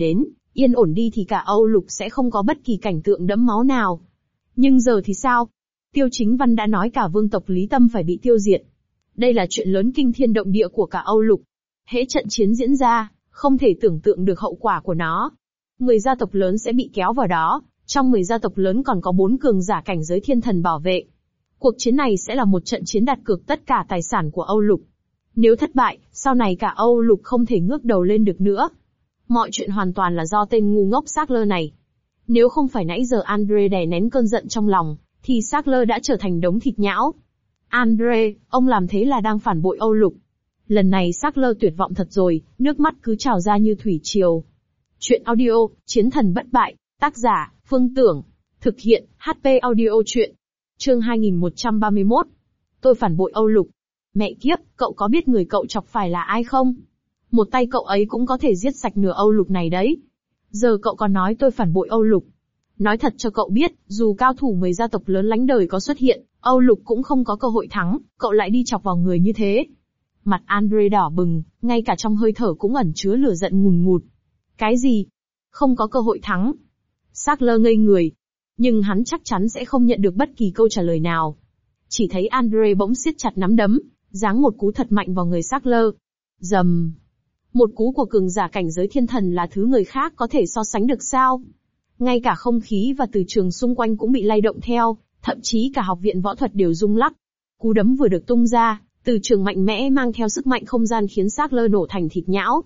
yên ổn đi thì cả Âu Lục sẽ không có bất kỳ cảnh tượng đẫm máu nào. Nhưng giờ thì sao? Tiêu Chính Văn đã nói cả vương tộc Lý Tâm phải bị tiêu diệt. Đây là chuyện lớn kinh thiên động địa của cả Âu Lục. Hễ trận chiến diễn ra, không thể tưởng tượng được hậu quả của nó. 10 gia tộc lớn sẽ bị kéo vào đó, trong 10 gia tộc lớn còn có 4 cường giả cảnh giới thiên thần bảo vệ. Cuộc chiến này sẽ là một trận chiến đặt cược tất cả tài sản của Âu Lục. Nếu thất bại, sau này cả Âu Lục không thể ngước đầu lên được nữa. Mọi chuyện hoàn toàn là do tên ngu ngốc xác lơ này. Nếu không phải nãy giờ Andre đè nén cơn giận trong lòng, thì xác lơ đã trở thành đống thịt nhão. Andre, ông làm thế là đang phản bội Âu Lục. Lần này xác lơ tuyệt vọng thật rồi, nước mắt cứ trào ra như thủy triều. Chuyện audio, Chiến thần bất bại, tác giả, Phương Tưởng. Thực hiện, HP audio chuyện. Chương 2131. Tôi phản bội Âu Lục. Mẹ kiếp, cậu có biết người cậu chọc phải là ai không? Một tay cậu ấy cũng có thể giết sạch nửa Âu Lục này đấy. Giờ cậu còn nói tôi phản bội Âu Lục. Nói thật cho cậu biết, dù cao thủ 10 gia tộc lớn lánh đời có xuất hiện, Âu Lục cũng không có cơ hội thắng, cậu lại đi chọc vào người như thế. Mặt Andre đỏ bừng, ngay cả trong hơi thở cũng ẩn chứa lửa giận ngùn ngụt. Cái gì? Không có cơ hội thắng? Xác lơ ngây người. Nhưng hắn chắc chắn sẽ không nhận được bất kỳ câu trả lời nào. Chỉ thấy Andre bỗng siết chặt nắm đấm, giáng một cú thật mạnh vào người xác lơ. Rầm. Một cú của cường giả cảnh giới thiên thần là thứ người khác có thể so sánh được sao? Ngay cả không khí và từ trường xung quanh cũng bị lay động theo, thậm chí cả học viện võ thuật đều rung lắc. Cú đấm vừa được tung ra, từ trường mạnh mẽ mang theo sức mạnh không gian khiến xác lơ nổ thành thịt nhão.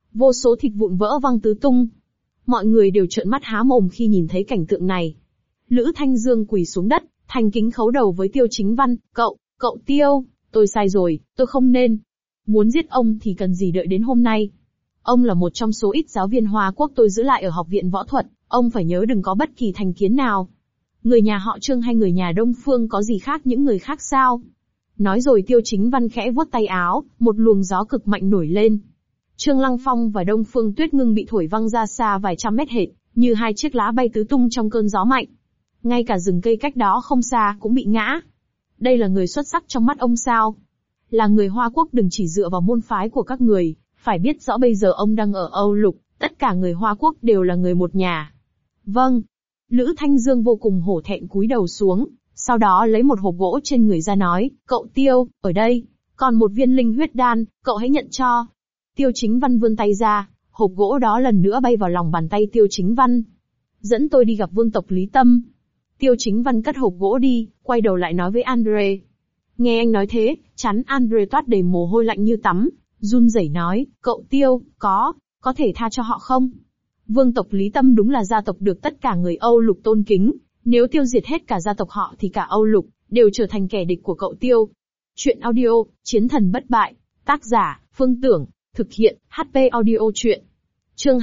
Vô số thịt vụn vỡ văng tứ tung. Mọi người đều trợn mắt há mồm khi nhìn thấy cảnh tượng này. Lữ Thanh Dương quỳ xuống đất, thành kính khấu đầu với Tiêu Chính Văn, cậu Tiêu, tôi sai rồi, tôi không nên. Muốn giết ông thì cần gì đợi đến hôm nay. Ông là một trong số ít giáo viên Hoa Quốc tôi giữ lại ở học viện võ thuật, ông phải nhớ đừng có bất kỳ thành kiến nào. Người nhà họ Trương hay người nhà Đông Phương có gì khác những người khác sao? Nói rồi Tiêu Chính Văn khẽ vuốt tay áo, một luồng gió cực mạnh nổi lên. Trương Lăng Phong và Đông Phương Tuyết Ngưng bị thổi văng ra xa vài trăm mét hệt, như hai chiếc lá bay tứ tung trong cơn gió mạnh. Ngay cả rừng cây cách đó không xa cũng bị ngã. Đây là người xuất sắc trong mắt ông sao? Là người Hoa Quốc đừng chỉ dựa vào môn phái của các người, phải biết rõ bây giờ ông đang ở Âu Lục, tất cả người Hoa Quốc đều là người một nhà. Vâng. Lữ Thanh Dương vô cùng hổ thẹn cúi đầu xuống, sau đó lấy một hộp gỗ trên người ra nói, cậu Tiêu, ở đây, còn một viên linh huyết đan, cậu hãy nhận cho. Tiêu Chính Văn vươn tay ra, hộp gỗ đó lần nữa bay vào lòng bàn tay Tiêu Chính Văn. Dẫn tôi đi gặp vương tộc Lý Tâm. Tiêu Chính Văn cất hộp gỗ đi, quay đầu lại nói với Andre. Nghe anh nói thế, chắn Andre toát đầy mồ hôi lạnh như tắm, run rẩy nói, cậu Tiêu, có thể tha cho họ không? Vương tộc Lý Tâm đúng là gia tộc được tất cả người Âu Lục tôn kính, nếu tiêu diệt hết cả gia tộc họ thì cả Âu Lục đều trở thành kẻ địch của cậu Tiêu. Chuyện audio, Chiến thần bất bại, tác giả, Phương Tưởng, thực hiện, HP audio truyện. Chương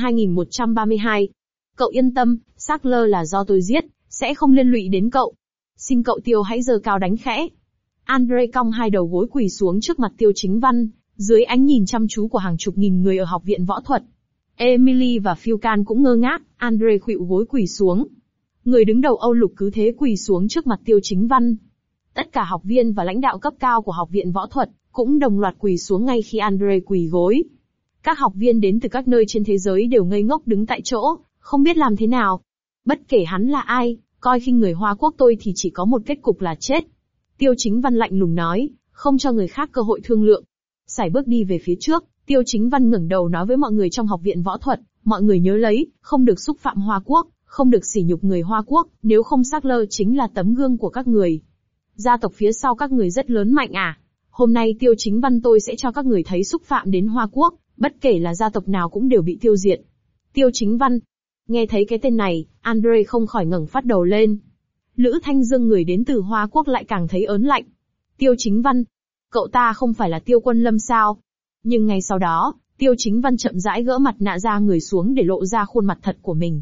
2132. Cậu yên tâm, Sackler là do tôi giết, sẽ không liên lụy đến cậu. Xin cậu Tiêu hãy giơ cao đánh khẽ. Andre cong hai đầu gối quỳ xuống trước mặt Tiêu Chính Văn, dưới ánh nhìn chăm chú của hàng chục nghìn người ở học viện võ thuật. Emily và Phiêu cũng ngơ ngác, Andre khuỵu gối quỳ xuống. Người đứng đầu Âu Lục cứ thế quỳ xuống trước mặt Tiêu Chính Văn. Tất cả học viên và lãnh đạo cấp cao của học viện võ thuật cũng đồng loạt quỳ xuống ngay khi Andre quỳ gối. Các học viên đến từ các nơi trên thế giới đều ngây ngốc đứng tại chỗ, không biết làm thế nào. Bất kể hắn là ai, coi khinh người Hoa Quốc tôi thì chỉ có một kết cục là chết. Tiêu Chính Văn lạnh lùng nói, không cho người khác cơ hội thương lượng. Sải bước đi về phía trước, Tiêu Chính Văn ngẩng đầu nói với mọi người trong học viện võ thuật, mọi người nhớ lấy, không được xúc phạm Hoa Quốc, không được sỉ nhục người Hoa Quốc, nếu không Sackler chính là tấm gương của các người. Gia tộc phía sau các người rất lớn mạnh à? Hôm nay Tiêu Chính Văn tôi sẽ cho các người thấy xúc phạm đến Hoa Quốc, bất kể là gia tộc nào cũng đều bị tiêu diệt. Tiêu Chính Văn. Nghe thấy cái tên này, Andre không khỏi ngẩng phát đầu lên. Lữ Thanh Dương người đến từ Hoa Quốc lại càng thấy ớn lạnh. Tiêu Chính Văn. Cậu ta không phải là Tiêu Quân Lâm sao? Nhưng ngay sau đó, Tiêu Chính Văn chậm rãi gỡ mặt nạ ra người xuống để lộ ra khuôn mặt thật của mình.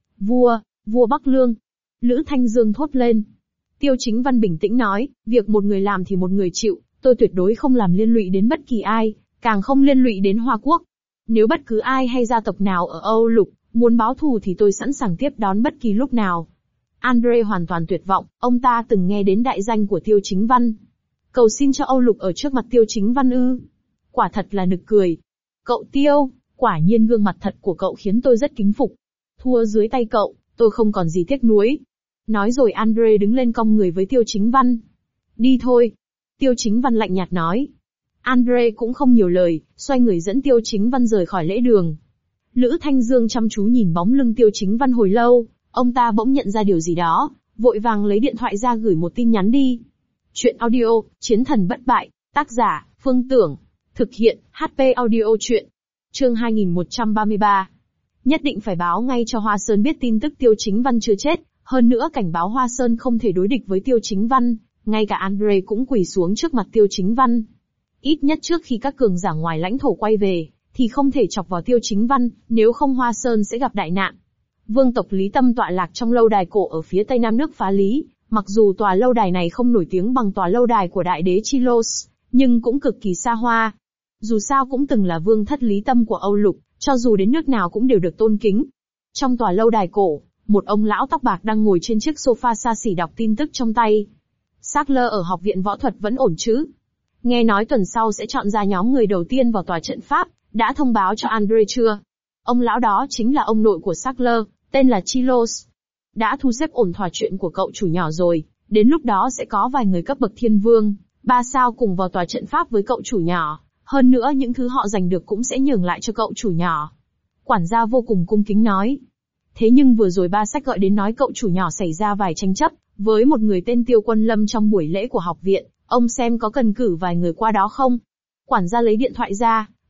Vua Bắc Lương. Lữ Thanh Dương thốt lên. Tiêu Chính Văn bình tĩnh nói, việc một người làm thì một người chịu, tôi tuyệt đối không làm liên lụy đến bất kỳ ai, càng không liên lụy đến Hoa Quốc. Nếu bất cứ ai hay gia tộc nào ở Âu Lục muốn báo thù thì tôi sẵn sàng tiếp đón bất kỳ lúc nào. Andre hoàn toàn tuyệt vọng, ông ta từng nghe đến đại danh của Tiêu Chính Văn. Cầu xin cho Âu Lục ở trước mặt Tiêu Chính Văn ư? Quả thật là nực cười. Cậu Tiêu, quả nhiên gương mặt thật của cậu khiến tôi rất kính phục. Thua dưới tay cậu, tôi không còn gì tiếc nuối. Nói rồi Andre đứng lên cong người với Tiêu Chính Văn. Đi thôi. Tiêu Chính Văn lạnh nhạt nói. Andre cũng không nhiều lời, xoay người dẫn Tiêu Chính Văn rời khỏi lễ đường. Lữ Thanh Dương chăm chú nhìn bóng lưng Tiêu Chính Văn hồi lâu, ông ta bỗng nhận ra điều gì đó, vội vàng lấy điện thoại ra gửi một tin nhắn đi. Chuyện audio, Chiến thần bất bại, tác giả, Phương Tưởng, thực hiện, HP audio truyện. Chương 2133. Nhất định phải báo ngay cho Hoa Sơn biết tin tức Tiêu Chính Văn chưa chết, hơn nữa cảnh báo Hoa Sơn không thể đối địch với Tiêu Chính Văn, ngay cả Andre cũng quỳ xuống trước mặt Tiêu Chính Văn. Ít nhất trước khi các cường giả ngoài lãnh thổ quay về, thì không thể chọc vào Tiêu Chính Văn, nếu không Hoa Sơn sẽ gặp đại nạn. Vương tộc Lý Tâm tọa lạc trong lâu đài cổ ở phía tây nam nước Phá Lý, mặc dù tòa lâu đài này không nổi tiếng bằng tòa lâu đài của đại đế Chilos, nhưng cũng cực kỳ xa hoa. Dù sao cũng từng là vương thất Lý Tâm của Âu Lục, cho dù đến nước nào cũng đều được tôn kính. Trong tòa lâu đài cổ, một ông lão tóc bạc đang ngồi trên chiếc sofa xa xỉ đọc tin tức trong tay. Sackler ở học viện võ thuật vẫn ổn chứ? Nghe nói tuần sau sẽ chọn ra nhóm người đầu tiên vào tòa trận pháp, đã thông báo cho Andre chưa? Ông lão đó chính là ông nội của Sackler, tên là Chilos. Đã thu xếp ổn thỏa chuyện của cậu chủ nhỏ rồi, đến lúc đó sẽ có vài người cấp bậc thiên vương, 3 sao cùng vào tòa trận pháp với cậu chủ nhỏ, hơn nữa những thứ họ giành được cũng sẽ nhường lại cho cậu chủ nhỏ. Quản gia vô cùng cung kính nói. Thế nhưng vừa rồi ba sách gọi đến nói cậu chủ nhỏ xảy ra vài tranh chấp với một người tên Tiêu Quân Lâm trong buổi lễ của học viện, ông xem có cần cử vài người qua đó không? Quản gia lấy điện thoại ra,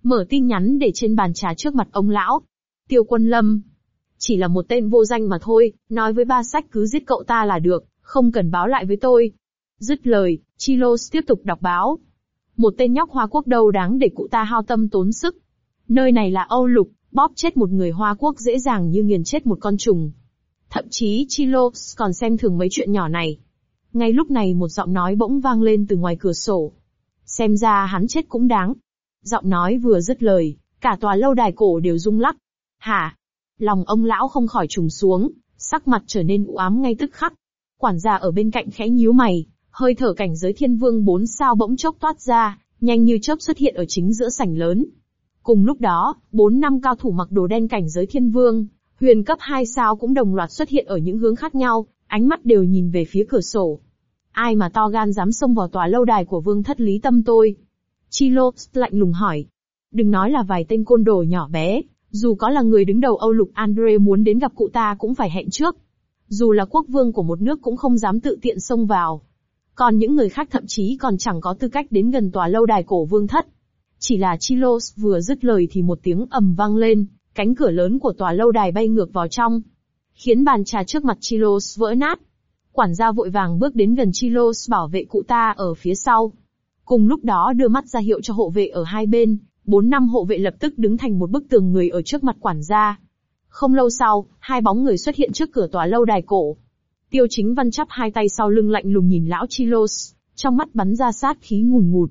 mở tin nhắn để trên bàn trà trước mặt ông lão. Tiêu Quân Lâm. Chỉ là một tên vô danh mà thôi, nói với Ba Sách cứ giết cậu ta là được, không cần báo lại với tôi. Dứt lời, Chilos tiếp tục đọc báo. Một tên nhóc Hoa Quốc đâu đáng để cụ ta hao tâm tốn sức. Nơi này là Âu Lục, bóp chết một người Hoa Quốc dễ dàng như nghiền chết một con trùng. Thậm chí Chilos còn xem thường mấy chuyện nhỏ này. Ngay lúc này một giọng nói bỗng vang lên từ ngoài cửa sổ. Xem ra hắn chết cũng đáng. Giọng nói vừa dứt lời, cả tòa lâu đài cổ đều rung lắc. Hả? Lòng ông lão không khỏi trùng xuống, sắc mặt trở nên u ám ngay tức khắc. Quản gia ở bên cạnh khẽ nhíu mày, hơi thở cảnh giới thiên vương 4 sao bỗng chốc toát ra, nhanh như chớp xuất hiện ở chính giữa sảnh lớn. Cùng lúc đó, 4-5 cao thủ mặc đồ đen cảnh giới thiên vương, huyền cấp 2 sao cũng đồng loạt xuất hiện ở những hướng khác nhau, ánh mắt đều nhìn về phía cửa sổ. Ai mà to gan dám xông vào tòa lâu đài của vương thất Lý Tâm tôi? Chilos lạnh lùng hỏi. Đừng nói là vài tên côn đồ nhỏ bé, dù có là người đứng đầu Âu Lục Andre muốn đến gặp cụ ta cũng phải hẹn trước. Dù là quốc vương của một nước cũng không dám tự tiện xông vào. Còn những người khác thậm chí còn chẳng có tư cách đến gần tòa lâu đài cổ vương thất. Chỉ là Chilos vừa dứt lời thì một tiếng ầm vang lên, cánh cửa lớn của tòa lâu đài bay ngược vào trong, khiến bàn trà trước mặt Chilos vỡ nát. Quản gia vội vàng bước đến gần Chilos bảo vệ cụ ta ở phía sau. Cùng lúc đó đưa mắt ra hiệu cho hộ vệ ở hai bên, 4-5 hộ vệ lập tức đứng thành một bức tường người ở trước mặt quản gia. Không lâu sau, hai bóng người xuất hiện trước cửa tòa lâu đài cổ. Tiêu Chính Văn chắp hai tay sau lưng lạnh lùng nhìn lão Chilos, trong mắt bắn ra sát khí ngùn ngụt.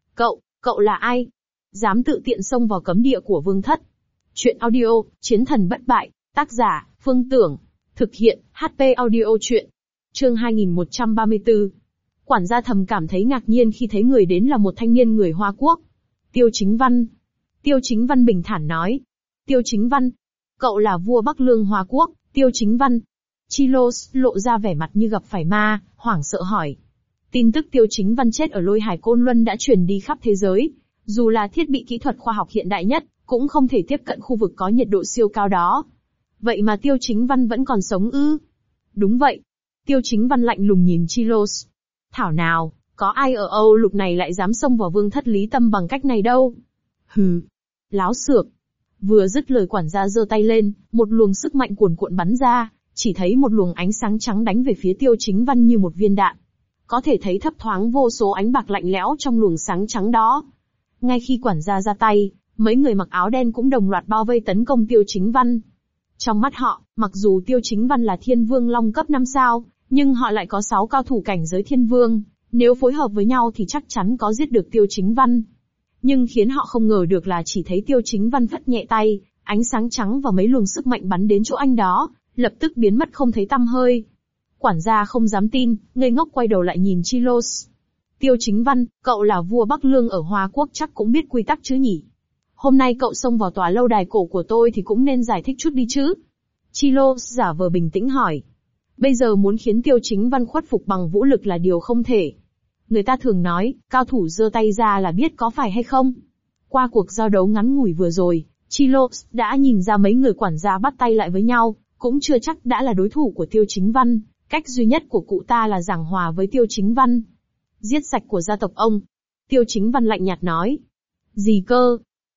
Cậu là ai? Dám tự tiện xông vào cấm địa của vương thất. Chuyện audio, Chiến thần bất bại, tác giả, Phương Tưởng. Thực hiện, HP audio chuyện. Chương 2134. Quản gia thầm cảm thấy ngạc nhiên khi thấy người đến là một thanh niên người Hoa Quốc. Tiêu Chính Văn. Tiêu Chính Văn bình thản nói. Tiêu Chính Văn. Cậu là vua Bắc Lương Hoa Quốc, Tiêu Chính Văn. Chilos lộ ra vẻ mặt như gặp phải ma, hoảng sợ hỏi. Tin tức Tiêu Chính Văn chết ở Lôi Hải Côn Luân đã truyền đi khắp thế giới. Dù là thiết bị kỹ thuật khoa học hiện đại nhất, cũng không thể tiếp cận khu vực có nhiệt độ siêu cao đó. Vậy mà Tiêu Chính Văn vẫn còn sống ư? Đúng vậy. Tiêu Chính Văn lạnh lùng nhìn Chilos. Thảo nào, có ai ở Âu Lục này lại dám xông vào vương thất Lý Tâm bằng cách này đâu? Hừ. Láo xược. Vừa dứt lời quản gia giơ tay lên, một luồng sức mạnh cuồn cuộn bắn ra, chỉ thấy một luồng ánh sáng trắng đánh về phía Tiêu Chính Văn như một viên đạn. Có thể thấy thấp thoáng vô số ánh bạc lạnh lẽo trong luồng sáng trắng đó. Ngay khi quản gia ra tay, mấy người mặc áo đen cũng đồng loạt bao vây tấn công Tiêu Chính Văn. Trong mắt họ, mặc dù Tiêu Chính Văn là thiên vương long cấp 5 sao, nhưng họ lại có 6 cao thủ cảnh giới thiên vương, nếu phối hợp với nhau thì chắc chắn có giết được Tiêu Chính Văn. Nhưng khiến họ không ngờ được là chỉ thấy Tiêu Chính Văn phất nhẹ tay, ánh sáng trắng và mấy luồng sức mạnh bắn đến chỗ anh đó, lập tức biến mất không thấy tăm hơi. Quản gia không dám tin, ngây ngốc quay đầu lại nhìn Chilos. Tiêu Chính Văn, cậu là vua Bắc Lương ở Hoa Quốc chắc cũng biết quy tắc chứ nhỉ? Hôm nay cậu xông vào tòa lâu đài cổ của tôi thì cũng nên giải thích chút đi chứ? Chilos giả vờ bình tĩnh hỏi. Bây giờ muốn khiến Tiêu Chính Văn khuất phục bằng vũ lực là điều không thể. Người ta thường nói, cao thủ giơ tay ra là biết có phải hay không. Qua cuộc giao đấu ngắn ngủi vừa rồi, Chilos đã nhìn ra mấy người quản gia bắt tay lại với nhau, cũng chưa chắc đã là đối thủ của Tiêu Chính Văn. Cách duy nhất của cụ ta là giảng hòa với Tiêu Chính Văn. Giết sạch của gia tộc ông. Tiêu Chính Văn lạnh nhạt nói. Gì cơ?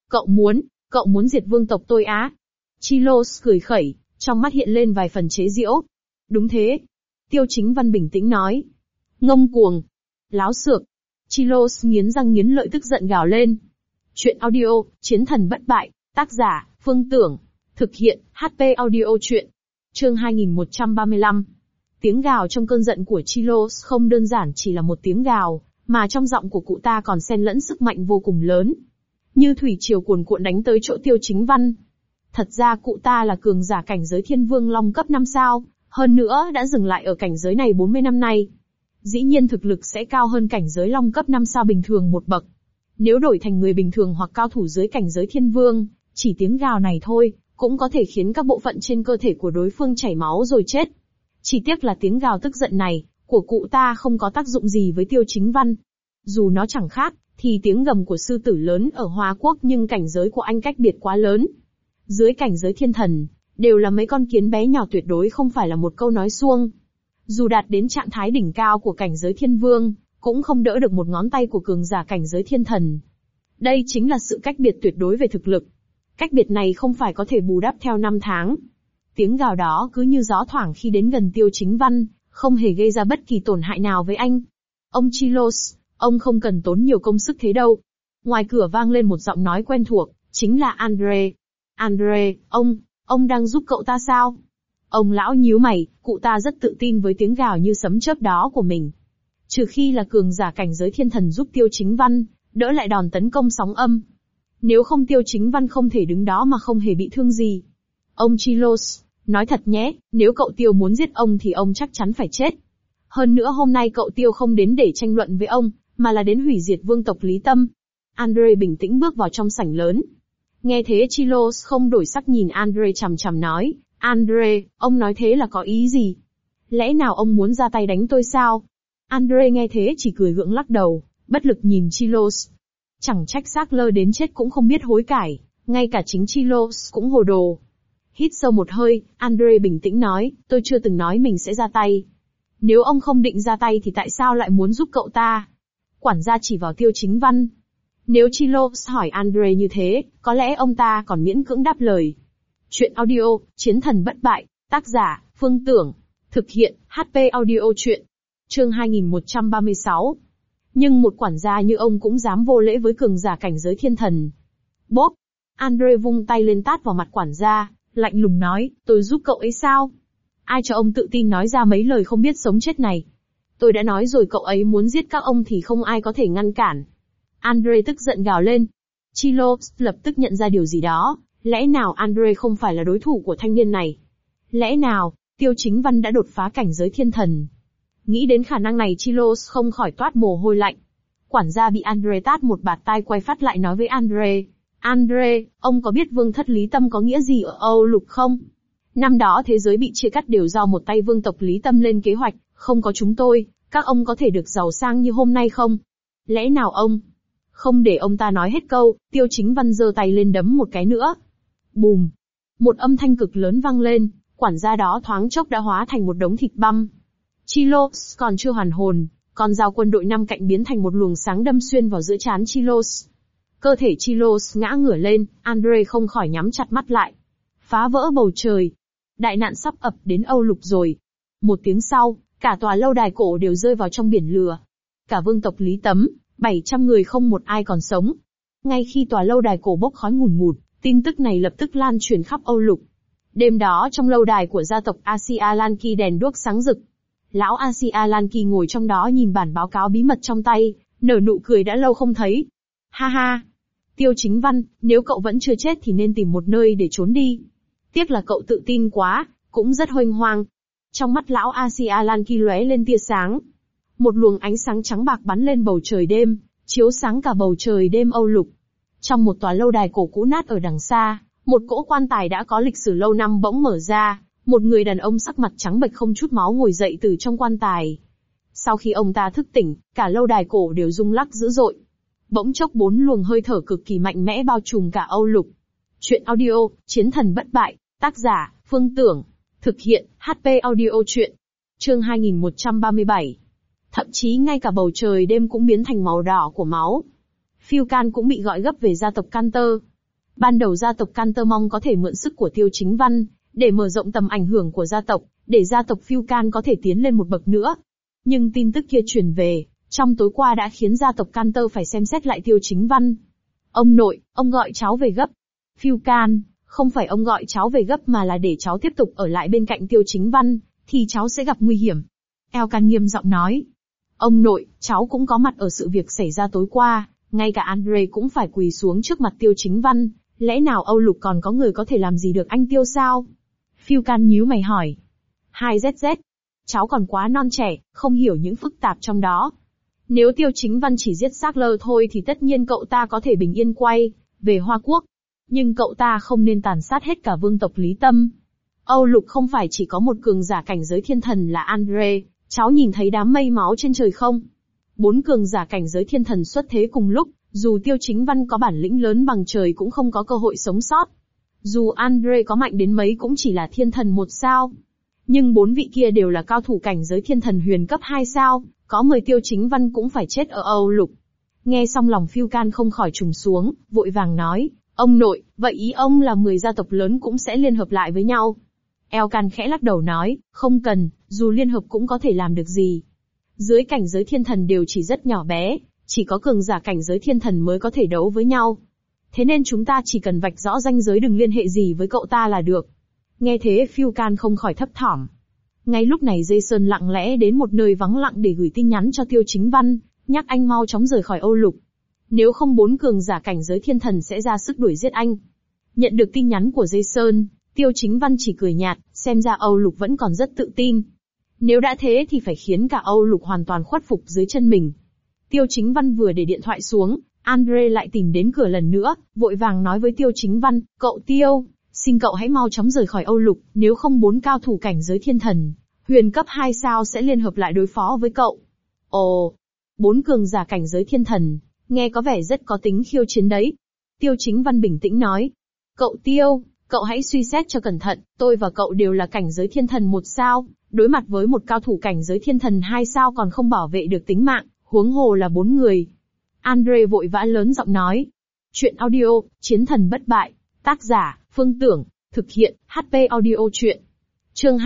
Cậu muốn diệt vương tộc tôi á? Chilos cười khẩy, trong mắt hiện lên vài phần chế giễu. Đúng thế. Tiêu Chính Văn bình tĩnh nói. Ngông cuồng. Láo xược. Chilos nghiến răng nghiến lợi tức giận gào lên. Chuyện audio, Chiến thần bất bại, tác giả, Phương Tưởng. Thực hiện, HP audio chuyện. Chương 2135. Tiếng gào trong cơn giận của Chilos không đơn giản chỉ là một tiếng gào, mà trong giọng của cụ ta còn xen lẫn sức mạnh vô cùng lớn. Như thủy triều cuồn cuộn đánh tới chỗ Tiêu Chính Văn. Thật ra cụ ta là cường giả cảnh giới thiên vương long cấp 5 sao, hơn nữa đã dừng lại ở cảnh giới này 40 năm nay. Dĩ nhiên thực lực sẽ cao hơn cảnh giới long cấp 5 sao bình thường một bậc. Nếu đổi thành người bình thường hoặc cao thủ dưới cảnh giới thiên vương, chỉ tiếng gào này thôi, cũng có thể khiến các bộ phận trên cơ thể của đối phương chảy máu rồi chết. Chỉ tiếc là tiếng gào tức giận này, của cụ ta không có tác dụng gì với Tiêu Chính Văn. Dù nó chẳng khác, thì tiếng gầm của sư tử lớn ở Hoa Quốc nhưng cảnh giới của anh cách biệt quá lớn. Dưới cảnh giới thiên thần, đều là mấy con kiến bé nhỏ tuyệt đối không phải là một câu nói suông. Dù đạt đến trạng thái đỉnh cao của cảnh giới thiên vương, cũng không đỡ được một ngón tay của cường giả cảnh giới thiên thần. Đây chính là sự cách biệt tuyệt đối về thực lực. Cách biệt này không phải có thể bù đắp theo năm tháng. Tiếng gào đó cứ như gió thoảng khi đến gần Tiêu Chính Văn, không hề gây ra bất kỳ tổn hại nào với anh. Ông Chilos, ông không cần tốn nhiều công sức thế đâu. Ngoài cửa vang lên một giọng nói quen thuộc, chính là Andre. Andre, ông đang giúp cậu ta sao? Ông lão nhíu mày, cụ ta rất tự tin với tiếng gào như sấm chớp đó của mình. Trừ khi là cường giả cảnh giới thiên thần giúp Tiêu Chính Văn, đỡ lại đòn tấn công sóng âm. Nếu không Tiêu Chính Văn không thể đứng đó mà không hề bị thương gì. Ông Chilos, nói thật nhé, nếu cậu Tiêu muốn giết ông thì ông chắc chắn phải chết. Hơn nữa hôm nay cậu Tiêu không đến để tranh luận với ông, mà là đến hủy diệt vương tộc Lý Tâm. Andre bình tĩnh bước vào trong sảnh lớn. Nghe thế Chilos không đổi sắc nhìn Andre chằm chằm nói, Andre, ông nói thế là có ý gì? Lẽ nào ông muốn ra tay đánh tôi sao? Andre nghe thế chỉ cười gượng lắc đầu, bất lực nhìn Chilos. Chẳng trách xác lơ đến chết cũng không biết hối cải, ngay cả chính Chilos cũng hồ đồ. Hít sâu một hơi, Andre bình tĩnh nói, tôi chưa từng nói mình sẽ ra tay. Nếu ông không định ra tay thì tại sao lại muốn giúp cậu ta? Quản gia chỉ vào Tiêu Chính Văn. Nếu Chilos hỏi Andre như thế, có lẽ ông ta còn miễn cưỡng đáp lời. Chuyện audio, Chiến thần bất bại, tác giả, Phương Tưởng. Thực hiện, HP audio chuyện. Chương 2136. Nhưng một quản gia như ông cũng dám vô lễ với cường giả cảnh giới thiên thần. Bốp! Andre vung tay lên tát vào mặt quản gia, lạnh lùng nói, tôi giúp cậu ấy sao? Ai cho ông tự tin nói ra mấy lời không biết sống chết này? Tôi đã nói rồi cậu ấy muốn giết các ông thì không ai có thể ngăn cản. Andre tức giận gào lên. Chilos lập tức nhận ra điều gì đó, lẽ nào Andre không phải là đối thủ của thanh niên này? Lẽ nào, Tiêu Chính Văn đã đột phá cảnh giới thiên thần? Nghĩ đến khả năng này Chilos không khỏi toát mồ hôi lạnh. Quản gia bị Andre tát một bạt tai quay phát lại nói với Andre. Andre, ông có biết vương thất Lý Tâm có nghĩa gì ở Âu Lục không? Năm đó thế giới bị chia cắt đều do một tay vương tộc Lý Tâm lên kế hoạch, không có chúng tôi, các ông có thể được giàu sang như hôm nay không? Lẽ nào ông? Không để ông ta nói hết câu, Tiêu Chính Văn giơ tay lên đấm một cái nữa. Bùm! Một âm thanh cực lớn vang lên, quản gia đó thoáng chốc đã hóa thành một đống thịt băm. Chilos còn chưa hoàn hồn, con dao quân đội năm cạnh biến thành một luồng sáng đâm xuyên vào giữa trán Chilos. Cơ thể Chilos ngã ngửa lên, Andre không khỏi nhắm chặt mắt lại. Phá vỡ bầu trời. Đại nạn sắp ập đến Âu Lục rồi. Một tiếng sau, cả tòa lâu đài cổ đều rơi vào trong biển lửa. Cả vương tộc Lý Tấm, 700 người không một ai còn sống. Ngay khi tòa lâu đài cổ bốc khói ngùn ngụt, tin tức này lập tức lan truyền khắp Âu Lục. Đêm đó trong lâu đài của gia tộc Asia Lanki đèn đuốc sáng rực. Lão Asia Lanki ngồi trong đó nhìn bản báo cáo bí mật trong tay, nở nụ cười đã lâu không thấy. Ha ha! Tiêu Chính Văn, nếu cậu vẫn chưa chết thì nên tìm một nơi để trốn đi. Tiếc là cậu tự tin quá, cũng rất huênh hoang. Trong mắt lão Asia Lanki lóe lên tia sáng. Một luồng ánh sáng trắng bạc bắn lên bầu trời đêm, chiếu sáng cả bầu trời đêm Âu Lục. Trong một tòa lâu đài cổ cũ nát ở đằng xa, một cỗ quan tài đã có lịch sử lâu năm bỗng mở ra, một người đàn ông sắc mặt trắng bệch không chút máu ngồi dậy từ trong quan tài. Sau khi ông ta thức tỉnh, cả lâu đài cổ đều rung lắc dữ dội. Bỗng chốc 4 luồng hơi thở cực kỳ mạnh mẽ bao trùm cả Âu Lục. Chuyện audio, Chiến thần bất bại, tác giả, Phương Tưởng. Thực hiện, HP audio chuyện. Chương 2137. Thậm chí ngay cả bầu trời đêm cũng biến thành màu đỏ của máu. Phiêu Can cũng bị gọi gấp về gia tộc Canter. Ban đầu gia tộc Canter mong có thể mượn sức của Tiêu Chính Văn, để mở rộng tầm ảnh hưởng của gia tộc, để gia tộc Phiêu Can có thể tiến lên một bậc nữa. Nhưng tin tức kia truyền về, trong tối qua đã khiến gia tộc Canter phải xem xét lại Tiêu Chính Văn. Ông nội, ông gọi cháu về gấp. Phiêu Can, không phải ông gọi cháu về gấp mà là để cháu tiếp tục ở lại bên cạnh Tiêu Chính Văn, thì cháu sẽ gặp nguy hiểm. Elkan nghiêm giọng nói. Ông nội, cháu cũng có mặt ở sự việc xảy ra tối qua, ngay cả Andre cũng phải quỳ xuống trước mặt Tiêu Chính Văn, lẽ nào Âu Lục còn có người có thể làm gì được anh Tiêu sao? Phiêu Can nhíu mày hỏi. 2ZZ. Cháu còn quá non trẻ, không hiểu những phức tạp trong đó. Nếu Tiêu Chính Văn chỉ giết xác lơ thôi thì tất nhiên cậu ta có thể bình yên quay về Hoa Quốc. Nhưng cậu ta không nên tàn sát hết cả vương tộc Lý Tâm. Âu Lục không phải chỉ có một cường giả cảnh giới thiên thần là Andre, cháu nhìn thấy đám mây máu trên trời không? 4 cường giả cảnh giới thiên thần xuất thế cùng lúc, dù Tiêu Chính Văn có bản lĩnh lớn bằng trời cũng không có cơ hội sống sót. Dù Andre có mạnh đến mấy cũng chỉ là thiên thần 1 sao. Nhưng 4 vị kia đều là cao thủ cảnh giới thiên thần huyền cấp 2 sao, có 10 Tiêu Chính Văn cũng phải chết ở Âu Lục. Nghe xong lòng Phiêu Can không khỏi trùng xuống, vội vàng nói, ông nội, vậy ý ông là 10 gia tộc lớn cũng sẽ liên hợp lại với nhau? Elcan khẽ lắc đầu nói, không cần, dù liên hợp cũng có thể làm được gì. Dưới cảnh giới thiên thần đều chỉ rất nhỏ bé, chỉ có cường giả cảnh giới thiên thần mới có thể đấu với nhau. Thế nên chúng ta chỉ cần vạch rõ ranh giới đừng liên hệ gì với cậu ta là được. Nghe thế Phiêu Can không khỏi thấp thỏm. Ngay lúc này Jason lặng lẽ đến một nơi vắng lặng để gửi tin nhắn cho Tiêu Chính Văn, nhắc anh mau chóng rời khỏi Âu Lục. Nếu không 4 cường giả cảnh giới thiên thần sẽ ra sức đuổi giết anh. Nhận được tin nhắn của Jason, Tiêu Chính Văn chỉ cười nhạt, xem ra Âu Lục vẫn còn rất tự tin. Nếu đã thế thì phải khiến cả Âu Lục hoàn toàn khuất phục dưới chân mình. Tiêu Chính Văn vừa để điện thoại xuống, Andre lại tìm đến cửa lần nữa, vội vàng nói với Tiêu Chính Văn, cậu Tiêu, xin cậu hãy mau chóng rời khỏi Âu Lục, nếu không 4 cao thủ cảnh giới thiên thần, huyền cấp 2 sao sẽ liên hợp lại đối phó với cậu. Ồ, 4 cường giả cảnh giới thiên thần, nghe có vẻ rất có tính khiêu chiến đấy. Tiêu Chính Văn bình tĩnh nói, cậu Tiêu, cậu hãy suy xét cho cẩn thận, tôi và cậu đều là cảnh giới thiên thần 1 sao, đối mặt với một cao thủ cảnh giới thiên thần 2 sao còn không bảo vệ được tính mạng, huống hồ là 4 người. Andre vội vã lớn giọng nói. Chuyện audio, Chiến thần bất bại, tác giả, Phương Tưởng, thực hiện, HP audio chuyện. Chương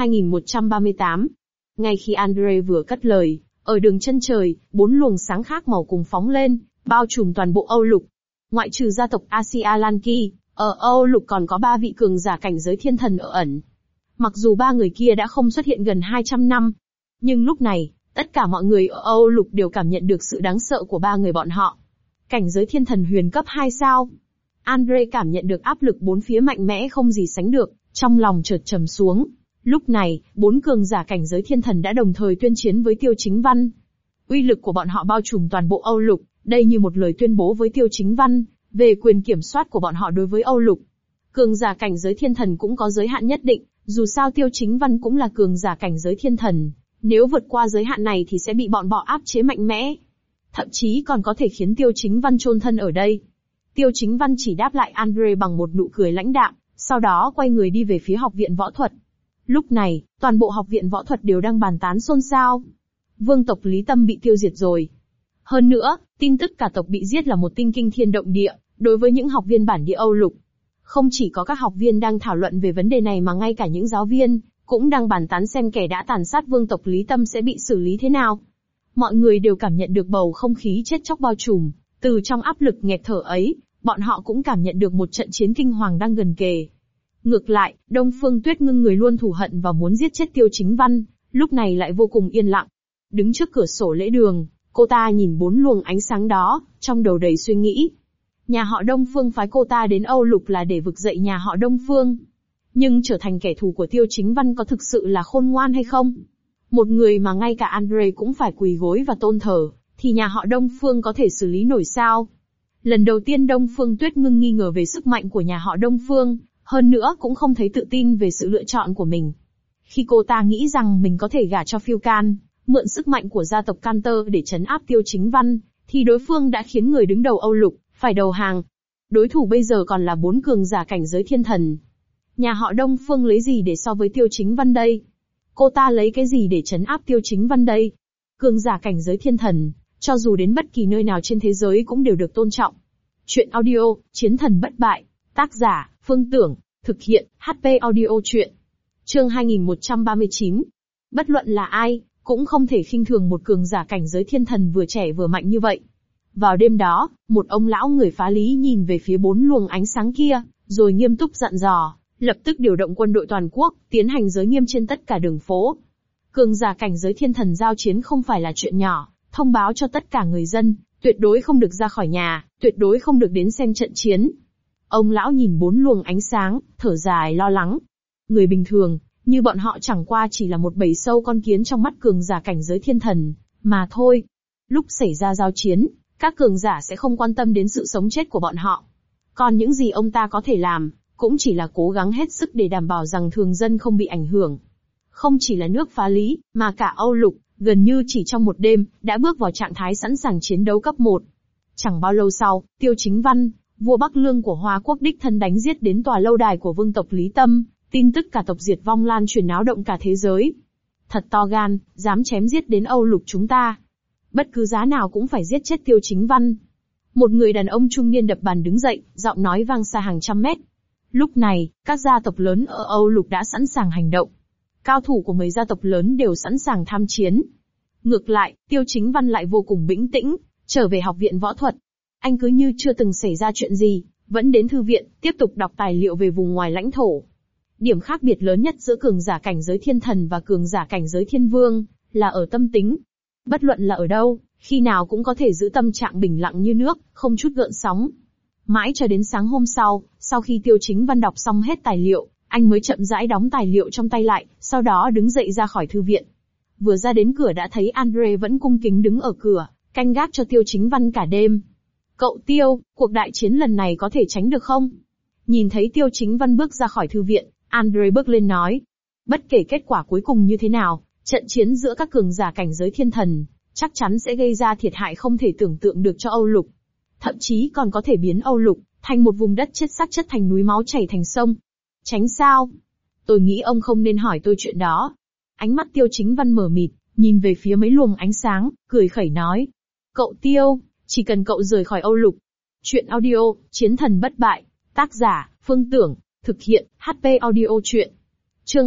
2138. Ngay khi Andre vừa cất lời, ở đường chân trời, 4 luồng sáng khác màu cùng phóng lên, bao trùm toàn bộ Âu Lục. Ngoại trừ gia tộc Asia Lanki, ở Âu Lục còn có 3 vị cường giả cảnh giới thiên thần ở ẩn. Mặc dù 3 người kia đã không xuất hiện gần 200 năm, nhưng lúc này, tất cả mọi người ở Âu Lục đều cảm nhận được sự đáng sợ của 3 người bọn họ. Cảnh giới thiên thần huyền cấp 2 sao. Andre cảm nhận được áp lực bốn phía mạnh mẽ không gì sánh được, trong lòng chợt trầm xuống. Lúc này, 4 cường giả cảnh giới thiên thần đã đồng thời tuyên chiến với Tiêu Chính Văn. Uy lực của bọn họ bao trùm toàn bộ Âu Lục, đây như một lời tuyên bố với Tiêu Chính Văn, về quyền kiểm soát của bọn họ đối với Âu Lục. Cường giả cảnh giới thiên thần cũng có giới hạn nhất định, dù sao Tiêu Chính Văn cũng là cường giả cảnh giới thiên thần. Nếu vượt qua giới hạn này thì sẽ bị bọn họ áp chế mạnh mẽ. Thậm chí còn có thể khiến Tiêu Chính Văn chôn thân ở đây. Tiêu Chính Văn chỉ đáp lại Andre bằng một nụ cười lãnh đạm, sau đó quay người đi về phía học viện võ thuật. Lúc này, toàn bộ học viện võ thuật đều đang bàn tán xôn xao. Vương tộc Lý Tâm bị tiêu diệt rồi. Hơn nữa, tin tức cả tộc bị giết là một tin kinh thiên động địa, đối với những học viên bản địa Âu Lục. Không chỉ có các học viên đang thảo luận về vấn đề này mà ngay cả những giáo viên, cũng đang bàn tán xem kẻ đã tàn sát vương tộc Lý Tâm sẽ bị xử lý thế nào. Mọi người đều cảm nhận được bầu không khí chết chóc bao trùm, từ trong áp lực nghẹt thở ấy, bọn họ cũng cảm nhận được một trận chiến kinh hoàng đang gần kề. Ngược lại, Đông Phương Tuyết Ngưng người luôn thù hận và muốn giết chết Tiêu Chính Văn, lúc này lại vô cùng yên lặng. Đứng trước cửa sổ lễ đường, cô ta nhìn 4 luồng ánh sáng đó, trong đầu đầy suy nghĩ. Nhà họ Đông Phương phái cô ta đến Âu Lục là để vực dậy nhà họ Đông Phương. Nhưng trở thành kẻ thù của Tiêu Chính Văn có thực sự là khôn ngoan hay không? Một người mà ngay cả Andre cũng phải quỳ gối và tôn thờ, thì nhà họ Đông Phương có thể xử lý nổi sao? Lần đầu tiên Đông Phương Tuyết Ngưng nghi ngờ về sức mạnh của nhà họ Đông Phương, hơn nữa cũng không thấy tự tin về sự lựa chọn của mình. Khi cô ta nghĩ rằng mình có thể gả cho Phiêu Can, mượn sức mạnh của gia tộc Canter để trấn áp Tiêu Chính Văn, thì đối phương đã khiến người đứng đầu Âu Lục phải đầu hàng. Đối thủ bây giờ còn là 4 cường giả cảnh giới thiên thần. Nhà họ Đông Phương lấy gì để so với Tiêu Chính Văn đây? Cô ta lấy cái gì để trấn áp Tiêu Chính Văn đây? Cường giả cảnh giới thiên thần, cho dù đến bất kỳ nơi nào trên thế giới cũng đều được tôn trọng. Chuyện audio, Chiến thần bất bại, tác giả, Phương Tưởng, thực hiện, HP audio chuyện. Chương 2139. Bất luận là ai, cũng không thể khinh thường một cường giả cảnh giới thiên thần vừa trẻ vừa mạnh như vậy. Vào đêm đó, một ông lão người phá lý nhìn về phía 4 luồng ánh sáng kia, rồi nghiêm túc dặn dò, lập tức điều động quân đội toàn quốc, tiến hành giới nghiêm trên tất cả đường phố. Cường giả cảnh giới thiên thần giao chiến không phải là chuyện nhỏ, thông báo cho tất cả người dân, tuyệt đối không được ra khỏi nhà, tuyệt đối không được đến xem trận chiến. Ông lão nhìn 4 luồng ánh sáng, thở dài lo lắng. Người bình thường, như bọn họ chẳng qua chỉ là một bầy sâu con kiến trong mắt cường giả cảnh giới thiên thần, mà thôi. Lúc xảy ra giao chiến, các cường giả sẽ không quan tâm đến sự sống chết của bọn họ. Còn những gì ông ta có thể làm, cũng chỉ là cố gắng hết sức để đảm bảo rằng thường dân không bị ảnh hưởng. Không chỉ là nước phá lý, mà cả Âu Lục, gần như chỉ trong một đêm, đã bước vào trạng thái sẵn sàng chiến đấu cấp 1. Chẳng bao lâu sau, Tiêu Chính Văn, vua Bắc Lương của Hoa Quốc đích thân đánh giết đến tòa lâu đài của vương tộc Lý Tâm, tin tức cả tộc diệt vong lan truyền náo động cả thế giới. Thật to gan, dám chém giết đến Âu Lục chúng ta. Bất cứ giá nào cũng phải giết chết Tiêu Chính Văn. Một người đàn ông trung niên đập bàn đứng dậy, giọng nói vang xa hàng trăm mét. Lúc này, các gia tộc lớn ở Âu Lục đã sẵn sàng hành động. Cao thủ của mấy gia tộc lớn đều sẵn sàng tham chiến. Ngược lại, Tiêu Chính Văn lại vô cùng bình tĩnh, trở về học viện võ thuật. Anh cứ như chưa từng xảy ra chuyện gì, vẫn đến thư viện, tiếp tục đọc tài liệu về vùng ngoài lãnh thổ. Điểm khác biệt lớn nhất giữa cường giả cảnh giới thiên thần và cường giả cảnh giới thiên vương, là ở tâm tính. Bất luận là ở đâu, khi nào cũng có thể giữ tâm trạng bình lặng như nước, không chút gợn sóng. Mãi cho đến sáng hôm sau khi Tiêu Chính Văn đọc xong hết tài liệu, anh mới chậm rãi đóng tài liệu trong tay lại, sau đó đứng dậy ra khỏi thư viện. Vừa ra đến cửa đã thấy Andre vẫn cung kính đứng ở cửa, canh gác cho Tiêu Chính Văn cả đêm. Cậu Tiêu, cuộc đại chiến lần này có thể tránh được không? Nhìn thấy Tiêu Chính Văn bước ra khỏi thư viện, Andre bước lên nói. Bất kể kết quả cuối cùng như thế nào, trận chiến giữa các cường giả cảnh giới thiên thần, chắc chắn sẽ gây ra thiệt hại không thể tưởng tượng được cho Âu Lục. Thậm chí còn có thể biến Âu Lục thành một vùng đất chết xác chất thành núi máu chảy thành sông. Tránh sao? Tôi nghĩ ông không nên hỏi tôi chuyện đó. Ánh mắt Tiêu Chính Văn mờ mịt, nhìn về phía mấy luồng ánh sáng, cười khẩy nói. Cậu Tiêu, chỉ cần cậu rời khỏi Âu Lục. Chuyện audio, Chiến thần bất bại. Tác giả, Phương Tưởng. Thực hiện, HP audio chuyện. Chương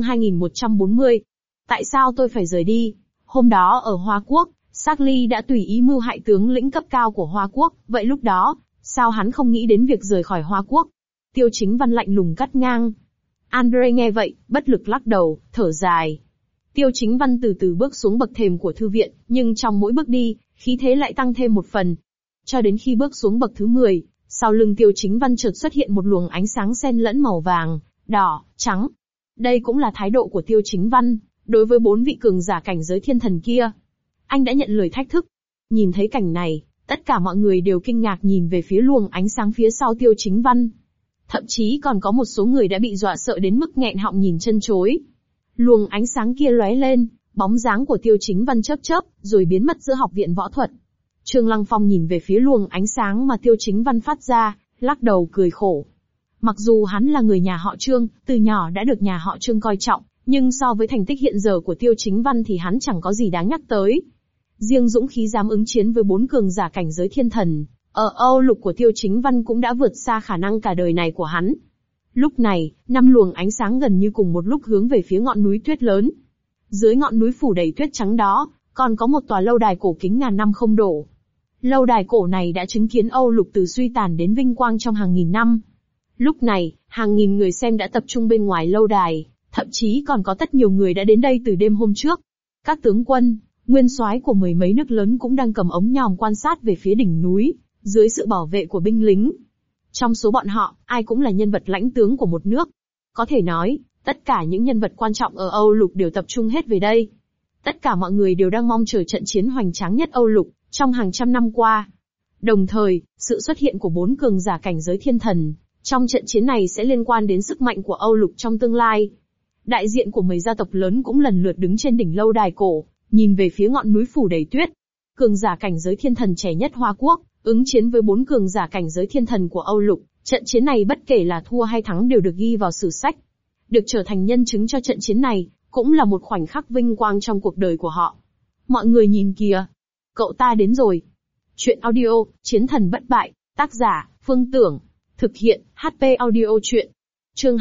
2140. Tại sao tôi phải rời đi? Hôm đó ở Hoa Quốc, Charlie đã tùy ý mưu hại tướng lĩnh cấp cao của Hoa Quốc, vậy lúc đó, sao hắn không nghĩ đến việc rời khỏi Hoa Quốc? Tiêu Chính Văn lạnh lùng cắt ngang. Andre nghe vậy, bất lực lắc đầu, thở dài. Tiêu Chính Văn từ từ bước xuống bậc thềm của thư viện, nhưng trong mỗi bước đi, khí thế lại tăng thêm một phần. Cho đến khi bước xuống bậc thứ 10, sau lưng Tiêu Chính Văn chợt xuất hiện một luồng ánh sáng xen lẫn màu vàng, đỏ, trắng. Đây cũng là thái độ của Tiêu Chính Văn, đối với 4 vị cường giả cảnh giới thiên thần kia. Anh đã nhận lời thách thức. Nhìn thấy cảnh này, tất cả mọi người đều kinh ngạc nhìn về phía luồng ánh sáng phía sau Tiêu Chính Văn. Thậm chí còn có một số người đã bị dọa sợ đến mức nghẹn họng nhìn chân chối. Luồng ánh sáng kia lóe lên, bóng dáng của Tiêu Chính Văn chớp chớp, rồi biến mất giữa học viện võ thuật. Trương Lăng Phong nhìn về phía luồng ánh sáng mà Tiêu Chính Văn phát ra, lắc đầu cười khổ. Mặc dù hắn là người nhà họ Trương, từ nhỏ đã được nhà họ Trương coi trọng, nhưng so với thành tích hiện giờ của Tiêu Chính Văn thì hắn chẳng có gì đáng nhắc tới. Riêng dũng khí dám ứng chiến với 4 cường giả cảnh giới thiên thần, ở Âu Lục của Tiêu Chính Văn cũng đã vượt xa khả năng cả đời này của hắn. Lúc này, 5 luồng ánh sáng gần như cùng một lúc hướng về phía ngọn núi tuyết lớn. Dưới ngọn núi phủ đầy tuyết trắng đó, còn có một tòa lâu đài cổ kính ngàn năm không đổ. Lâu đài cổ này đã chứng kiến Âu Lục từ suy tàn đến vinh quang trong hàng nghìn năm. Lúc này, hàng nghìn người xem đã tập trung bên ngoài lâu đài, thậm chí còn có rất nhiều người đã đến đây từ đêm hôm trước. Các tướng quân, nguyên soái của mười mấy nước lớn cũng đang cầm ống nhòm quan sát về phía đỉnh núi, dưới sự bảo vệ của binh lính. Trong số bọn họ, ai cũng là nhân vật lãnh tướng của một nước. Có thể nói, tất cả những nhân vật quan trọng ở Âu Lục đều tập trung hết về đây. Tất cả mọi người đều đang mong chờ trận chiến hoành tráng nhất Âu Lục trong hàng trăm năm qua. Đồng thời, sự xuất hiện của 4 cường giả cảnh giới thiên thần trong trận chiến này sẽ liên quan đến sức mạnh của Âu Lục trong tương lai. Đại diện của mấy gia tộc lớn cũng lần lượt đứng trên đỉnh lâu đài cổ, nhìn về phía ngọn núi phủ đầy tuyết. Cường giả cảnh giới thiên thần trẻ nhất Hoa Quốc, ứng chiến với 4 cường giả cảnh giới thiên thần của Âu Lục, trận chiến này bất kể là thua hay thắng đều được ghi vào sử sách. Được trở thành nhân chứng cho trận chiến này, cũng là một khoảnh khắc vinh quang trong cuộc đời của họ. Mọi người nhìn kìa, cậu ta đến rồi. Chuyện audio, Chiến thần bất bại, tác giả, Phương Tưởng. Thực hiện, HP audio chuyện. Chương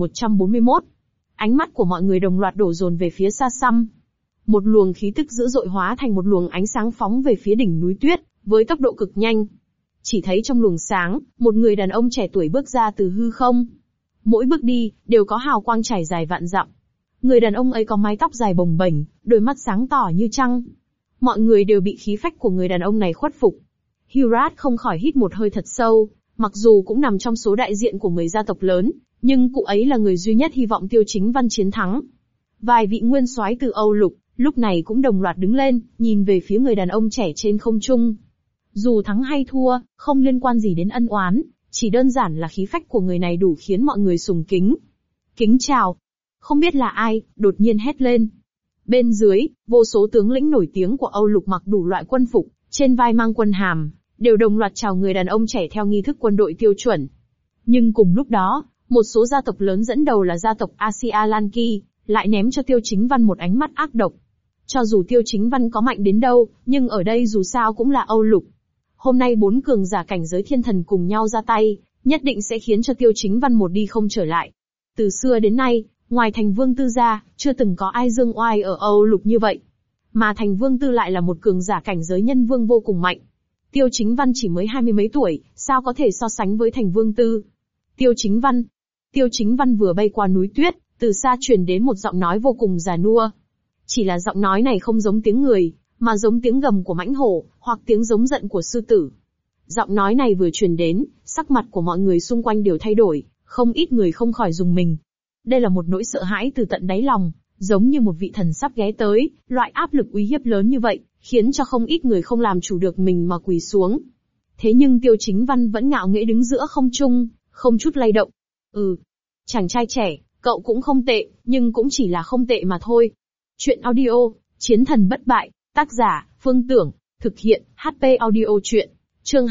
2141. Ánh mắt của mọi người đồng loạt đổ dồn về phía xa xăm. Một luồng khí tức dữ dội hóa thành một luồng ánh sáng phóng về phía đỉnh núi tuyết, với tốc độ cực nhanh. Chỉ thấy trong luồng sáng, một người đàn ông trẻ tuổi bước ra từ hư không. Mỗi bước đi, đều có hào quang trải dài vạn dặm. Người đàn ông ấy có mái tóc dài bồng bềnh, đôi mắt sáng tỏ như trăng. Mọi người đều bị khí phách của người đàn ông này khuất phục. Hirat không khỏi hít một hơi thật sâu, mặc dù cũng nằm trong số đại diện của 10 gia tộc lớn, nhưng cụ ấy là người duy nhất hy vọng Tiêu Chính Văn chiến thắng. Vài vị nguyên soái từ Âu Lục, lúc này cũng đồng loạt đứng lên, nhìn về phía người đàn ông trẻ trên không trung. Dù thắng hay thua, không liên quan gì đến ân oán, chỉ đơn giản là khí phách của người này đủ khiến mọi người sùng kính. Kính chào. Không biết là ai, đột nhiên hét lên. Bên dưới, vô số tướng lĩnh nổi tiếng của Âu Lục mặc đủ loại quân phục, trên vai mang quân hàm, đều đồng loạt chào người đàn ông trẻ theo nghi thức quân đội tiêu chuẩn. Nhưng cùng lúc đó, một số gia tộc lớn dẫn đầu là gia tộc Asia Lanki, lại ném cho Tiêu Chính Văn một ánh mắt ác độc. Cho dù Tiêu Chính Văn có mạnh đến đâu, nhưng ở đây dù sao cũng là Âu Lục. Hôm nay 4 cường giả cảnh giới thiên thần cùng nhau ra tay, nhất định sẽ khiến cho Tiêu Chính Văn một đi không trở lại. Từ xưa đến nay, ngoài Thành Vương Tư ra, chưa từng có ai dương oai ở Âu Lục như vậy. Mà Thành Vương Tư lại là một cường giả cảnh giới nhân vương vô cùng mạnh. Tiêu Chính Văn chỉ mới 20 mấy tuổi, sao có thể so sánh với Thành Vương Tư? Tiêu Chính Văn vừa bay qua núi tuyết, từ xa truyền đến một giọng nói vô cùng già nua. Chỉ là giọng nói này không giống tiếng người, mà giống tiếng gầm của mãnh hổ, hoặc tiếng giống giận của sư tử. Giọng nói này vừa truyền đến, sắc mặt của mọi người xung quanh đều thay đổi, không ít người không khỏi rùng mình. Đây là một nỗi sợ hãi từ tận đáy lòng, giống như một vị thần sắp ghé tới, loại áp lực uy hiếp lớn như vậy, khiến cho không ít người không làm chủ được mình mà quỳ xuống. Thế nhưng Tiêu Chính Văn vẫn ngạo nghễ đứng giữa không trung, không chút lay động. Chàng trai trẻ, cậu cũng không tệ, nhưng cũng chỉ là không tệ mà thôi. Chuyện audio, Chiến thần bất bại, tác giả, Phương Tưởng, thực hiện, HP audio chuyện. Chương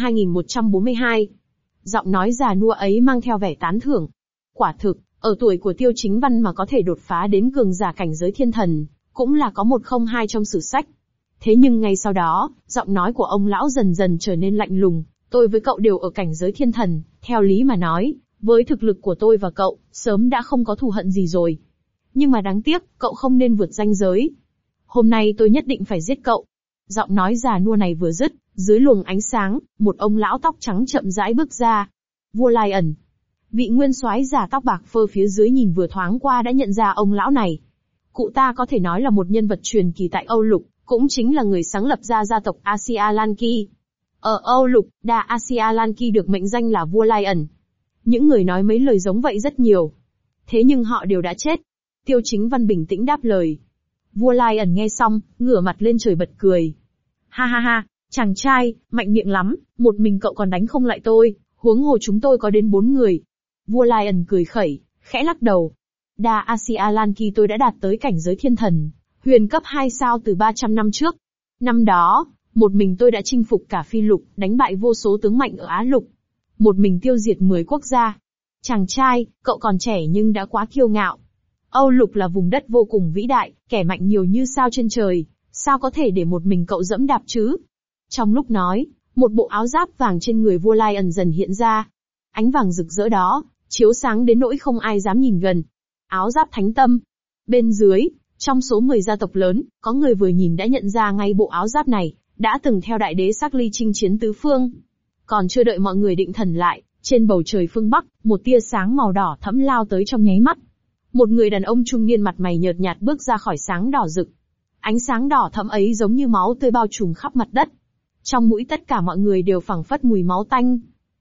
2142. Giọng nói già nua ấy mang theo vẻ tán thưởng. Quả thực, ở tuổi của Tiêu Chính Văn mà có thể đột phá đến cường giả cảnh giới thiên thần, cũng là có 102 trong sử sách. Thế nhưng ngay sau đó, giọng nói của ông lão dần dần trở nên lạnh lùng. Tôi với cậu đều ở cảnh giới thiên thần, theo lý mà nói, với thực lực của tôi và cậu, sớm đã không có thù hận gì rồi. Nhưng mà đáng tiếc, cậu không nên vượt ranh giới. Hôm nay tôi nhất định phải giết cậu. Giọng nói già nua này vừa dứt, dưới luồng ánh sáng, một ông lão tóc trắng chậm rãi bước ra. Vua Lion. Vị nguyên soái già tóc bạc phơ phía dưới nhìn vừa thoáng qua đã nhận ra ông lão này. Cụ ta có thể nói là một nhân vật truyền kỳ tại Âu Lục, cũng chính là người sáng lập ra gia tộc Asia Lanki. Ở Âu Lục, Da Asia Lanki được mệnh danh là vua Lion. Những người nói mấy lời giống vậy rất nhiều. Thế nhưng họ đều đã chết. Tiêu Chính Văn bình tĩnh đáp lời. Vua Lion nghe xong, ngửa mặt lên trời bật cười. Ha ha ha, chàng trai, mạnh miệng lắm, một mình cậu còn đánh không lại tôi, huống hồ chúng tôi có đến 4 người. Vua Lion cười khẩy, khẽ lắc đầu. Da Asia Lanki tôi đã đạt tới cảnh giới thiên thần, huyền cấp 2 sao từ 300 năm trước. Năm đó, một mình tôi đã chinh phục cả Phi Lục, đánh bại vô số tướng mạnh ở Á Lục. Một mình tiêu diệt 10 quốc gia. Chàng trai, cậu còn trẻ nhưng đã quá kiêu ngạo. Âu Lục là vùng đất vô cùng vĩ đại, kẻ mạnh nhiều như sao trên trời, sao có thể để một mình cậu dẫm đạp chứ? Trong lúc nói, một bộ áo giáp vàng trên người vua Lion dần hiện ra. Ánh vàng rực rỡ đó, chiếu sáng đến nỗi không ai dám nhìn gần. Áo giáp thánh tâm. Bên dưới, trong số 10 gia tộc lớn, có người vừa nhìn đã nhận ra ngay bộ áo giáp này, đã từng theo đại đế Sắc Ly chinh chiến tứ phương. Còn chưa đợi mọi người định thần lại, trên bầu trời phương Bắc, một tia sáng màu đỏ thẫm lao tới trong nháy mắt. Một người đàn ông trung niên mặt mày nhợt nhạt bước ra khỏi sáng đỏ rực. Ánh sáng đỏ thẫm ấy giống như máu tươi bao trùm khắp mặt đất. Trong mũi tất cả mọi người đều phảng phất mùi máu tanh.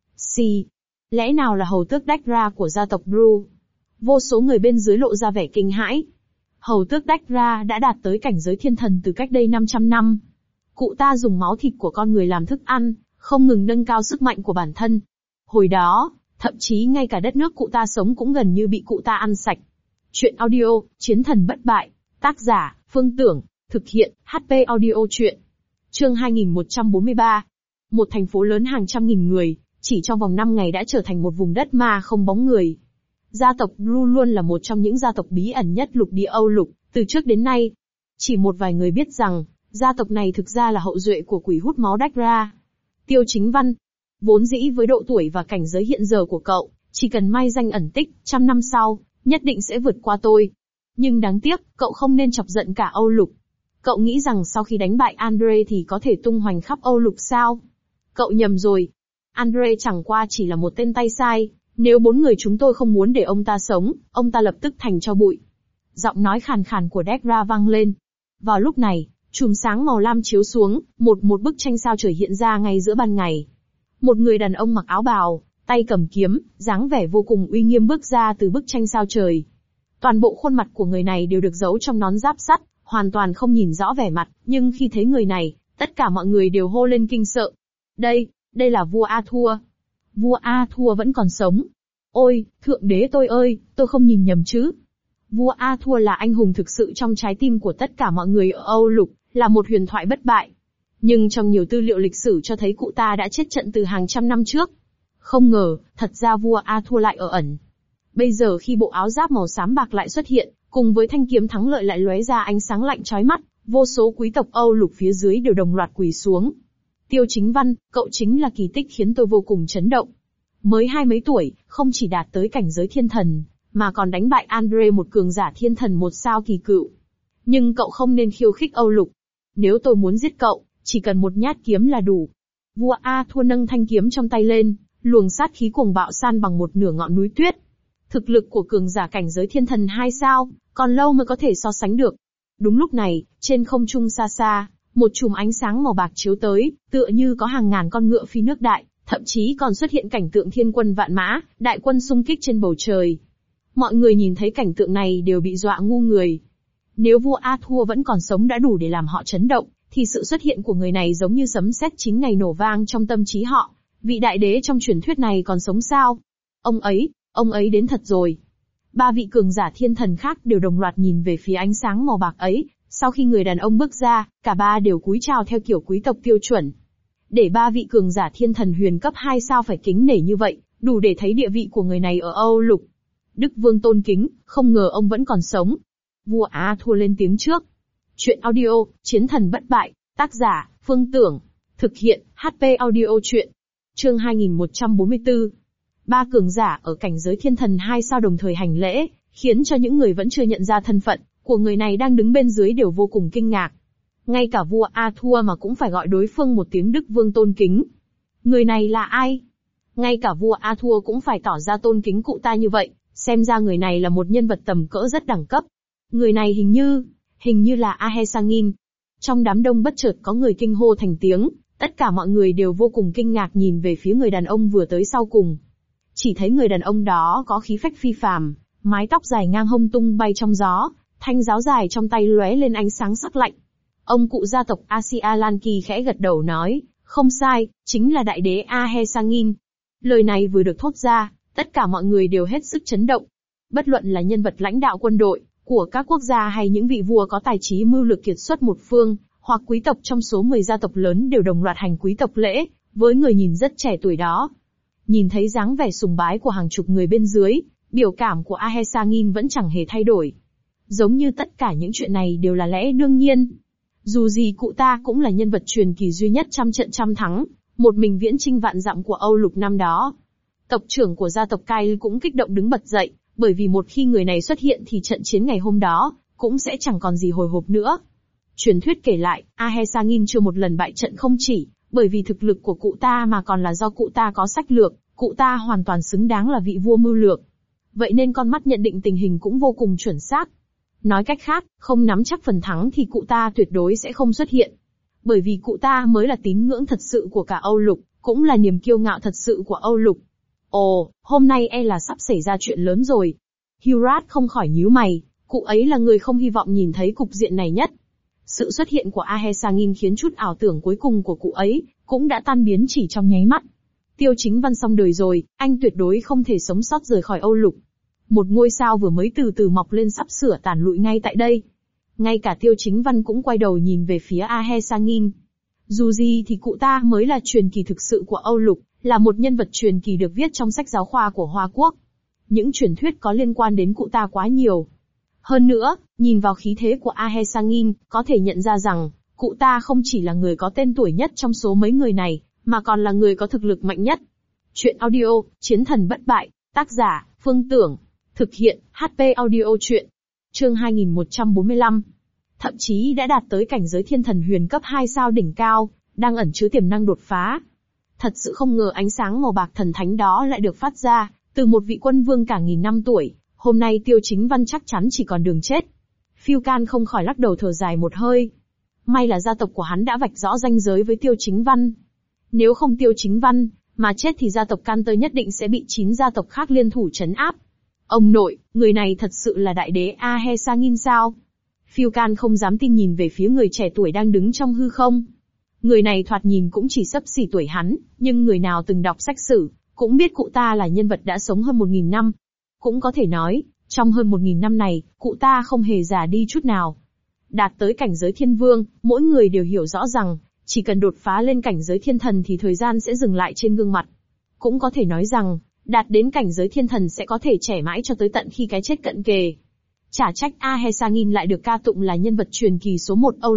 Lẽ nào là hầu tước Dacra của gia tộc Bru? Vô số người bên dưới lộ ra vẻ kinh hãi. Hầu tước Dacra đã đạt tới cảnh giới thiên thần từ cách đây 500 năm. Cụ ta dùng máu thịt của con người làm thức ăn, không ngừng nâng cao sức mạnh của bản thân. Hồi đó, thậm chí ngay cả đất nước cụ ta sống cũng gần như bị cụ ta ăn sạch. Chuyện audio, Chiến thần bất bại, tác giả, Phương Tưởng, thực hiện, HP audio chuyện. Chương 2143. Một thành phố lớn hàng trăm nghìn người, chỉ trong vòng 5 ngày đã trở thành một vùng đất ma không bóng người. Gia tộc Bru luôn là một trong những gia tộc bí ẩn nhất lục địa Âu Lục, từ trước đến nay. Chỉ một vài người biết rằng, gia tộc này thực ra là hậu duệ của quỷ hút máu Dacra. Tiêu Chính Văn. Vốn dĩ với độ tuổi và cảnh giới hiện giờ của cậu, chỉ cần mai danh ẩn tích, 100 năm sau, nhất định sẽ vượt qua tôi. Nhưng đáng tiếc, cậu không nên chọc giận cả Âu Lục. Cậu nghĩ rằng sau khi đánh bại Andre thì có thể tung hoành khắp Âu Lục sao? Cậu nhầm rồi. Andre chẳng qua chỉ là một tên tay sai, nếu 4 người chúng tôi không muốn để ông ta sống, ông ta lập tức thành tro bụi. Giọng nói khàn khàn của Dacra vang lên. Vào lúc này, chùm sáng màu lam chiếu xuống, một bức tranh sao trời hiện ra ngay giữa ban ngày. Một người đàn ông mặc áo bào, tay cầm kiếm, dáng vẻ vô cùng uy nghiêm bước ra từ bức tranh sao trời. Toàn bộ khuôn mặt của người này đều được giấu trong nón giáp sắt, hoàn toàn không nhìn rõ vẻ mặt, nhưng khi thấy người này, tất cả mọi người đều hô lên kinh sợ. Đây là vua Arthur. Vua Arthur vẫn còn sống. Ôi, thượng đế tôi ơi, tôi không nhìn nhầm chứ. Vua Arthur là anh hùng thực sự trong trái tim của tất cả mọi người ở Âu Lục, là một huyền thoại bất bại. Nhưng trong nhiều tư liệu lịch sử cho thấy cụ ta đã chết trận từ hàng trăm năm trước. Không ngờ, thật ra vua Arthur lại ở ẩn. Bây giờ khi bộ áo giáp màu xám bạc lại xuất hiện, cùng với thanh kiếm thắng lợi lại lóe ra ánh sáng lạnh chói mắt, vô số quý tộc Âu Lục phía dưới đều đồng loạt quỳ xuống. Tiêu Chính Văn, cậu chính là kỳ tích khiến tôi vô cùng chấn động. Mới 20 mấy tuổi, không chỉ đạt tới cảnh giới thiên thần, mà còn đánh bại Andre, một cường giả thiên thần 1 sao kỳ cựu. Nhưng cậu không nên khiêu khích Âu Lục. Nếu tôi muốn giết cậu, chỉ cần một nhát kiếm là đủ. Vua A Thua nâng thanh kiếm trong tay lên, luồng sát khí cuồng bạo san bằng một nửa ngọn núi tuyết. Thực lực của cường giả cảnh giới thiên thần 2 sao, còn lâu mới có thể so sánh được. Đúng lúc này, trên không trung xa xa, một chùm ánh sáng màu bạc chiếu tới, tựa như có hàng ngàn con ngựa phi nước đại, thậm chí còn xuất hiện cảnh tượng thiên quân vạn mã, đại quân xung kích trên bầu trời. Mọi người nhìn thấy cảnh tượng này đều bị dọa ngu người. Nếu vua A Thua vẫn còn sống đã đủ để làm họ chấn động, thì sự xuất hiện của người này giống như sấm sét 9 ngày nổ vang trong tâm trí họ. Vị đại đế trong truyền thuyết này còn sống sao? Ông ấy đến thật rồi. 3 vị cường giả thiên thần khác đều đồng loạt nhìn về phía ánh sáng màu bạc ấy. Sau khi người đàn ông bước ra, cả ba đều cúi chào theo kiểu quý tộc tiêu chuẩn. Để 3 vị cường giả thiên thần huyền cấp 2 sao phải kính nể như vậy, đủ để thấy địa vị của người này ở Âu Lục. Đức Vương tôn kính, không ngờ ông vẫn còn sống. Vua A Thua lên tiếng trước. Chuyện audio, Chiến thần bất bại, tác giả, Phương Tưởng. Thực hiện, HP audio chuyện. Chương 2144. 3 cường giả ở cảnh giới thiên thần 2 sao đồng thời hành lễ, khiến cho những người vẫn chưa nhận ra thân phận của người này đang đứng bên dưới đều vô cùng kinh ngạc. Ngay cả vua A Thua mà cũng phải gọi đối phương một tiếng Đức Vương tôn kính. Người này là ai? Ngay cả vua A Thua cũng phải tỏ ra tôn kính cụ ta như vậy, xem ra người này là một nhân vật tầm cỡ rất đẳng cấp. Người này hình như là Ahesangin. Trong đám đông bất chợt có người kinh hô thành tiếng, tất cả mọi người đều vô cùng kinh ngạc nhìn về phía người đàn ông vừa tới sau cùng. Chỉ thấy người đàn ông đó có khí phách phi phàm, mái tóc dài ngang hông tung bay trong gió, thanh giáo dài trong tay lóe lên ánh sáng sắc lạnh. Ông cụ gia tộc Asia Lan Kỳ khẽ gật đầu nói, không sai, chính là đại đế Ahesangin. Lời này vừa được thốt ra, tất cả mọi người đều hết sức chấn động. Bất luận là nhân vật lãnh đạo quân đội của các quốc gia hay những vị vua có tài trí mưu lược kiệt xuất một phương, hoặc quý tộc trong số 10 gia tộc lớn đều đồng loạt hành quý tộc lễ, với người nhìn rất trẻ tuổi đó. Nhìn thấy dáng vẻ sùng bái của hàng chục người bên dưới, biểu cảm của Ahesangin vẫn chẳng hề thay đổi. Giống như tất cả những chuyện này đều là lẽ đương nhiên. Dù gì cụ ta cũng là nhân vật truyền kỳ duy nhất trăm trận trăm thắng, một mình viễn chinh vạn dặm của Âu Lục năm đó. Tộc trưởng của gia tộc Kyle cũng kích động đứng bật dậy, bởi vì một khi người này xuất hiện thì trận chiến ngày hôm đó cũng sẽ chẳng còn gì hồi hộp nữa. Truyền thuyết kể lại, Ahesangin chưa một lần bại trận không chỉ bởi vì thực lực của cụ ta mà còn là do cụ ta có sách lược, cụ ta hoàn toàn xứng đáng là vị vua mưu lược. Vậy nên con mắt nhận định tình hình cũng vô cùng chuẩn xác. Nói cách khác, không nắm chắc phần thắng thì cụ ta tuyệt đối sẽ không xuất hiện. Bởi vì cụ ta mới là tín ngưỡng thật sự của cả Âu Lục, cũng là niềm kiêu ngạo thật sự của Âu Lục. Ồ, hôm nay là sắp xảy ra chuyện lớn rồi. Hirat không khỏi nhíu mày, cụ ấy là người không hy vọng nhìn thấy cục diện này nhất. Sự xuất hiện của Ahesangin khiến chút ảo tưởng cuối cùng của cụ ấy cũng đã tan biến chỉ trong nháy mắt. Tiêu Chính Văn xong đời rồi, anh tuyệt đối không thể sống sót rời khỏi Âu Lục. Một ngôi sao vừa mới từ từ mọc lên sắp sửa tàn lụi ngay tại đây. Ngay cả Tiêu Chính Văn cũng quay đầu nhìn về phía Ahesangin. Dù gì thì cụ ta mới là truyền kỳ thực sự của Âu Lục, là một nhân vật truyền kỳ được viết trong sách giáo khoa của Hoa Quốc. Những truyền thuyết có liên quan đến cụ ta quá nhiều. Hơn nữa, nhìn vào khí thế của Ahesangin, có thể nhận ra rằng, cụ ta không chỉ là người có tên tuổi nhất trong số mấy người này, mà còn là người có thực lực mạnh nhất. Chuyện audio, Chiến thần bất bại, tác giả, Phương Tưởng. Thực hiện, HP audio chuyện. Chương 2145. Thậm chí đã đạt tới cảnh giới thiên thần huyền cấp 2 sao đỉnh cao, đang ẩn chứa tiềm năng đột phá. Thật sự không ngờ ánh sáng màu bạc thần thánh đó lại được phát ra từ một vị quân vương cả nghìn năm tuổi. Hôm nay Tiêu Chính Văn chắc chắn chỉ còn đường chết. Phiêu Can không khỏi lắc đầu thở dài một hơi. May là gia tộc của hắn đã vạch rõ ranh giới với Tiêu Chính Văn. Nếu không Tiêu Chính Văn mà chết thì gia tộc Canter nhất định sẽ bị 9 gia tộc khác liên thủ trấn áp. Ông nội, người này thật sự là đại đế Ahesangin sao? Phiêu Can không dám tin nhìn về phía người trẻ tuổi đang đứng trong hư không. Người này thoạt nhìn cũng chỉ xấp xỉ tuổi hắn, nhưng người nào từng đọc sách sử cũng biết cụ ta là nhân vật đã sống hơn 1000 năm. Cũng có thể nói, trong hơn 1000 năm này, cụ ta không hề già đi chút nào. Đạt tới cảnh giới thiên vương, mỗi người đều hiểu rõ rằng, chỉ cần đột phá lên cảnh giới thiên thần thì thời gian sẽ dừng lại trên gương mặt. Cũng có thể nói rằng, đạt đến cảnh giới thiên thần sẽ có thể trẻ mãi cho tới tận khi cái chết cận kề. Chả trách Ahesangin lại được ca tụng là nhân vật truyền kỳ số 1 Âu Lục,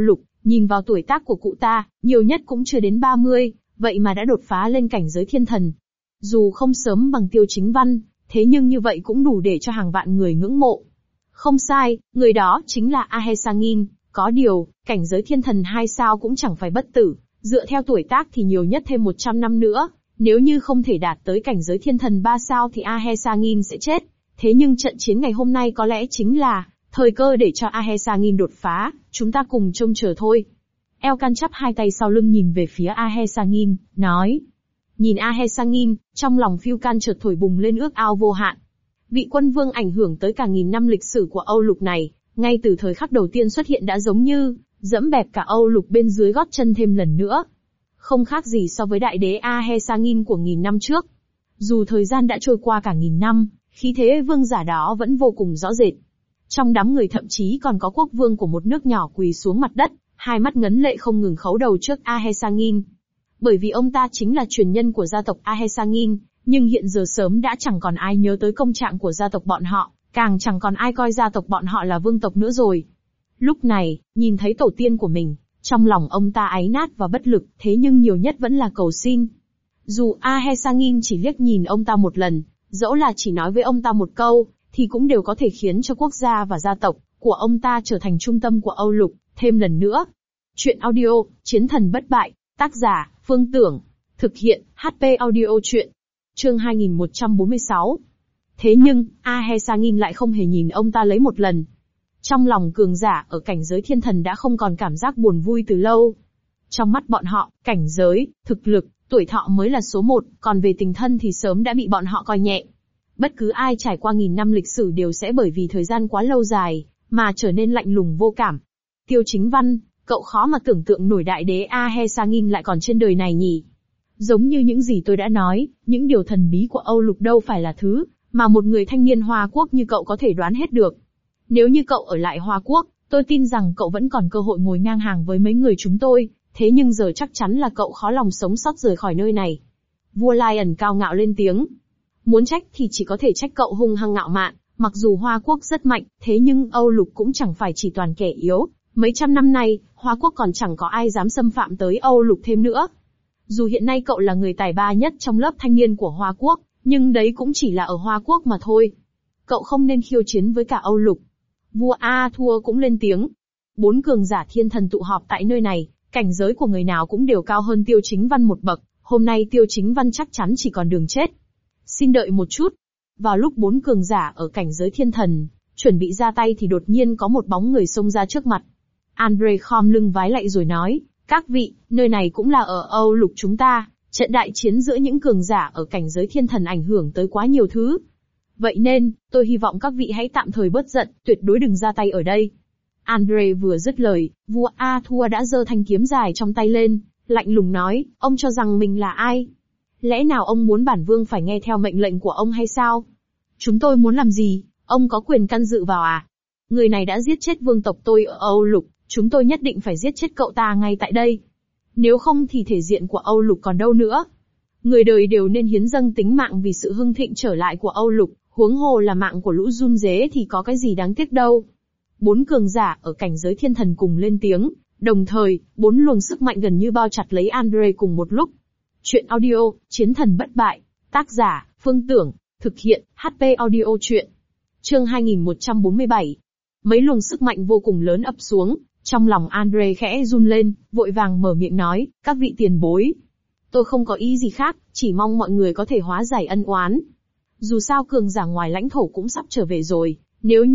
Nhìn vào tuổi tác của cụ ta, nhiều nhất cũng chưa đến 30, vậy mà đã đột phá lên cảnh giới thiên thần. Dù không sớm bằng Tiêu Chính Văn, thế nhưng như vậy cũng đủ để cho hàng vạn người ngưỡng mộ. Không sai, người đó chính là Ahesangin, có điều, cảnh giới thiên thần 2 sao cũng chẳng phải bất tử, dựa theo tuổi tác thì nhiều nhất thêm 100 năm nữa, nếu như không thể đạt tới cảnh giới thiên thần 3 sao thì Ahesangin sẽ chết. Thế nhưng trận chiến ngày hôm nay có lẽ chính là thời cơ để cho Ahesangin đột phá, chúng ta cùng trông chờ thôi. Elkan chắp hai tay sau lưng nhìn về phía Ahesangin, nói. Nhìn Ahesangin, trong lòng Phiêu-kan chợt thổi bùng lên ước ao vô hạn. Vị quân vương ảnh hưởng tới cả nghìn năm lịch sử của Âu Lục này, ngay từ thời khắc đầu tiên xuất hiện đã giống như dẫm bẹp cả Âu Lục bên dưới gót chân thêm lần nữa. Không khác gì so với đại đế Ahesangin của nghìn năm trước. Dù thời gian đã trôi qua cả nghìn năm, khí thế vương giả đó vẫn vô cùng rõ rệt. Trong đám người thậm chí còn có quốc vương của một nước nhỏ quỳ xuống mặt đất, hai mắt ngấn lệ không ngừng khấu đầu trước Ahesangin. Bởi vì ông ta chính là truyền nhân của gia tộc Ahesangin, nhưng hiện giờ sớm đã chẳng còn ai nhớ tới công trạng của gia tộc bọn họ, càng chẳng còn ai coi gia tộc bọn họ là vương tộc nữa rồi. Lúc này, nhìn thấy tổ tiên của mình, trong lòng ông ta áy nát và bất lực, thế nhưng nhiều nhất vẫn là cầu xin. Dù Ahesangin chỉ liếc nhìn ông ta một lần, dẫu là chỉ nói với ông ta một câu, thì cũng đều có thể khiến cho quốc gia và gia tộc của ông ta trở thành trung tâm của Âu Lục, thêm lần nữa. Chuyện audio, Chiến thần bất bại, tác giả, Phương Tưởng, thực hiện, HP audio chuyện. Chương 2146. Thế nhưng, Ahesangin lại không hề nhìn ông ta lấy một lần. Trong lòng cường giả ở cảnh giới thiên thần đã không còn cảm giác buồn vui từ lâu. Trong mắt bọn họ, cảnh giới, thực lực, tuổi thọ mới là số 1, còn về tình thân thì sớm đã bị bọn họ coi nhẹ. Bất cứ ai trải qua nghìn năm lịch sử đều sẽ bởi vì thời gian quá lâu dài, mà trở nên lạnh lùng vô cảm. Tiêu Chính Văn, cậu khó mà tưởng tượng nổi đại đế Ahesangin lại còn trên đời này nhỉ. Giống như những gì tôi đã nói, những điều thần bí của Âu Lục đâu phải là thứ mà một người thanh niên Hoa Quốc như cậu có thể đoán hết được. Nếu như cậu ở lại Hoa Quốc, tôi tin rằng cậu vẫn còn cơ hội ngồi ngang hàng với mấy người chúng tôi, thế nhưng giờ chắc chắn là cậu khó lòng sống sót rời khỏi nơi này. Vua Lion cao ngạo lên tiếng. Muốn trách thì chỉ có thể trách cậu hung hăng ngạo mạn, mặc dù Hoa Quốc rất mạnh, thế nhưng Âu Lục cũng chẳng phải chỉ toàn kẻ yếu. Mấy trăm năm nay, Hoa Quốc còn chẳng có ai dám xâm phạm tới Âu Lục thêm nữa. Dù hiện nay cậu là người tài ba nhất trong lớp thanh niên của Hoa Quốc, nhưng đấy cũng chỉ là ở Hoa Quốc mà thôi. Cậu không nên khiêu chiến với cả Âu Lục. Vua A Thua cũng lên tiếng. 4 cường giả thiên thần tụ họp tại nơi này, cảnh giới của người nào cũng đều cao hơn Tiêu Chính Văn một bậc, hôm nay Tiêu Chính Văn chắc chắn chỉ còn đường chết. Xin đợi một chút. Vào lúc 4 cường giả ở cảnh giới thiên thần chuẩn bị ra tay thì đột nhiên có một bóng người xông ra trước mặt. Andre khom lưng vái lạy rồi nói, các vị, nơi này cũng là ở Âu Lục chúng ta, trận đại chiến giữa những cường giả ở cảnh giới thiên thần ảnh hưởng tới quá nhiều thứ. Vậy nên, tôi hy vọng các vị hãy tạm thời bớt giận, tuyệt đối đừng ra tay ở đây. Andre vừa dứt lời, vua A Thua đã giơ thanh kiếm dài trong tay lên, lạnh lùng nói, ông cho rằng mình là ai? Lẽ nào ông muốn bản vương phải nghe theo mệnh lệnh của ông hay sao? Chúng tôi muốn làm gì, ông có quyền can dự vào à? Người này đã giết chết vương tộc tôi ở Âu Lục, chúng tôi nhất định phải giết chết cậu ta ngay tại đây. Nếu không thì thể diện của Âu Lục còn đâu nữa. Người đời đều nên hiến dâng tính mạng vì sự hưng thịnh trở lại của Âu Lục, huống hồ là mạng của lũ run rế thì có cái gì đáng tiếc đâu. 4 cường giả ở cảnh giới thiên thần cùng lên tiếng, đồng thời, 4 luồng sức mạnh gần như bao chặt lấy Andre cùng một lúc. Chuyện audio, Chiến thần bất bại, tác giả, Phương Tưởng, thực hiện, HP audio chuyện. Chương 2147. Mấy luồng sức mạnh vô cùng lớn ập xuống, trong lòng Andre khẽ run lên, vội vàng mở miệng nói, các vị tiền bối. Tôi không có ý gì khác, chỉ mong mọi người có thể hóa giải ân oán. Dù sao cường giả ngoài lãnh thổ cũng sắp trở về rồi, nếu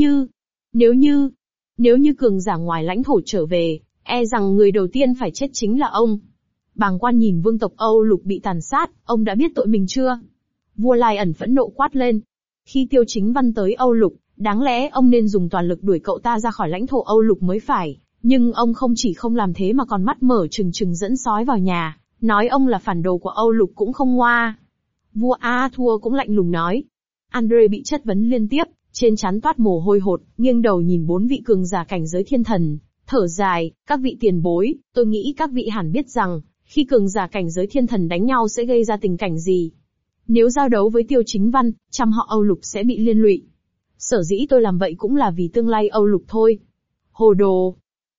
như cường giả ngoài lãnh thổ trở về, e rằng người đầu tiên phải chết chính là ông. Bàng quan nhìn vương tộc Âu Lục bị tàn sát, ông đã biết tội mình chưa? Vua Lion phẫn nộ quát lên. Khi Tiêu Chính Văn tới Âu Lục, đáng lẽ ông nên dùng toàn lực đuổi cậu ta ra khỏi lãnh thổ Âu Lục mới phải, nhưng ông không chỉ không làm thế mà còn mắt mở trừng trừng dẫn sói vào nhà, nói ông là phản đồ của Âu Lục cũng không ngoa. Vua A Thua cũng lạnh lùng nói. Andre bị chất vấn liên tiếp, trên trán toát mồ hôi hột, nghiêng đầu nhìn 4 vị cường giả cảnh giới thiên thần, thở dài, các vị tiền bối, tôi nghĩ các vị hẳn biết rằng, khi cường giả cảnh giới thiên thần đánh nhau sẽ gây ra tình cảnh gì. Nếu giao đấu với Tiêu Chính Văn, trăm họ Âu Lục sẽ bị liên lụy. Sở dĩ tôi làm vậy cũng là vì tương lai Âu Lục thôi. Hồ đồ.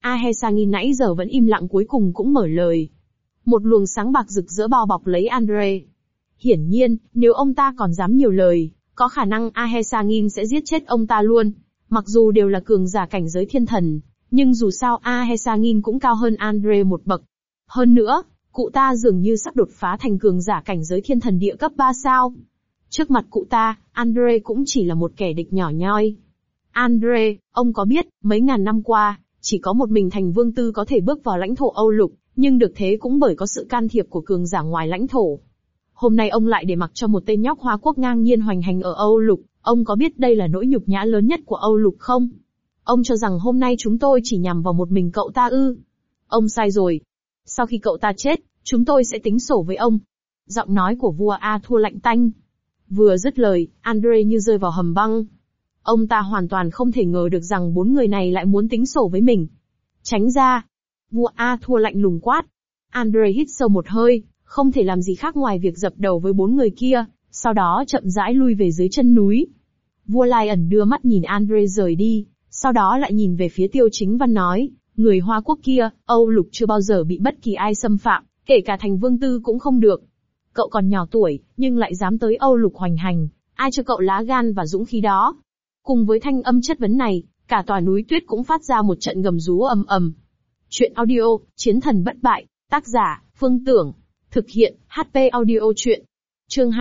Ahesangin nãy giờ vẫn im lặng cuối cùng cũng mở lời. Một luồng sáng bạc rực rỡ bao bọc lấy Andre. Hiển nhiên, nếu ông ta còn dám nhiều lời, có khả năng Ahesangin sẽ giết chết ông ta luôn. Mặc dù đều là cường giả cảnh giới thiên thần, nhưng dù sao Ahesangin cũng cao hơn Andre một bậc. Hơn nữa, cụ ta dường như sắp đột phá thành cường giả cảnh giới thiên thần địa cấp 3 sao. Trước mặt cụ ta, Andre cũng chỉ là một kẻ địch nhỏ nhoi. Andre, ông có biết, mấy ngàn năm qua, chỉ có một mình Thành Vương Tư có thể bước vào lãnh thổ Âu Lục, nhưng được thế cũng bởi có sự can thiệp của cường giả ngoài lãnh thổ. Hôm nay ông lại để mặc cho một tên nhóc Hoa Quốc ngang nhiên hoành hành ở Âu Lục, ông có biết đây là nỗi nhục nhã lớn nhất của Âu Lục không? Ông cho rằng hôm nay chúng tôi chỉ nhằm vào một mình cậu ta ư? Ông sai rồi. Sau khi cậu ta chết, chúng tôi sẽ tính sổ với ông. Giọng nói của vua A Thua lạnh tanh. Vừa dứt lời, Andre như rơi vào hầm băng. Ông ta hoàn toàn không thể ngờ được rằng 4 người này lại muốn tính sổ với mình. Tránh ra. Vua A Thua lạnh lùng quát. Andre hít sâu một hơi, không thể làm gì khác ngoài việc dập đầu với 4 người kia, sau đó chậm rãi lui về dưới chân núi. Vua Lion đưa mắt nhìn Andre rời đi, sau đó lại nhìn về phía Tiêu Chính Văn nói, người Hoa Quốc kia, Âu Lục chưa bao giờ bị bất kỳ ai xâm phạm, kể cả Thành Vương Tư cũng không được. Cậu còn nhỏ tuổi, nhưng lại dám tới Âu Lục hoành hành, ai cho cậu lá gan và dũng khí đó? Cùng với thanh âm chất vấn này, cả tòa núi tuyết cũng phát ra một trận gầm rú ầm ầm. Chuyện audio, Chiến thần bất bại, tác giả, Phương Tưởng, thực hiện, HP audio chuyện. Chương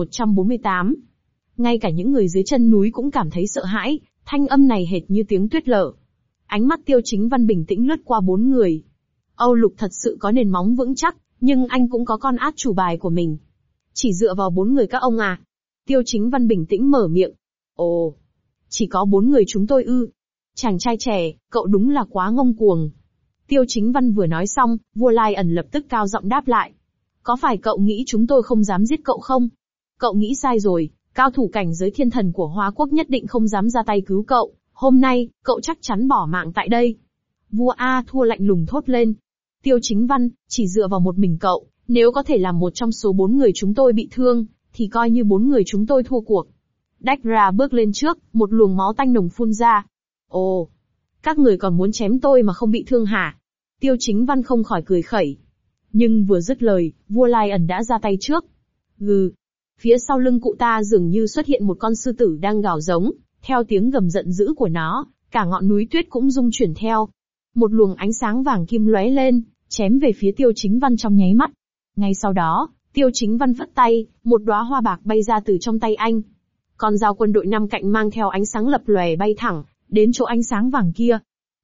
2148. Ngay cả những người dưới chân núi cũng cảm thấy sợ hãi, thanh âm này hệt như tiếng tuyết lở. Ánh mắt Tiêu Chính Văn bình tĩnh lướt qua 4 người. Âu Lục thật sự có nền móng vững chắc, nhưng anh cũng có con át chủ bài của mình. Chỉ dựa vào 4 người các ông à? Tiêu Chính Văn bình tĩnh mở miệng. Ồ, chỉ có 4 người chúng tôi ư? Chàng trai trẻ, cậu đúng là quá ngông cuồng. Tiêu Chính Văn vừa nói xong, vua Lion lập tức cao giọng đáp lại. Có phải cậu nghĩ chúng tôi không dám giết cậu không? Cậu nghĩ sai rồi, cao thủ cảnh giới thiên thần của Hoa Quốc nhất định không dám ra tay cứu cậu, hôm nay, cậu chắc chắn bỏ mạng tại đây. Vua A Thua lạnh lùng thốt lên. Tiêu Chính Văn, chỉ dựa vào một mình cậu, nếu có thể làm một trong số 4 người chúng tôi bị thương, thì coi như 4 người chúng tôi thua cuộc. Đách ra bước lên trước, một luồng máu tanh nồng phun ra. Ồ, các người còn muốn chém tôi mà không bị thương hả? Tiêu Chính Văn không khỏi cười khẩy. Nhưng vừa dứt lời, vua Lion đã ra tay trước. Gừ. Phía sau lưng cụ ta dường như xuất hiện một con sư tử đang gào giống, theo tiếng gầm giận dữ của nó, cả ngọn núi tuyết cũng rung chuyển theo. Một luồng ánh sáng vàng kim lóe lên, chém về phía Tiêu Chính Văn trong nháy mắt. Ngay sau đó, Tiêu Chính Văn phất tay, một đóa hoa bạc bay ra từ trong tay anh. Con dao quân đội 5 cạnh mang theo ánh sáng lập lòe bay thẳng đến chỗ ánh sáng vàng kia.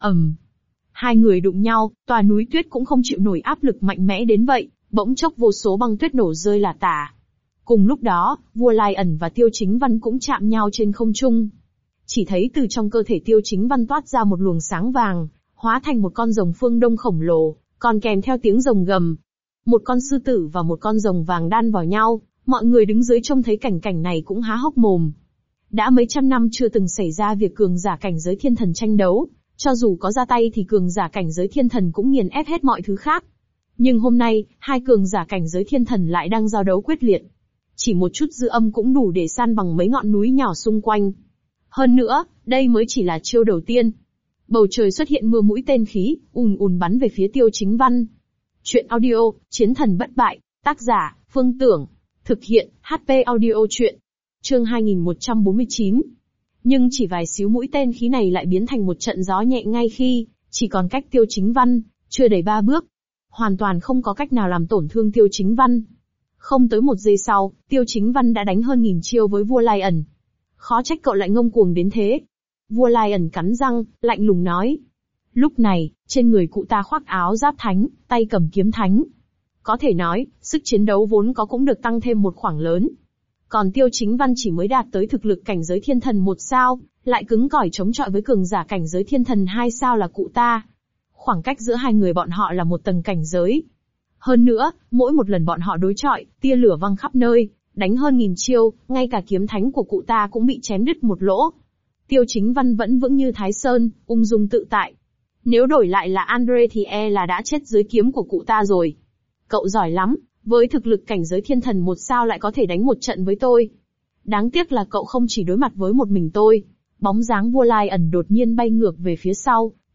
Hai người đụng nhau, tòa núi tuyết cũng không chịu nổi áp lực mạnh mẽ đến vậy, bỗng chốc vô số băng tuyết nổ rơi lả tả. Cùng lúc đó, vua Lion và Tiêu Chính Văn cũng chạm nhau trên không trung. Chỉ thấy từ trong cơ thể Tiêu Chính Văn toát ra một luồng sáng vàng, hóa thành một con rồng phương đông khổng lồ, còn kèm theo tiếng rồng gầm. Một con sư tử và một con rồng vàng đan vào nhau, mọi người đứng dưới trông thấy cảnh này cũng há hốc mồm. Đã mấy trăm năm chưa từng xảy ra việc cường giả cảnh giới thiên thần tranh đấu, cho dù có ra tay thì cường giả cảnh giới thiên thần cũng nghiền ép hết mọi thứ khác. Nhưng hôm nay, hai cường giả cảnh giới thiên thần lại đang giao đấu quyết liệt. Chỉ một chút dư âm cũng đủ để san bằng mấy ngọn núi nhỏ xung quanh. Hơn nữa, đây mới chỉ là chiêu đầu tiên. Bầu trời xuất hiện mưa mũi tên khí, ùn ùn bắn về phía Tiêu Chính Văn. Chuyện audio, Chiến thần bất bại, tác giả, Phương Tưởng, thực hiện, HP audio chuyện. Chương 2149. Nhưng chỉ vài xíu mũi tên khí này lại biến thành một trận gió nhẹ ngay khi, chỉ còn cách Tiêu Chính Văn, chưa đầy 3 bước. Hoàn toàn không có cách nào làm tổn thương Tiêu Chính Văn. Không tới 1 giây sau, Tiêu Chính Văn đã đánh hơn 1000 chiêu với vua Lion. Khó trách cậu lại ngông cuồng đến thế. Vua Lion cắn răng, lạnh lùng nói. Lúc này, trên người cụ ta khoác áo giáp thánh, tay cầm kiếm thánh. Có thể nói, sức chiến đấu vốn có cũng được tăng thêm một khoảng lớn. Còn Tiêu Chính Văn chỉ mới đạt tới thực lực cảnh giới thiên thần 1 sao, lại cứng cỏi chống chọi với cường giả cảnh giới thiên thần 2 sao là cụ ta. Khoảng cách giữa hai người bọn họ là một tầng cảnh giới. Hơn nữa, mỗi một lần bọn họ đối chọi, tia lửa văng khắp nơi, đánh hơn 1000 chiêu, ngay cả kiếm thánh của cụ ta cũng bị chém đứt một lỗ. Tiêu Chính Văn vẫn vững như Thái Sơn, ung dung tự tại. Nếu đổi lại là Andre thì là đã chết dưới kiếm của cụ ta rồi. Cậu giỏi lắm, với thực lực cảnh giới thiên thần 1 sao lại có thể đánh một trận với tôi. Đáng tiếc là cậu không chỉ đối mặt với một mình tôi. Bóng dáng vua Lion đột nhiên bay ngược về phía sau,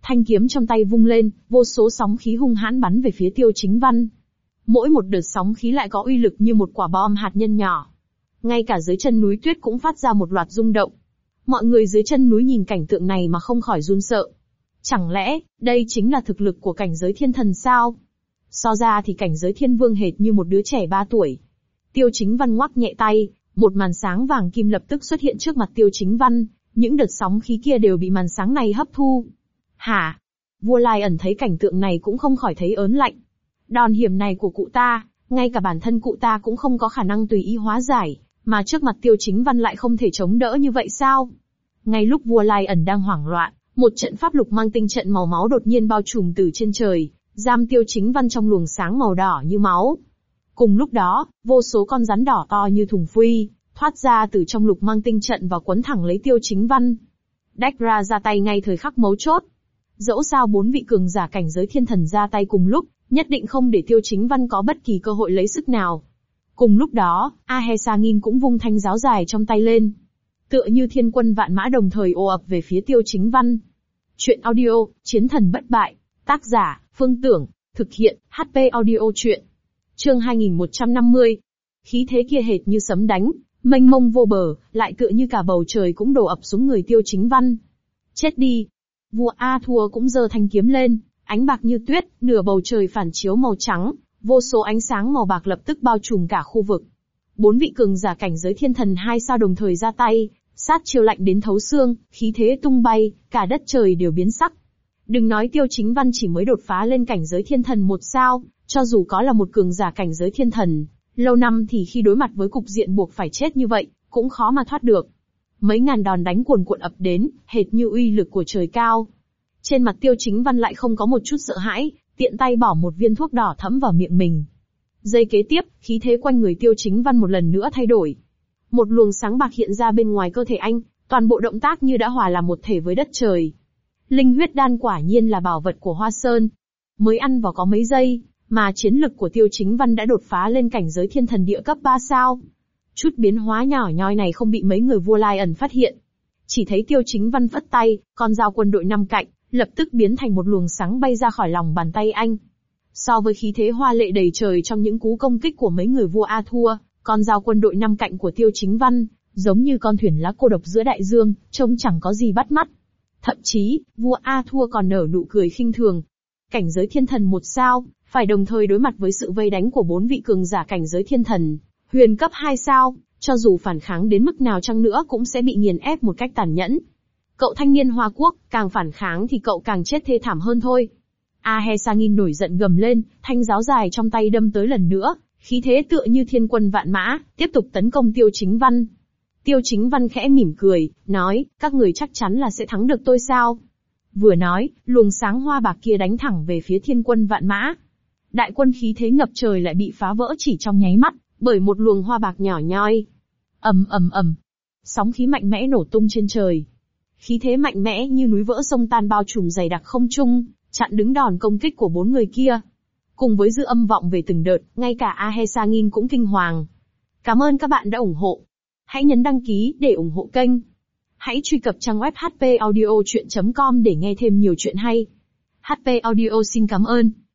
Thanh kiếm trong tay vung lên, vô số sóng khí hung hãn bắn về phía Tiêu Chính Văn. Mỗi một đợt sóng khí lại có uy lực như một quả bom hạt nhân nhỏ. Ngay cả dưới chân núi tuyết cũng phát ra một loạt rung động. Mọi người dưới chân núi nhìn cảnh tượng này mà không khỏi run sợ. Chẳng lẽ, đây chính là thực lực của cảnh giới thiên thần sao? So ra thì cảnh giới thiên vương hệt như một đứa trẻ 3 tuổi. Tiêu Chính Văn ngoắc nhẹ tay, một màn sáng vàng kim lập tức xuất hiện trước mặt Tiêu Chính Văn, những đợt sóng khí kia đều bị màn sáng này hấp thu. Hả? Vua Lai Ẩn thấy cảnh tượng này cũng không khỏi thấy ớn lạnh. Đòn hiểm này của cụ ta, ngay cả bản thân cụ ta cũng không có khả năng tùy ý hóa giải, mà trước mặt Tiêu Chính Văn lại không thể chống đỡ như vậy sao? Ngay lúc vua Lai Ẩn đang hoảng loạn, một trận pháp lục mang tinh trận màu máu đột nhiên bao trùm từ trên trời, giam Tiêu Chính Văn trong luồng sáng màu đỏ như máu. Cùng lúc đó, vô số con rắn đỏ to như thùng phuy, thoát ra từ trong lục mang tinh trận và quấn thẳng lấy Tiêu Chính Văn. Đách ra ra tay ngay thời khắc mấu chốt. Dẫu sao 4 vị cường giả cảnh giới thiên thần ra tay cùng lúc, nhất định không để Tiêu Chính Văn có bất kỳ cơ hội lấy sức nào. Cùng lúc đó, Ahesangin cũng vung thanh giáo dài trong tay lên. Tựa như thiên quân vạn mã đồng thời ồ ập về phía Tiêu Chính Văn. Chuyện audio, Chiến thần bất bại. Tác giả, Phương Tưởng. Thực hiện, HP audio chuyện. Chương 2150. Khí thế kia hệt như sấm đánh, mênh mông vô bờ, lại tựa như cả bầu trời cũng đổ ập xuống người Tiêu Chính Văn. Chết đi! Vua A Thua cũng giơ thanh kiếm lên, ánh bạc như tuyết, nửa bầu trời phản chiếu màu trắng, vô số ánh sáng màu bạc lập tức bao trùm cả khu vực. 4 vị cường giả cảnh giới thiên thần 2 sao đồng thời ra tay, sát chiêu lạnh đến thấu xương, khí thế tung bay, cả đất trời đều biến sắc. Đừng nói Tiêu Chính Văn chỉ mới đột phá lên cảnh giới thiên thần 1 sao, cho dù có là một cường giả cảnh giới thiên thần, lâu năm thì khi đối mặt với cục diện buộc phải chết như vậy, cũng khó mà thoát được. Mấy ngàn đòn đánh cuồn cuộn ập đến, hệt như uy lực của trời cao. Trên mặt Tiêu Chính Văn lại không có một chút sợ hãi, tiện tay bỏ một viên thuốc đỏ thẫm vào miệng mình. Giây kế tiếp, khí thế quanh người Tiêu Chính Văn một lần nữa thay đổi. Một luồng sáng bạc hiện ra bên ngoài cơ thể anh, toàn bộ động tác như đã hòa làm một thể với đất trời. Linh huyết đan quả nhiên là bảo vật của Hoa Sơn. Mới ăn vào có mấy giây, mà chiến lực của Tiêu Chính Văn đã đột phá lên cảnh giới thiên thần địa cấp 3 sao. Chút biến hóa nhỏ nhoi này không bị mấy người vua Lai Ẩn phát hiện. Chỉ thấy Tiêu Chính Văn phất tay, con dao quân đội 5 cạnh, lập tức biến thành một luồng sáng bay ra khỏi lòng bàn tay anh. So với khí thế hoa lệ đầy trời trong những cú công kích của mấy người vua A Thua, con dao quân đội 5 cạnh của Tiêu Chính Văn, giống như con thuyền lá cô độc giữa đại dương, trông chẳng có gì bắt mắt. Thậm chí, vua A Thua còn nở nụ cười khinh thường. Cảnh giới thiên thần 1 sao, phải đồng thời đối mặt với sự vây đánh của 4 vị cường giả cảnh giới thiên thần, huyền cấp 2 sao, cho dù phản kháng đến mức nào chăng nữa cũng sẽ bị nghiền ép một cách tàn nhẫn. Cậu thanh niên Hoa Quốc, càng phản kháng thì cậu càng chết thê thảm hơn thôi. Ahesangin nổi giận gầm lên, thanh giáo dài trong tay đâm tới lần nữa, khí thế tựa như thiên quân vạn mã, tiếp tục tấn công Tiêu Chính Văn. Tiêu Chính Văn khẽ mỉm cười, nói, các người chắc chắn là sẽ thắng được tôi sao? Vừa nói, luồng sáng hoa bạc kia đánh thẳng về phía thiên quân vạn mã. Đại quân khí thế ngập trời lại bị phá vỡ chỉ trong nháy mắt, bởi một luồng hoa bạc nhỏ nhoi. Ầm ầm ầm, sóng khí mạnh mẽ nổ tung trên trời. Khí thế mạnh mẽ như núi vỡ sông tan bao trùm dày đặc không trung, chặn đứng đòn công kích của 4 người kia. Cùng với dư âm vọng về từng đợt, ngay cả Ahesangin cũng kinh hoàng. Cảm ơn các bạn đã ủng hộ. Hãy nhấn đăng ký để ủng hộ kênh. Hãy truy cập trang web hpaudiochuyen.com để nghe thêm nhiều chuyện hay. HP Audio xin cảm ơn.